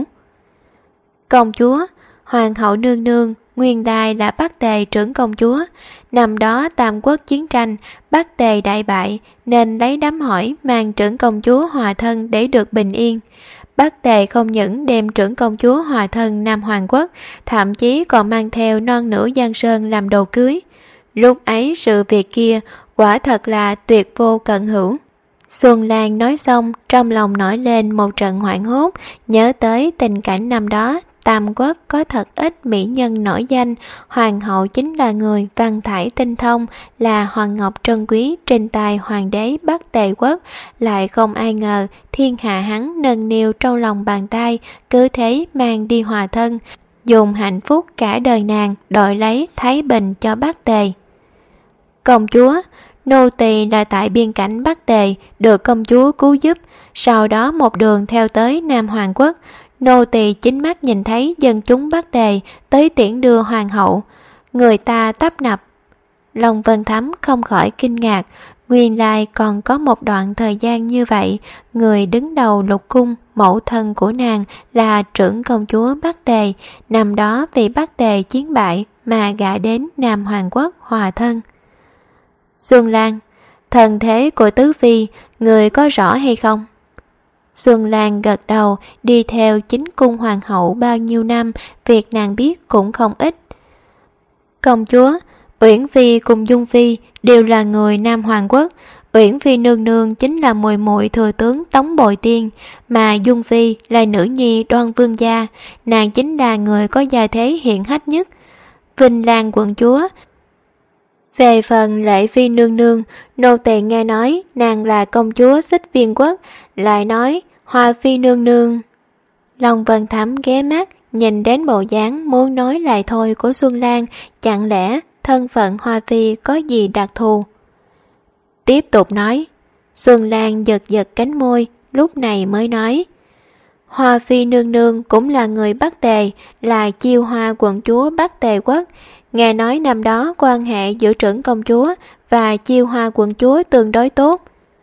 Công chúa, hoàng hậu nương nương nguyên đài là Bắc Tề trưởng công chúa. Năm đó Tam Quốc chiến tranh, Bắc Tề đại bại nên lấy đám hỏi mang trưởng công chúa hòa thân để được bình yên. Bắc Tề không những đem trưởng công chúa hòa thân Nam Hoàng Quốc, thậm chí còn mang theo non nữ Giang Sơn làm đồ cưới. Lúc ấy sự việc kia quả thật là tuyệt vô cận hữu. Xuân Lan nói xong, trong lòng nổi lên một trận hoảng hốt, nhớ tới tình cảnh năm đó. Tam Quốc có thật ít mỹ nhân nổi danh, hoàng hậu chính là người văn thải tinh thông, là hoàng ngọc trân quý trên tay hoàng đế Bắc Tề Quốc. Lại không ai ngờ thiên hạ hắn nâng niu trong lòng bàn tay, cứ thế mang đi hòa thân, dùng hạnh phúc cả đời nàng đổi lấy thái bình cho Bắc Tề. Công chúa, nô tỳ là tại biên cảnh Bắc Tề được công chúa cứu giúp, sau đó một đường theo tới Nam Hoàng Quốc. Nô tỳ chính mắt nhìn thấy dân chúng Bắc Tề tới tiễn đưa hoàng hậu, người ta tấp nập. Long Vân Thắm không khỏi kinh ngạc, nguyên lai còn có một đoạn thời gian như vậy. Người đứng đầu lục cung, mẫu thân của nàng là trưởng công chúa Bắc Tề, năm đó vì Bắc Tề chiến bại mà gả đến Nam Hoàng Quốc hòa thân. Xuân Lan, thần thế của tứ phi, người có rõ hay không? Xuân Lan gật đầu, đi theo chính cung hoàng hậu bao nhiêu năm, việc nàng biết cũng không ít. Công chúa, Uyển Phi cùng Dung Phi đều là người Nam Hoàng Quốc. Uyển Phi nương nương chính là muội muội thừa tướng Tống Bội Tiên, mà Dung Phi là nữ nhi Đoan Vương gia, nàng chính là người có gia thế hiển hách nhất. Vinh Lan quận chúa. Về phần Lệ Phi nương nương, nô tỳ nghe nói nàng là công chúa Xích Viên Quốc, lại nói Hoa Phi nương nương. Long Vân Thắm ghé mắt nhìn đến bộ dáng muốn nói lại thôi của Xuân Lan, chẳng lẽ thân phận Hoa Phi có gì đặc thù? Tiếp tục nói. Xuân Lan giật giật cánh môi, lúc này mới nói. Hoa Phi nương nương cũng là người Bắc Tề, là Chiêu Hoa quận chúa Bắc Tề quốc. Nghe nói năm đó quan hệ giữa trưởng công chúa và Chiêu Hoa quận chúa tương đối tốt.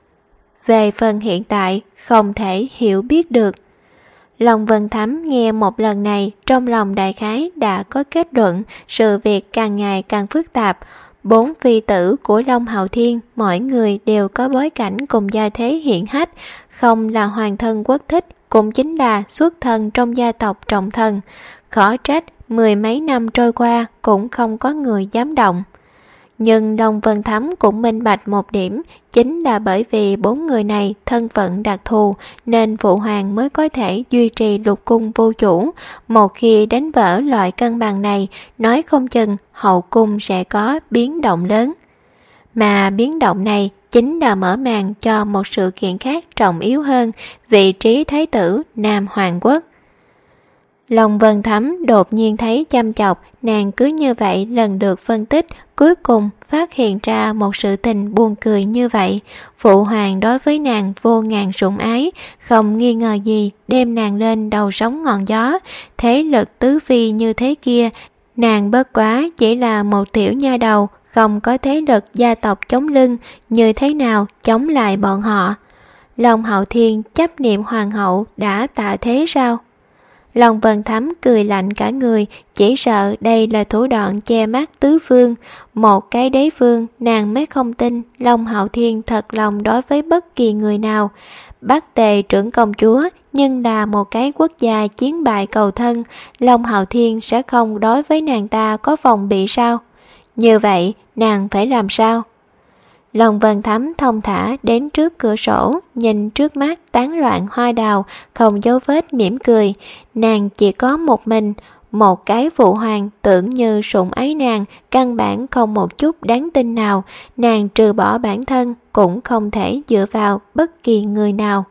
Về phần hiện tại, không thể hiểu biết được. Long Vân Thắm nghe một lần này, trong lòng đại khái đã có kết luận, sự việc càng ngày càng phức tạp. 4 phi tử của Long Hạo Thiên, mỗi người đều có bối cảnh cùng gia thế hiển hách, không là hoàng thân quốc thích, cũng chính là xuất thân trong gia tộc trọng thần. Khó trách 10 mấy năm trôi qua cũng không có người dám động. Nhưng Long Vân Thắm cũng minh bạch một điểm, chính là bởi vì 4 người này thân phận đặc thù nên Phụ Hoàng mới có thể duy trì lục cung vô chủ. Một khi đánh vỡ loại cân bằng này, nói không chừng hậu cung sẽ có biến động lớn. Mà biến động này chính là mở màn cho một sự kiện khác trọng yếu hơn, vị trí thái tử Nam Hoàng Quốc. Long Vân Thắm đột nhiên thấy chăm chọc, nàng cứ như vậy lần lượt phân tích, cuối cùng phát hiện ra một sự tình buồn cười như vậy. Phụ Hoàng đối với nàng vô ngàn sủng ái, không nghi ngờ gì đem nàng lên đầu sóng ngọn gió. Thế lực tứ phi như thế kia, nàng bất quá chỉ là một tiểu nha đầu, không có thế lực gia tộc chống lưng, như thế nào chống lại bọn họ? Long Hạo Thiên chấp niệm hoàng hậu đã tạ thế sao? Long Vân Thắm cười lạnh cả người, chỉ sợ đây là thủ đoạn che mắt tứ phương. Một cái đế phương, nàng mới không tin Long Hạo Thiên thật lòng đối với bất kỳ người nào. Bắc Tề trưởng công chúa, nhưng là một cái quốc gia chiến bại cầu thân, Long Hạo Thiên sẽ không đối với nàng ta có phòng bị sao? Như vậy, nàng phải làm sao? Long Vân Thắm thông thả đến trước cửa sổ, nhìn trước mắt tán loạn hoa đào, không dấu vết mỉm cười. Nàng chỉ có một mình, một cái Phụ Hoàng tưởng như sủng ái nàng, căn bản không một chút đáng tin nào. Nàng trừ bỏ bản thân, cũng không thể dựa vào bất kỳ người nào.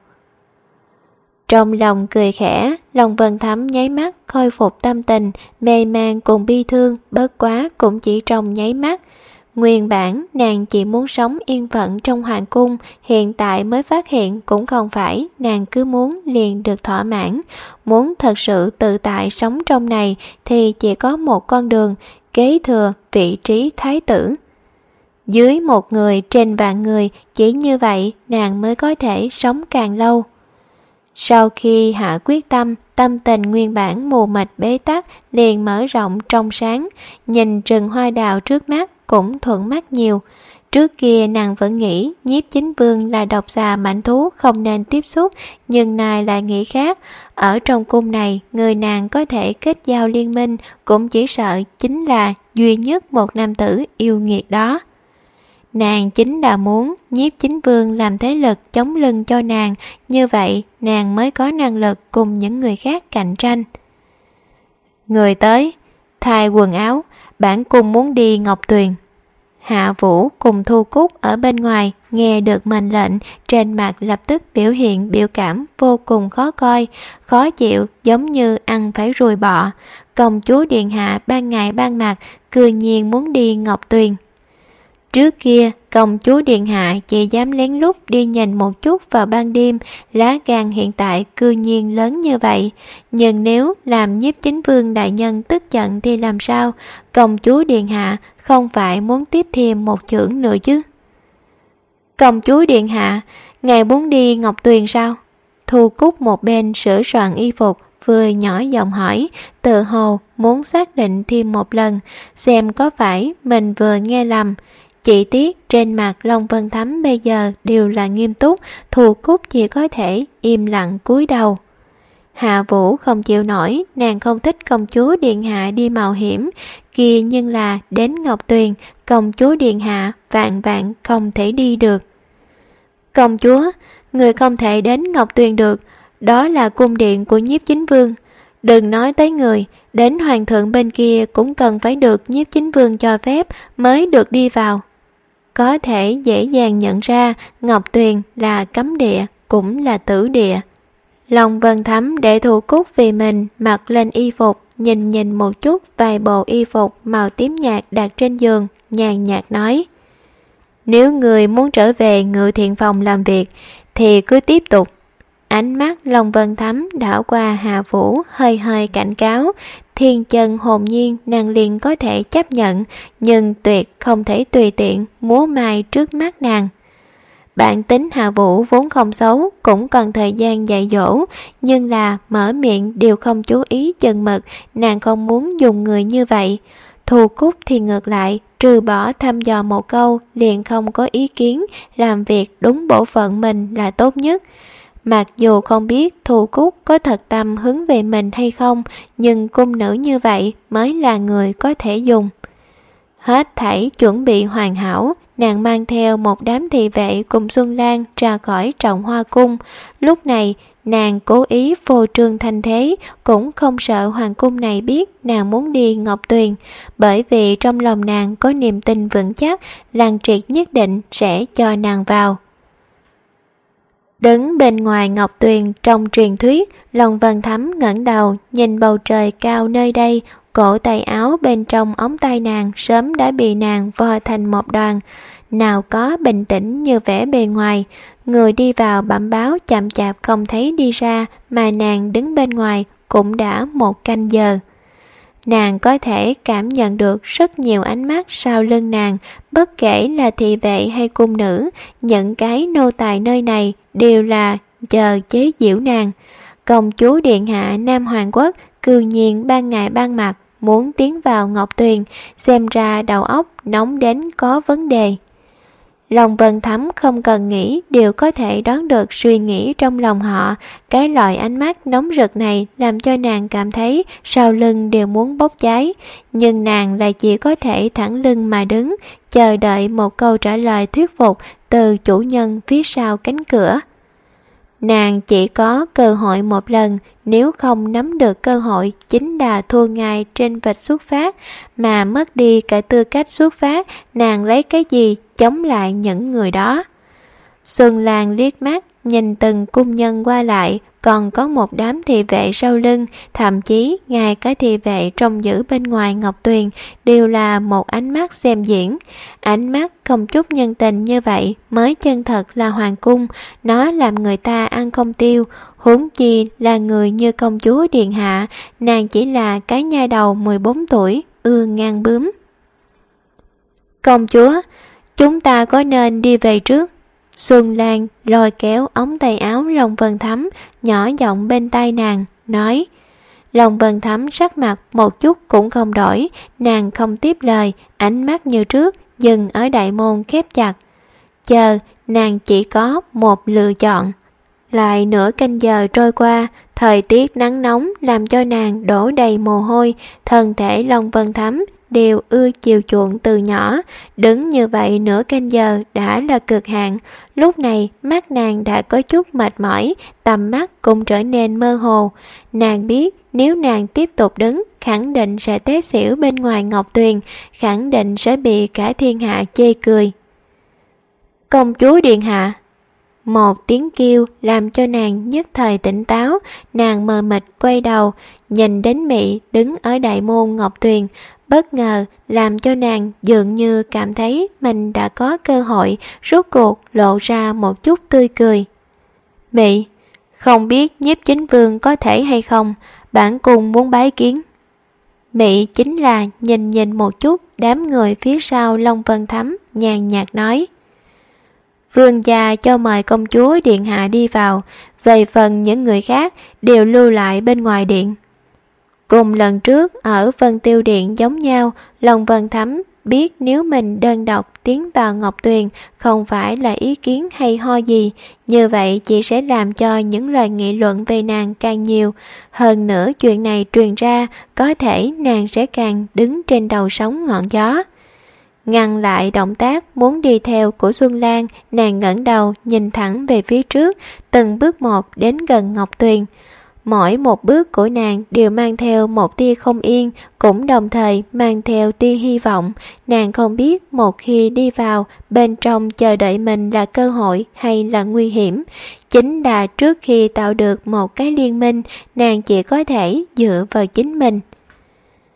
Trong lòng cười khẽ, Long Vân Thắm nháy mắt khôi phục tâm tình, mê man cùng bi thương, bất quá cũng chỉ trong nháy mắt. Nguyên bản nàng chỉ muốn sống yên phận trong hoàng cung, hiện tại mới phát hiện cũng không phải nàng cứ muốn liền được thỏa mãn. Muốn thật sự tự tại sống trong này thì chỉ có một con đường, kế thừa vị trí thái tử. Dưới một người trên vạn người, chỉ như vậy nàng mới có thể sống càng lâu. Sau khi hạ quyết tâm, tâm tình nguyên bản mù mịt bế tắc liền mở rộng trong sáng, nhìn rừng hoa đào trước mắt cũng thuận mắt nhiều. Trước kia nàng vẫn nghĩ Nhiếp Chính Vương là độc xà mãnh thú không nên tiếp xúc, nhưng nay lại nghĩ khác. Ở trong cung này, người nàng có thể kết giao liên minh cũng chỉ sợ chính là duy nhất một nam tử yêu nghiệt đó. Nàng chính là muốn Nhiếp Chính Vương làm thế lực chống lưng cho nàng, như vậy nàng mới có năng lực cùng những người khác cạnh tranh. Người tới, thay quần áo, bản cung muốn đi Ngọc Tuyền. Hạ Vũ cùng Thu Cúc ở bên ngoài nghe được mệnh lệnh, trên mặt lập tức biểu hiện biểu cảm vô cùng khó coi, khó chịu, giống như ăn phải ruồi bọ. Công chúa điện hạ ban ngày ban mặt cư nhiên muốn đi Ngọc Tuyền. Trước kia, công chúa điện hạ chỉ dám lén lút đi nhìn một chút vào ban đêm, lá gan hiện tại cư nhiên lớn như vậy. Nhưng nếu làm Nhiếp Chính Vương đại nhân tức giận thì làm sao? Công chúa điện hạ không phải muốn tiếp thêm một chưởng nữa chứ? Công chúa điện hạ, ngài muốn đi Ngọc Tuyền sao? Thu Cúc một bên sửa soạn y phục, vừa nhỏ giọng hỏi, tự hồ muốn xác định thêm một lần, xem có phải mình vừa nghe lầm. Chỉ tiếc trên mặt Long Vân Thắm bây giờ đều là nghiêm túc, Thu Cúc chỉ có thể im lặng cúi đầu. Hạ Vũ không chịu nổi, nàng không thích công chúa điện hạ đi mạo hiểm, kia nhưng là đến Ngọc Tuyền, công chúa điện hạ vạn vạn không thể đi được. Công chúa, người không thể đến Ngọc Tuyền được, đó là cung điện của Nhiếp Chính Vương. Đừng nói tới người, đến hoàng thượng bên kia cũng cần phải được Nhiếp Chính Vương cho phép mới được đi vào. Có thể dễ dàng nhận ra Ngọc Tuyền là cấm địa, cũng là tử địa. Long Vân Thắm để Thu Cúc vì mình mặc lên y phục, nhìn một chút vài bộ y phục màu tím nhạt đặt trên giường, nhàn nhạt nói: Nếu người muốn trở về Ngự Thiện Phòng làm việc thì cứ tiếp tục. Ánh mắt Long Vân Thắm đảo qua Hạ Vũ hơi hơi cảnh cáo. Thiên chân hồn nhiên nàng liền có thể chấp nhận, nhưng tuyệt không thể tùy tiện múa mai trước mắt nàng. Bản tính Hạ Vũ vốn không xấu, cũng cần thời gian dạy dỗ, nhưng là mở miệng đều không chú ý chừng mực, nàng không muốn dùng người như vậy. Thu Cúc thì ngược lại, trừ bỏ thăm dò một câu liền không có ý kiến, làm việc đúng bổn phận mình là tốt nhất. Mặc dù không biết Thu Cúc có thật tâm hướng về mình hay không, nhưng cung nữ như vậy mới là người có thể dùng. Hết thảy chuẩn bị hoàn hảo, nàng mang theo một đám thị vệ cùng Xuân Lan ra khỏi Trọng Hoa Cung. Lúc này nàng cố ý phô trương thanh thế, cũng không sợ hoàng cung này biết nàng muốn đi Ngọc Tuyền, bởi vì trong lòng nàng có niềm tin vững chắc Lăng Triệt nhất định sẽ cho nàng vào. Đứng bên ngoài Ngọc Tuyền trong truyền thuyết, Long Vân Thắm ngẩng đầu nhìn bầu trời cao nơi đây, cổ tay áo bên trong ống tay nàng sớm đã bị nàng vo thành một đoàn, nào có bình tĩnh như vẻ bề ngoài. Người đi vào bẩm báo chậm chạp không thấy đi ra, mà nàng đứng bên ngoài cũng đã 1 canh giờ. Nàng có thể cảm nhận được rất nhiều ánh mắt sau lưng nàng, bất kể là thị vệ hay cung nữ, những cái nô tài nơi này đều là chờ chế giễu nàng. Công chúa điện hạ Nam Hoàng Quốc cư nhiên ban ngày ban mặt muốn tiến vào Ngọc Tuyền, xem ra đầu óc nóng đến có vấn đề. Long Vân Thắm không cần nghĩ đều có thể đoán được suy nghĩ trong lòng họ. Cái loại ánh mắt nóng rực này làm cho nàng cảm thấy sau lưng đều muốn bốc cháy, nhưng nàng lại chỉ có thể thẳng lưng mà đứng, chờ đợi một câu trả lời thuyết phục từ chủ nhân phía sau cánh cửa. Nàng chỉ có cơ hội một lần, nếu không nắm được cơ hội chính là thua ngay trên vạch xuất phát, mà mất đi cả tư cách xuất phát, nàng lấy cái gì chống lại những người đó. Xuân Lan liếc mắt nhìn từng cung nhân qua lại, còn có một đám thị vệ sau lưng, thậm chí ngay cả thị vệ trông giữ bên ngoài Ngọc Tuyền đều là một ánh mắt xem diễn. Ánh mắt không chút nhân tình như vậy mới chân thật là hoàng cung, nó làm người ta ăn không tiêu, huống chi là người như công chúa điện hạ, nàng chỉ là cái nha đầu 14 tuổi, ưa ngang bướm. Công chúa, chúng ta có nên đi về trước? Xuân Lan lôi kéo ống tay áo Long Vân Thắm, nhỏ giọng bên tai nàng, nói. Long Vân Thắm sắc mặt một chút cũng không đổi, nàng không tiếp lời, ánh mắt như trước, dừng ở đại môn khép chặt. Chờ, nàng chỉ có một lựa chọn. Lại nửa canh giờ trôi qua, thời tiết nắng nóng làm cho nàng đổ đầy mồ hôi, thân thể Long Vân Thắm đều ưa chiều chuộng từ nhỏ, đứng như vậy nửa canh giờ đã là cực hạn. Lúc này mắt nàng đã có chút mệt mỏi, tầm mắt cũng trở nên mơ hồ. Nàng biết nếu nàng tiếp tục đứng, khẳng định sẽ té xỉu bên ngoài Ngọc Tuyền, khẳng định sẽ bị cả thiên hạ chê cười. Công chúa điện hạ! Một tiếng kêu làm cho nàng nhất thời tỉnh táo, nàng mờ mịt quay đầu, nhìn đến Mị đứng ở đại môn Ngọc Tuyền, bất ngờ làm cho nàng dường như cảm thấy mình đã có cơ hội, rốt cuộc lộ ra một chút tươi cười. Mị, không biết Nhiếp Chính Vương có thể hay không, bản cung muốn bái kiến. Mị chính là nhìn một chút đám người phía sau Long Vân Thắm, nhàn nhạt nói. Vương gia cho mời công chúa điện hạ đi vào, về phần những người khác đều lưu lại bên ngoài điện. Cùng lần trước ở Vân Tiêu Điện giống nhau, Long Vân Thắm biết nếu mình đơn độc tiến vào Ngọc Tuyền không phải là ý kiến hay ho gì, như vậy chỉ sẽ làm cho những lời nghị luận về nàng càng nhiều. Hơn nữa chuyện này truyền ra, có thể nàng sẽ càng đứng trên đầu sóng ngọn gió. Ngăn lại động tác muốn đi theo của Xuân Lan, nàng ngẩng đầu nhìn thẳng về phía trước, từng bước một đến gần Ngọc Tuyền. Mỗi một bước của nàng đều mang theo một tia không yên, cũng đồng thời mang theo tia hy vọng. Nàng không biết một khi đi vào, bên trong chờ đợi mình là cơ hội hay là nguy hiểm. Chính là trước khi tạo được một cái liên minh, nàng chỉ có thể dựa vào chính mình.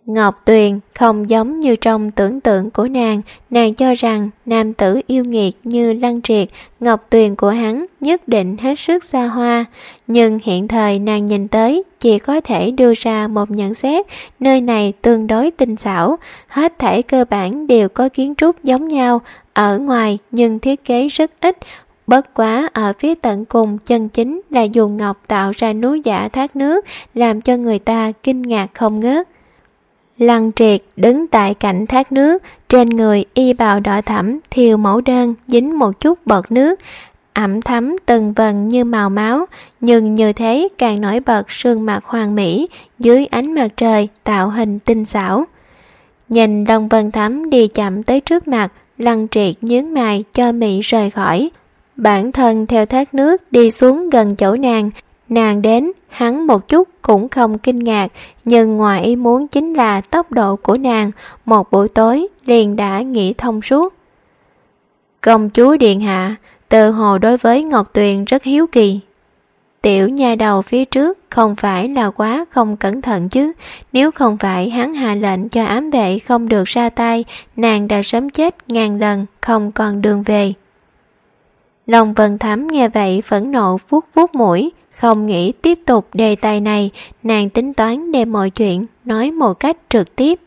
Ngọc Tuyền không giống như trong tưởng tượng của nàng cho rằng nam tử yêu nghiệt như Lăng Triệt, Ngọc Tuyền của hắn nhất định hết sức xa hoa. Nhưng hiện thời nàng nhìn tới chỉ có thể đưa ra một nhận xét, nơi này tương đối tinh xảo, hết thảy cơ bản đều có kiến trúc giống nhau, ở ngoài nhưng thiết kế rất ít. Bất quá ở phía tận cùng chân chính là dùng ngọc tạo ra núi giả thác nước, làm cho người ta kinh ngạc không ngớt. Lăng Triệt đứng tại cạnh thác nước, trên người y bào đỏ thẫm thêu mẫu đơn dính một chút bọt nước, ẩm thấm từng vần như màu máu, nhưng như thế càng nổi bật sương mặt hoàn mỹ dưới ánh mặt trời tạo hình tinh xảo. Nhìn Long Vân Thấm đi chậm tới trước mặt, Lăng Triệt nhướng mày cho mị rời khỏi. Bản thân theo thác nước đi xuống gần chỗ nàng đến, hắn một chút cũng không kinh ngạc, nhưng ngoài ý muốn chính là tốc độ của nàng, một buổi tối liền đã nghĩ thông suốt. Công chúa điện hạ, tự hồ đối với Ngọc Tuyền rất hiếu kỳ. Tiểu nha đầu phía trước không phải là quá không cẩn thận chứ, nếu không phải hắn hạ lệnh cho ám vệ không được ra tay, nàng đã sớm chết ngàn lần, không còn đường về. Long Vân Thắm nghe vậy phẫn nộ vuốt vuốt mũi, không nghĩ tiếp tục đề tài này, nàng tính toán đem mọi chuyện nói một cách trực tiếp.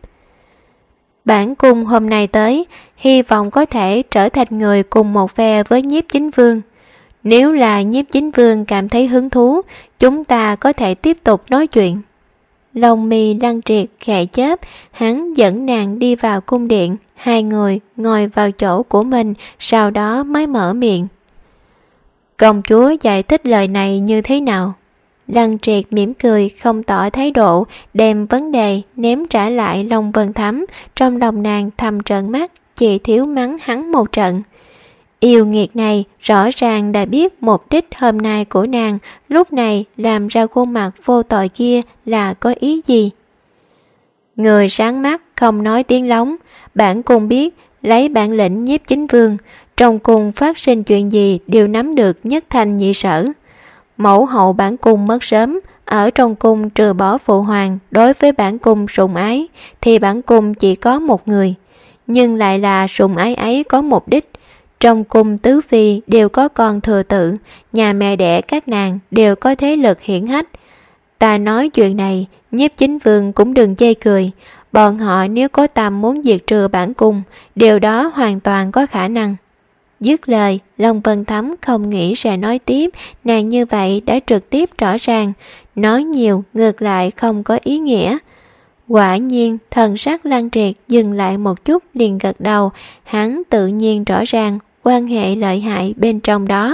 Bản cung hôm nay tới, hy vọng có thể trở thành người cùng một phe với Nhiếp Chính Vương. Nếu là Nhiếp Chính Vương cảm thấy hứng thú, chúng ta có thể tiếp tục nói chuyện. Lông mi Lăng Triệt khẽ chớp, hắn dẫn nàng đi vào cung điện, hai người ngồi vào chỗ của mình, sau đó mới mở miệng. Công chúa giải thích lời này như thế nào? Lăng Triệt mỉm cười không tỏ thái độ, đem vấn đề ném trả lại Long Vân Thắm, trong lòng nàng thầm trợn mắt, chỉ thiếu mắng hắn một trận. Yêu nghiệt này rõ ràng đã biết mục đích hôm nay của nàng, lúc này làm ra khuôn mặt vô tội kia là có ý gì? Người sáng mắt không nói tiếng lóng, bản cung biết lấy bản lĩnh Nhiếp Chính Vương, trong cung phát sinh chuyện gì đều nắm được nhất thanh nhị sở. Mẫu hậu bản cung mất sớm, ở trong cung trừ bỏ phụ hoàng đối với bản cung sủng ái thì bản cung chỉ có một người, nhưng lại là sủng ái ấy có mục đích. Trong cung tứ phi đều có con thừa tự, nhà mẹ đẻ các nàng đều có thế lực hiển hách. Ta nói chuyện này, Nhiếp Chính Vương cũng đừng chê cười, bọn họ nếu có tâm muốn diệt trừ bản cung, điều đó hoàn toàn có khả năng. Dứt lời, Long Vân Thắm không nghĩ sẽ nói tiếp, nàng như vậy đã trực tiếp rõ ràng, nói nhiều ngược lại không có ý nghĩa. Quả nhiên, thần sắc Lăng Triệt dừng lại một chút liền gật đầu, hắn tự nhiên rõ ràng quan hệ lợi hại bên trong đó.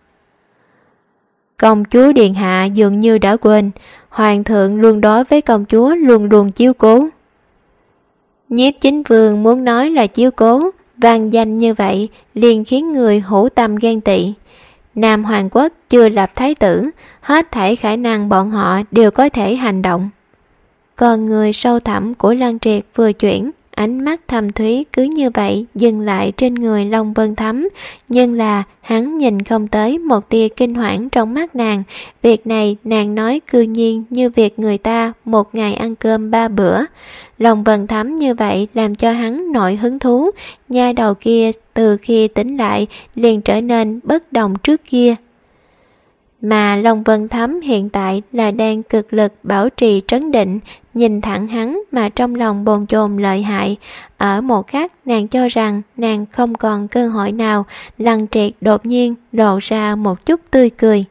Công chúa điện hạ dường như đã quên, hoàng thượng luôn đối với công chúa luôn luôn chiếu cố. Nhiếp Chính Vương muốn nói là chiếu cố, vang danh như vậy liền khiến người hữu tâm ghen tị. Nam Hoàng quốc chưa lập thái tử, hết thảy khả năng bọn họ đều có thể hành động. Còn người sâu thẳm của Lăng Triệt vừa chuyển, ánh mắt thầm thúy cứ như vậy dừng lại trên người Long Vân Thắm, nhưng là hắn nhìn không tới một tia kinh hoảng trong mắt nàng. Việc này nàng nói cư nhiên như việc người ta một ngày ăn cơm 3 bữa. Long Vân Thắm như vậy làm cho hắn nổi hứng thú, nha đầu kia từ khi tỉnh lại liền trở nên bất đồng trước kia. Mà Long Vân Thắm hiện tại là đang cực lực bảo trì trấn định, nhìn thẳng hắn mà trong lòng bồn chồn lợi hại. Ở một khắc nàng cho rằng nàng không còn cơ hội nào, Lăng Triệt đột nhiên lộ ra một chút tươi cười.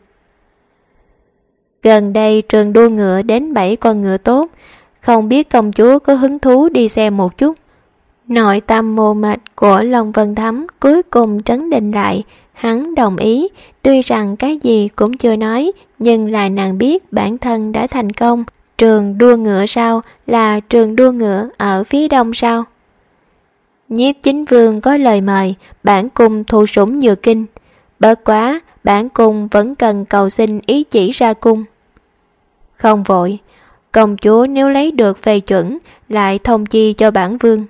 Gần đây trường đua ngựa đến 7 con ngựa tốt, không biết công chúa có hứng thú đi xem một chút. Nội tâm mù mịt của Long Vân Thắm cuối cùng trấn định lại, hắn đồng ý, tuy rằng cái gì cũng chưa nói, nhưng là nàng biết bản thân đã thành công. Trường đua ngựa sao? Là trường đua ngựa ở phía đông sao? Nhiếp Chính Vương có lời mời, bản cung thụ sủng nhược kinh. Bất quá, bản cung vẫn cần cầu xin ý chỉ ra cung. Không vội, công chúa nếu lấy được phê chuẩn, lại thông chi cho bản vương.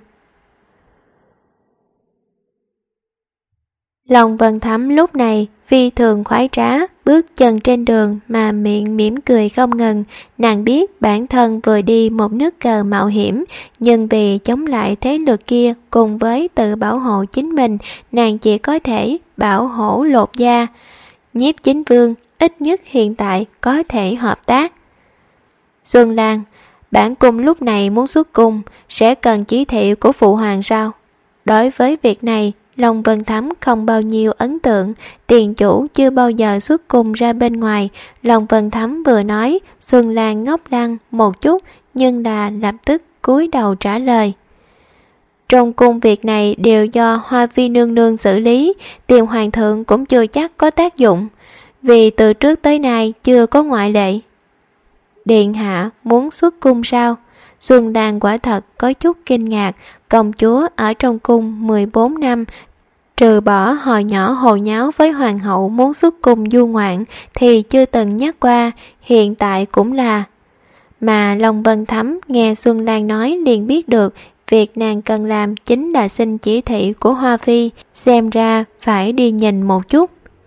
Long Vân Thắm lúc này phi thường khoái trá, bước chân trên đường mà miệng mỉm cười không ngừng. Nàng biết bản thân vừa đi một nước cờ mạo hiểm, nhưng vì chống lại thế lực kia cùng với tự bảo hộ chính mình, nàng chỉ có thể bảo hổ lột da. Nhiếp chính vương ít nhất hiện tại có thể hợp tác. Xuân Lan, bản cung lúc này muốn xuất cung, sẽ cần chỉ thị của phụ hoàng sao? Đối với việc này, Long Vân Thắm không bao nhiêu ấn tượng. Tiền chủ chưa bao giờ xuất cung ra bên ngoài. Long Vân Thắm vừa nói, Xuân Lan ngốc lăng một chút, nhưng là lập tức cúi đầu trả lời. Trong cung việc này đều do Hoa Phi nương nương xử lý, Tiền hoàng thượng cũng chưa chắc có tác dụng, vì từ trước tới nay chưa có ngoại lệ. Điện hạ muốn xuất cung sao? Xuân Lan quả thật có chút kinh ngạc. Công chúa ở trong cung 14 năm, trừ bỏ hồi nhỏ hồ nháo với hoàng hậu muốn xuất cung du ngoạn thì chưa từng nhắc qua, hiện tại cũng là. Mà Long Vân Thắm nghe Xuân Lan nói liền biết được việc nàng cần làm chính là xin chỉ thị của Hoa Phi, xem ra phải đi nhìn một chút.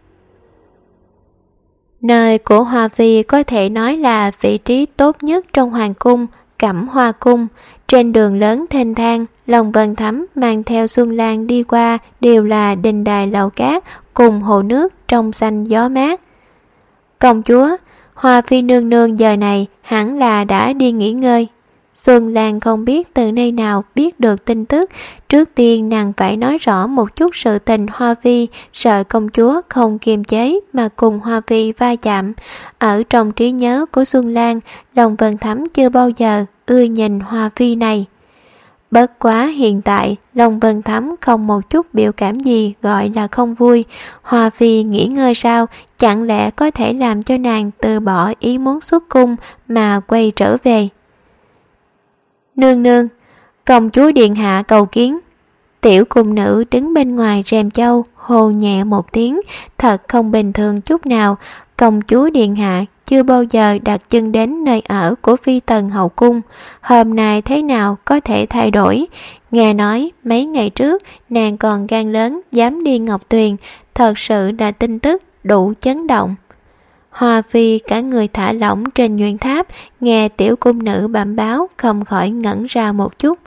Nơi của Hoa Phi có thể nói là vị trí tốt nhất trong hoàng cung, Cẩm Hoa cung. Trên đường lớn thênh thang, Long Vân Thắm mang theo Xuân Lan đi qua đều là đình đài lầu cát cùng hồ nước trong xanh gió mát. Công chúa, Hoa Phi nương nương giờ này hẳn là đã đi nghỉ ngơi. Xuân Lan không biết từ nơi nào biết được tin tức. Trước tiên nàng phải nói rõ một chút sự tình Hoa Phi, sợ công chúa không kiềm chế mà cùng Hoa Phi va chạm. Ở trong trí nhớ của Xuân Lan, Long Vân Thắm chưa bao giờ ưa nhìn Hoa Phi này. Bất quá hiện tại, Long Vân Thắm không một chút biểu cảm gì gọi là không vui. Hoa Phi nghỉ ngơi sao, chẳng lẽ có thể làm cho nàng từ bỏ ý muốn xuất cung mà quay trở về. Nương nương, công chúa điện hạ cầu kiến. Tiểu cung nữ đứng bên ngoài rèm châu hô nhẹ một tiếng, thật không bình thường chút nào. Công chúa điện hạ chưa bao giờ đặt chân đến nơi ở của phi tần hậu cung, hôm nay thế nào có thể thay đổi. Nghe nói mấy ngày trước nàng còn gan lớn dám đi Ngọc Tuyền, thật sự là tin tức đủ chấn động. Hoa Phi cả người thả lỏng trên nhuyễn tháp, nghe tiểu cung nữ bẩm báo không khỏi ngẩn ra một chút.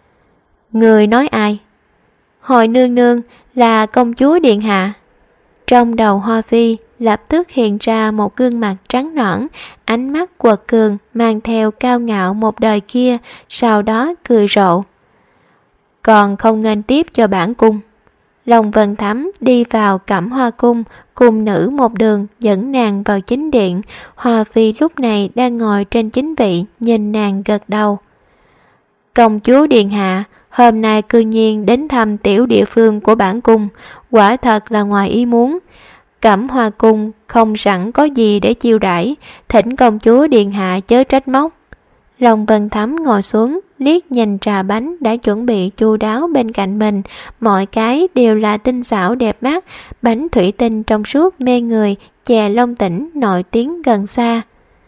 Người nói ai? Hồi nương nương là công chúa điện hạ. Trong đầu Hoa Phi lập tức hiện ra một gương mặt trắng nõn, ánh mắt quật cường mang theo cao ngạo một đời kia, sau đó cười rộ. Còn không nghênh tiếp cho bản cung. Long Vân Thắm đi vào Cẩm Hoa cung, cùng nữ một đường dẫn nàng vào chính điện. Hoa Phi lúc này đang ngồi trên chính vị, nhìn nàng gật đầu. Công chúa điện hạ, hôm nay cư nhiên đến thăm tiểu địa phương của bản cung, quả thật là ngoài ý muốn. Cẩm Hoa cung không sẵn có gì để chiêu đãi, thỉnh công chúa điện hạ chớ trách móc. Long Vân Thắm ngồi xuống, liếc nhìn trà bánh đã chuẩn bị chu đáo bên cạnh mình, mọi cái đều là tinh xảo đẹp mắt, bánh thủy tinh trong suốt mê người, chè Long Tỉnh nổi tiếng gần xa.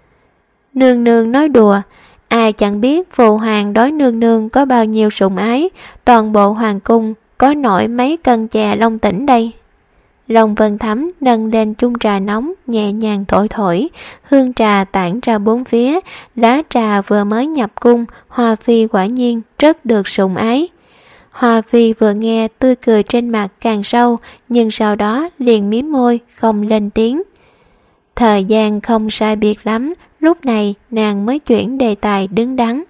Nương nương nói đùa, ai chẳng biết phụ hoàng đối nương nương có bao nhiêu sủng ái, toàn bộ hoàng cung có nổi mấy cân chè Long Tỉnh đây. Long Vân Thắm nâng lên chung trà nóng, nhẹ nhàng thổi thổi, hương trà tản ra bốn phía. Lá trà vừa mới nhập cung, Hoa Phi quả nhiên rất được sủng ái. Hoa Phi vừa nghe tươi cười trên mặt càng sâu, nhưng sau đó liền mím môi không lên tiếng. Thời gian không sai biệt lắm, lúc này nàng mới chuyển đề tài đứng đắn.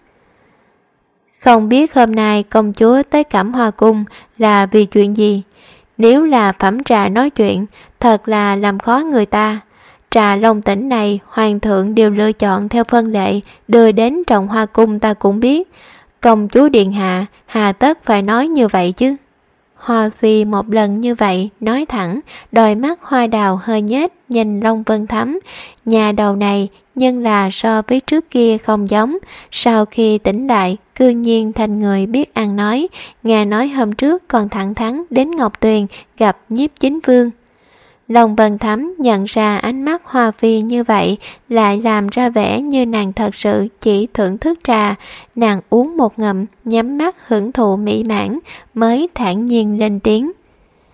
Không biết hôm nay công chúa tới Cẩm Hoa cung là vì chuyện gì? Nếu là phẩm trà nói chuyện, thật là làm khó người ta. Trà Long Tỉnh này hoàng thượng đều lựa chọn theo phân lệ, đưa đến Trọng Hoa cung ta cũng biết. Công chúa điện hạ hà tất phải nói như vậy chứ. Hoa Phi một lần như vậy nói thẳng, đôi mắt hoa đào hơi nhếch nhìn Long Vân Thắm. Nhà đầu này nhưng là so với trước kia không giống, sau khi tỉnh lại cư nhiên thành người biết ăn nói. Nghe nói hôm trước còn thẳng thắn đến Ngọc Tuyền gặp Nhiếp chính vương. Long Vân Thắm nhận ra ánh mắt Hoa Phi như vậy, lại làm ra vẻ như nàng thật sự chỉ thưởng thức trà. Nàng uống một ngụm, nhắm mắt hưởng thụ mỹ mãn, mới thản nhiên lên tiếng.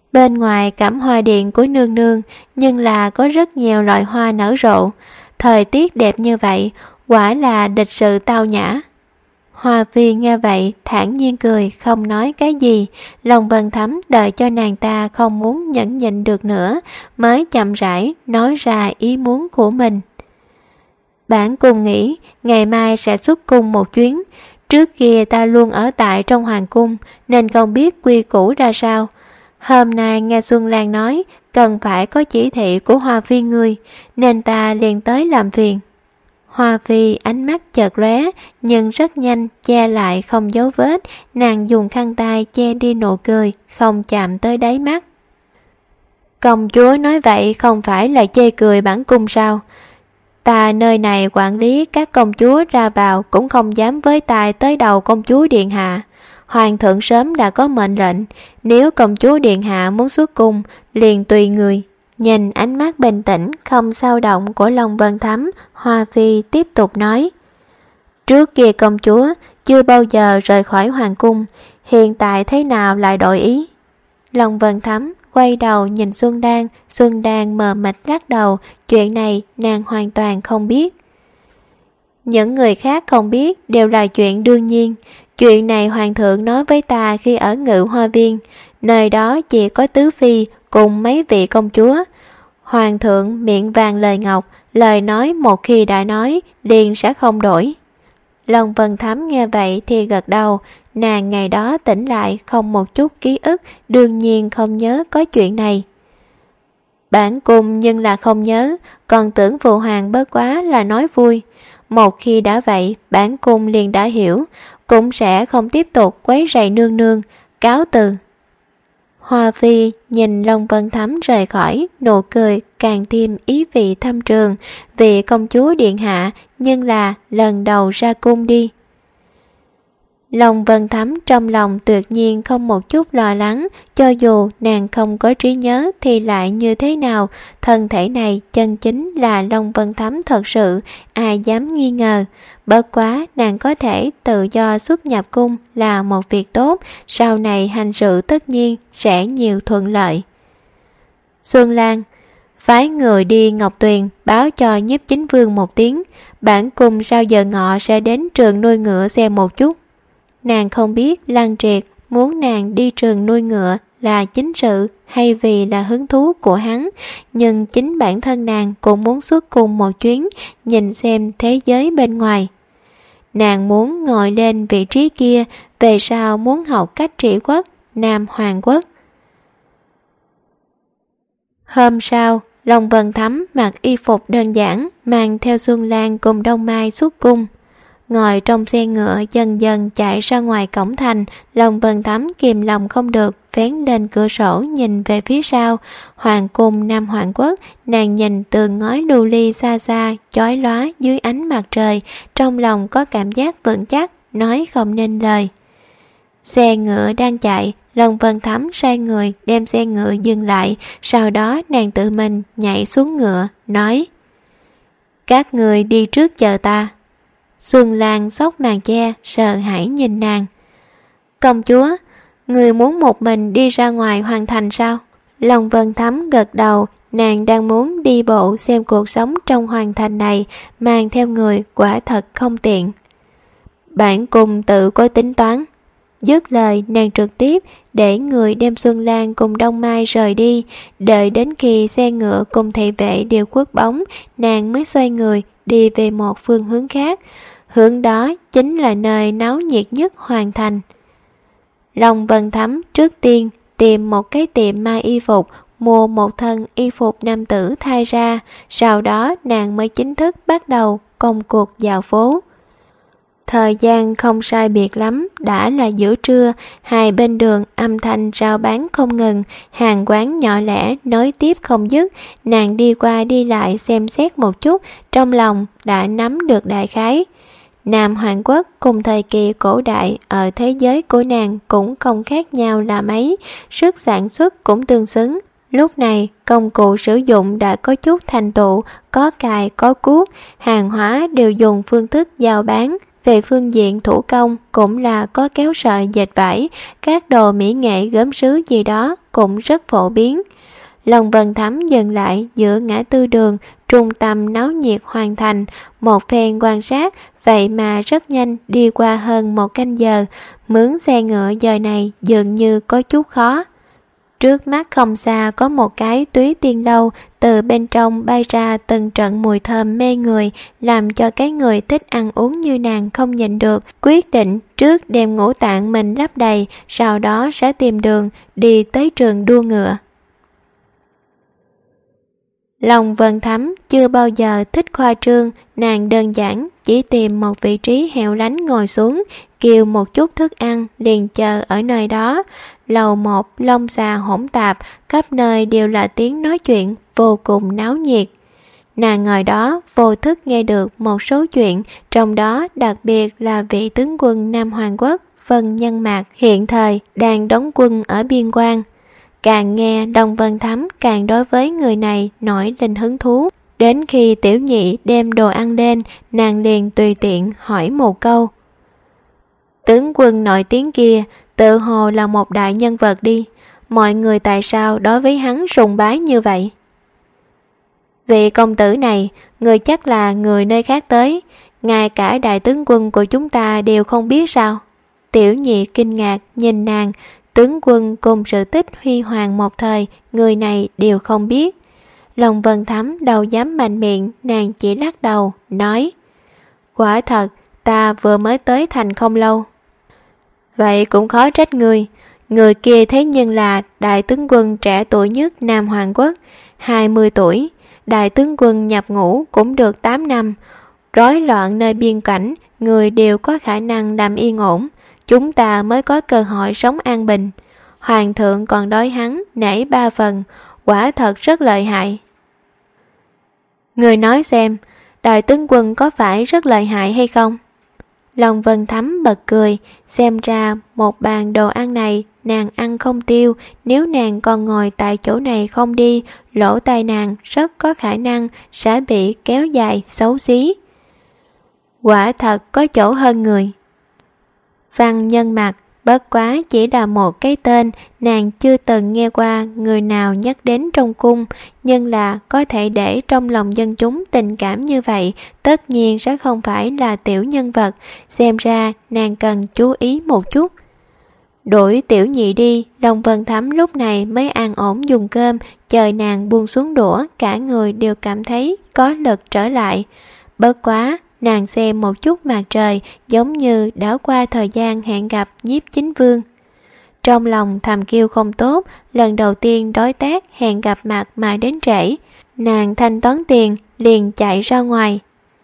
Bên ngoài Cẩm Hoa Điện của nương nương, nhưng là có rất nhiều loại hoa nở rộ. Thời tiết đẹp như vậy, quả là lịch sự tao nhã. Hoa Phi nghe vậy thản nhiên cười, không nói cái gì. Lòng Vân Thắm đợi cho nàng ta không muốn nhẫn nhịn được nữa, mới chậm rãi nói ra ý muốn của mình. Bản cung nghĩ ngày mai sẽ xuất cung một chuyến. Trước kia ta luôn ở tại trong hoàng cung, nên không biết quy củ ra sao. Hôm nay nghe Xuân Lan nói cần phải có chỉ thị của Hoa Phi ngươi, nên ta liền tới làm phiền. Hoa Phi ánh mắt chợt lóe, nhưng rất nhanh che lại không dấu vết. Nàng dùng khăn tay che đi nụ cười, không chạm tới đáy mắt. Công chúa nói vậy không phải là chê cười bản cung sao? Ta nơi này quản lý các công chúa ra vào, cũng không dám với tài tới đầu công chúa điện hạ. Hoàng thượng sớm đã có mệnh lệnh, nếu công chúa điện hạ muốn xuất cung liền tùy người. Nhìn ánh mắt bình tĩnh không dao động của Long Vân Thắm, Hoa Phi tiếp tục nói: Trước kia công chúa chưa bao giờ rời khỏi hoàng cung, hiện tại thế nào lại đổi ý? Long Vân Thắm quay đầu nhìn Xuân Đan mờ mịt lắc đầu, chuyện này nàng hoàn toàn không biết. Những người khác không biết đều là chuyện đương nhiên. Chuyện này hoàng thượng nói với ta khi ở Ngự Hoa Viên, nơi đó chỉ có tứ phi cùng mấy vị công chúa. Hoàng thượng miệng vàng lời ngọc, lời nói một khi đã nói liền sẽ không đổi. Long Vân Thắm nghe vậy thì gật đầu. Nàng ngày đó tỉnh lại không một chút ký ức, đương nhiên không nhớ có chuyện này. Bản cung nhưng là không nhớ, còn tưởng phụ hoàng bất quá là nói vui. Một khi đã vậy, bản cung liền đã hiểu, cũng sẽ không tiếp tục quấy rầy nương nương, cáo từ. Hoa Phi nhìn Long Vân Thắm rời khỏi, nụ cười càng thêm ý vị thâm trường. Vị công chúa điện hạ nhưng là lần đầu ra cung đi. Long Vân Thắm trong lòng tuyệt nhiên không một chút lo lắng, cho dù nàng không có trí nhớ thì lại như thế nào, thân thể này chân chính là Long Vân Thắm thật sự, ai dám nghi ngờ. Bất quá nàng có thể tự do xuất nhập cung là một việc tốt, sau này hành sự tất nhiên sẽ nhiều thuận lợi. Xuân Lan phái người đi Ngọc Tuyền báo cho Nhiếp Chính Vương một tiếng, bản cung sau giờ ngọ sẽ đến trường nuôi ngựa xem một chút. Nàng không biết Lăng Triệt muốn nàng đi trường nuôi ngựa là chính sự hay vì là hứng thú của hắn, nhưng chính bản thân nàng cũng muốn xuất cung một chuyến, nhìn xem thế giới bên ngoài. Nàng muốn ngồi lên vị trí kia, về sau muốn học cách trị quốc, Nam Hoàng quốc. Hôm sau, Long Vân Thắm mặc y phục đơn giản, mang theo Xuân Lan cùng Đông Mai xuất cung. Ngồi trong xe ngựa dần dần chạy ra ngoài cổng thành, Long Vân Thắm kìm lòng không được, vén lên cửa sổ nhìn về phía sau. Hoàng cung Nam Hoàng quốc, nàng nhìn tường ngói lưu ly xa xa, chói lóa dưới ánh mặt trời, trong lòng có cảm giác vững chắc, nói không nên lời. Xe ngựa đang chạy, Long Vân Thắm sai người đem xe ngựa dừng lại, sau đó nàng tự mình nhảy xuống ngựa, nói: Các người đi trước chờ ta. Xuân Lan xốc màn che, sợ hãi nhìn nàng. Công chúa, người muốn một mình đi ra ngoài hoàng thành sao? Long Vân Thắm gật đầu, nàng đang muốn đi bộ xem cuộc sống trong hoàng thành này, mang theo người quả thật không tiện. Bản cung tự có tính toán. Dứt lời nàng trực tiếp để người đem Xuân Lan cùng Đông Mai rời đi, đợi đến khi xe ngựa cùng thị vệ đều khuất bóng, nàng mới xoay người đi về một phương hướng khác. Hướng đó chính là nơi náo nhiệt nhất hoàng thành. Long Vân Thắm trước tiên tìm một cái tiệm may y phục, mua một thân y phục nam tử thay ra, sau đó nàng mới chính thức bắt đầu công cuộc dạo phố. Thời gian không sai biệt lắm, đã là giữa trưa, hai bên đường âm thanh rao bán không ngừng, hàng quán nhỏ lẻ nối tiếp không dứt. Nàng đi qua đi lại xem xét một chút, trong lòng đã nắm được đại khái. Nam Hoàng quốc cùng thời kỳ cổ đại ở thế giới của nàng cũng không khác nhau là mấy, sức sản xuất cũng tương xứng. Lúc này công cụ sử dụng đã có chút thành tựu, có cài có cuốc, hàng hóa đều dùng phương thức giao bán, Về phương diện thủ công cũng là có kéo sợi dệt vải, các đồ mỹ nghệ gốm sứ gì đó cũng rất phổ biến. Long Vân Thấm dừng lại giữa ngã tư đường, trung tâm náo nhiệt hoàn thành, một phen quan sát, vậy mà rất nhanh đi qua hơn 1 canh giờ, mướn xe ngựa giờ này dường như có chút khó. Trước mắt không xa có một cái túy tiên lâu, từ bên trong bay ra từng trận mùi thơm mê người, làm cho cái người thích ăn uống như nàng không nhịn được, quyết định trước đem ngũ tạng mình lấp đầy, sau đó sẽ tìm đường đi tới trường đua ngựa. Long Vân Thấm chưa bao giờ thích khoa trương, nàng đơn giản chỉ tìm một vị trí hẻo lánh ngồi xuống, kêu một chút thức ăn liền chờ ở nơi đó. Lầu 1 lông xà hỗn tạp, khắp nơi đều là tiếng nói chuyện, vô cùng náo nhiệt. Nàng ngồi đó vô thức nghe được một số chuyện, trong đó đặc biệt là vị tướng quân Nam Hoàng Quốc Vân Nhân Mạc hiện thời đang đóng quân ở biên quan. Càng nghe Long Vân Thấm càng đối với người này nổi lên hứng thú. Đến khi tiểu nhị đem đồ ăn lên, nàng liền tùy tiện hỏi một câu. Tướng quân nổi tiếng kia tự hồ là một đại nhân vật đi, mọi người tại sao đối với hắn sùng bái như vậy? Vị công tử này, người chắc là người nơi khác tới, ngay cả đại tướng quân của chúng ta đều không biết sao? Tiểu nhị kinh ngạc nhìn nàng, tướng quân cùng sự tích huy hoàng một thời, người này đều không biết. Long Vân Thấm đâu dám mạnh miệng, nàng chỉ lắc đầu, nói: quả thật, ta vừa mới tới thành không lâu. Vậy cũng khó trách người kia thế nhưng là đại tướng quân trẻ tuổi nhất Nam Hoàng Quốc, 20 tuổi, đại tướng quân nhập ngũ cũng được 8 năm, rối loạn nơi biên cảnh, người đều có khả năng làm yên ổn, chúng ta mới có cơ hội sống an bình. Hoàng thượng còn đối hắn nể 3 phần, quả thật rất lợi hại. Người nói xem, đại tướng quân có phải rất lợi hại hay không? Long Vân Thấm bật cười, xem ra một bàn đồ ăn này nàng ăn không tiêu, nếu nàng còn ngồi tại chỗ này không đi, lỗ tai nàng rất có khả năng sẽ bị kéo dài xấu xí. Quả thật có chỗ hơn người. Văn Nhân Mạc bất quá chỉ là một cái tên, nàng chưa từng nghe qua người nào nhắc đến trong cung, nhưng là có thể để trong lòng dân chúng tình cảm như vậy, tất nhiên sẽ không phải là tiểu nhân vật, xem ra nàng cần chú ý một chút. Đuổi tiểu nhị đi, Long Vân Thấm lúc này mới an ổn dùng cơm, chờ nàng buông xuống đũa, cả người đều cảm thấy có lực trở lại. Bất quá, nàng xem một chút mặt trời, giống như đã qua thời gian hẹn gặp Nhiếp Chính Vương. Trong lòng thầm kêu không tốt, lần đầu tiên đối tác hẹn gặp mặt mà đến trễ. Nàng thanh toán tiền, liền chạy ra ngoài.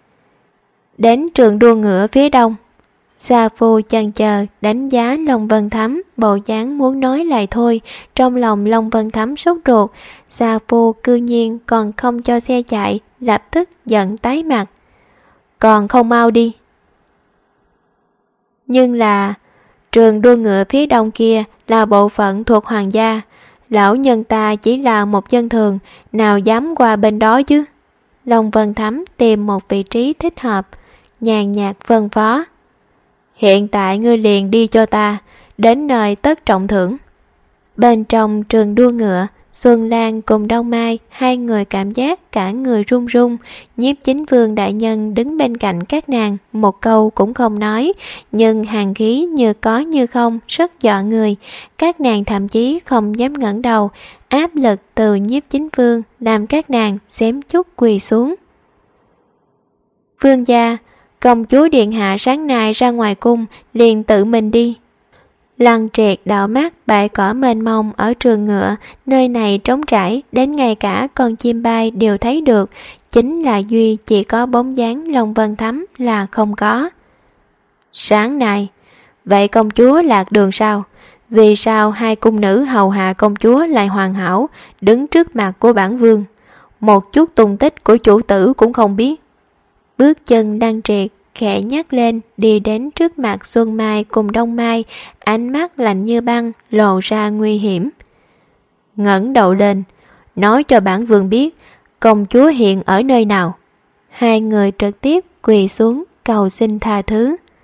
Đến trường đua ngựa phía đông. Sa Phu chần chờ đánh giá Long Vân Thấm, bộ dáng muốn nói lại thôi, trong lòng Long Vân Thấm sốt ruột. Sa Phu cư nhiên còn không cho xe chạy, lập tức giận tái mặt. Còn không mau đi. Nhưng là trường đua ngựa phía đông kia là bộ phận thuộc hoàng gia, lão nhân ta chỉ là một dân thường, nào dám qua bên đó chứ? Long Vân Thấm tìm một vị trí thích hợp, nhàn nhạt phân phó. Hiện tại ngươi liền đi cho ta, đến nơi tất trọng thưởng. Bên trong trường đua ngựa, Xuân Lan cùng Đông Mai, hai người cảm giác cả người run run. Nhiếp Chính Vương đại nhân đứng bên cạnh các nàng, một câu cũng không nói, nhưng hàn khí như có như không, rất dọa người. Các nàng thậm chí không dám ngẩng đầu, áp lực từ Nhiếp Chính Vương làm các nàng xém chút quỳ xuống. Vương gia, công chúa điện hạ sáng nay ra ngoài cung, liền tự mình đi. Lăng Triệt đảo mắt bãi cỏ mênh mông ở trường ngựa, nơi này trống trải đến ngay cả con chim bay đều thấy được, chính là duy chỉ có bóng dáng Long Vân Thấm là không có. Sáng nay, vậy công chúa lạc đường sao? Vì sao hai cung nữ hầu hạ công chúa lại hoàn hảo, đứng trước mặt của bản vương? Một chút tung tích của chủ tử cũng không biết. Bước chân Lăng Triệt khẽ nhắc lên, đi đến trước mặt Xuân Mai cùng Đông Mai, ánh mắt lạnh như băng, lộ ra nguy hiểm. Ngẩng đầu lên, nói cho bản vương biết, công chúa hiện ở nơi nào. Hai người trực tiếp quỳ xuống cầu xin tha thứ.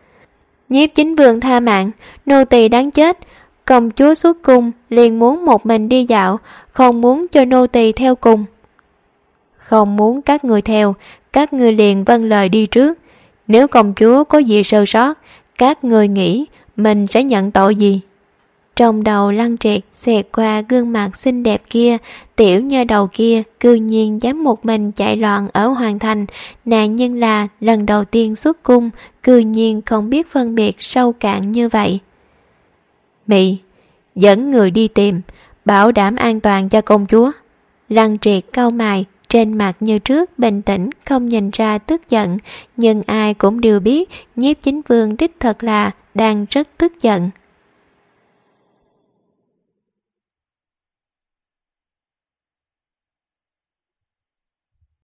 Nhiếp chính vương tha mạng, nô tỳ đáng chết. Công chúa xuất cung liền muốn một mình đi dạo, không muốn cho nô tỳ theo cùng. Không muốn các người theo, các người liền vâng lời đi trước. Nếu công chúa có gì sơ sót, các người nghĩ mình sẽ nhận tội gì? Trong đầu Lăng Triệt xẹt qua gương mặt xinh đẹp kia, tiểu nha đầu kia cư nhiên dám một mình chạy loạn ở hoàng thành, nàng nhưng là lần đầu tiên xuất cung, cư nhiên không biết phân biệt sâu cạn như vậy. Mị, dẫn người đi tìm, bảo đảm an toàn cho công chúa. Lăng Triệt cau mày, trên mặt như trước bình tĩnh, không nhìn ra tức giận, nhưng ai cũng đều biết Nhiếp Chính Vương đích thật là đang rất tức giận.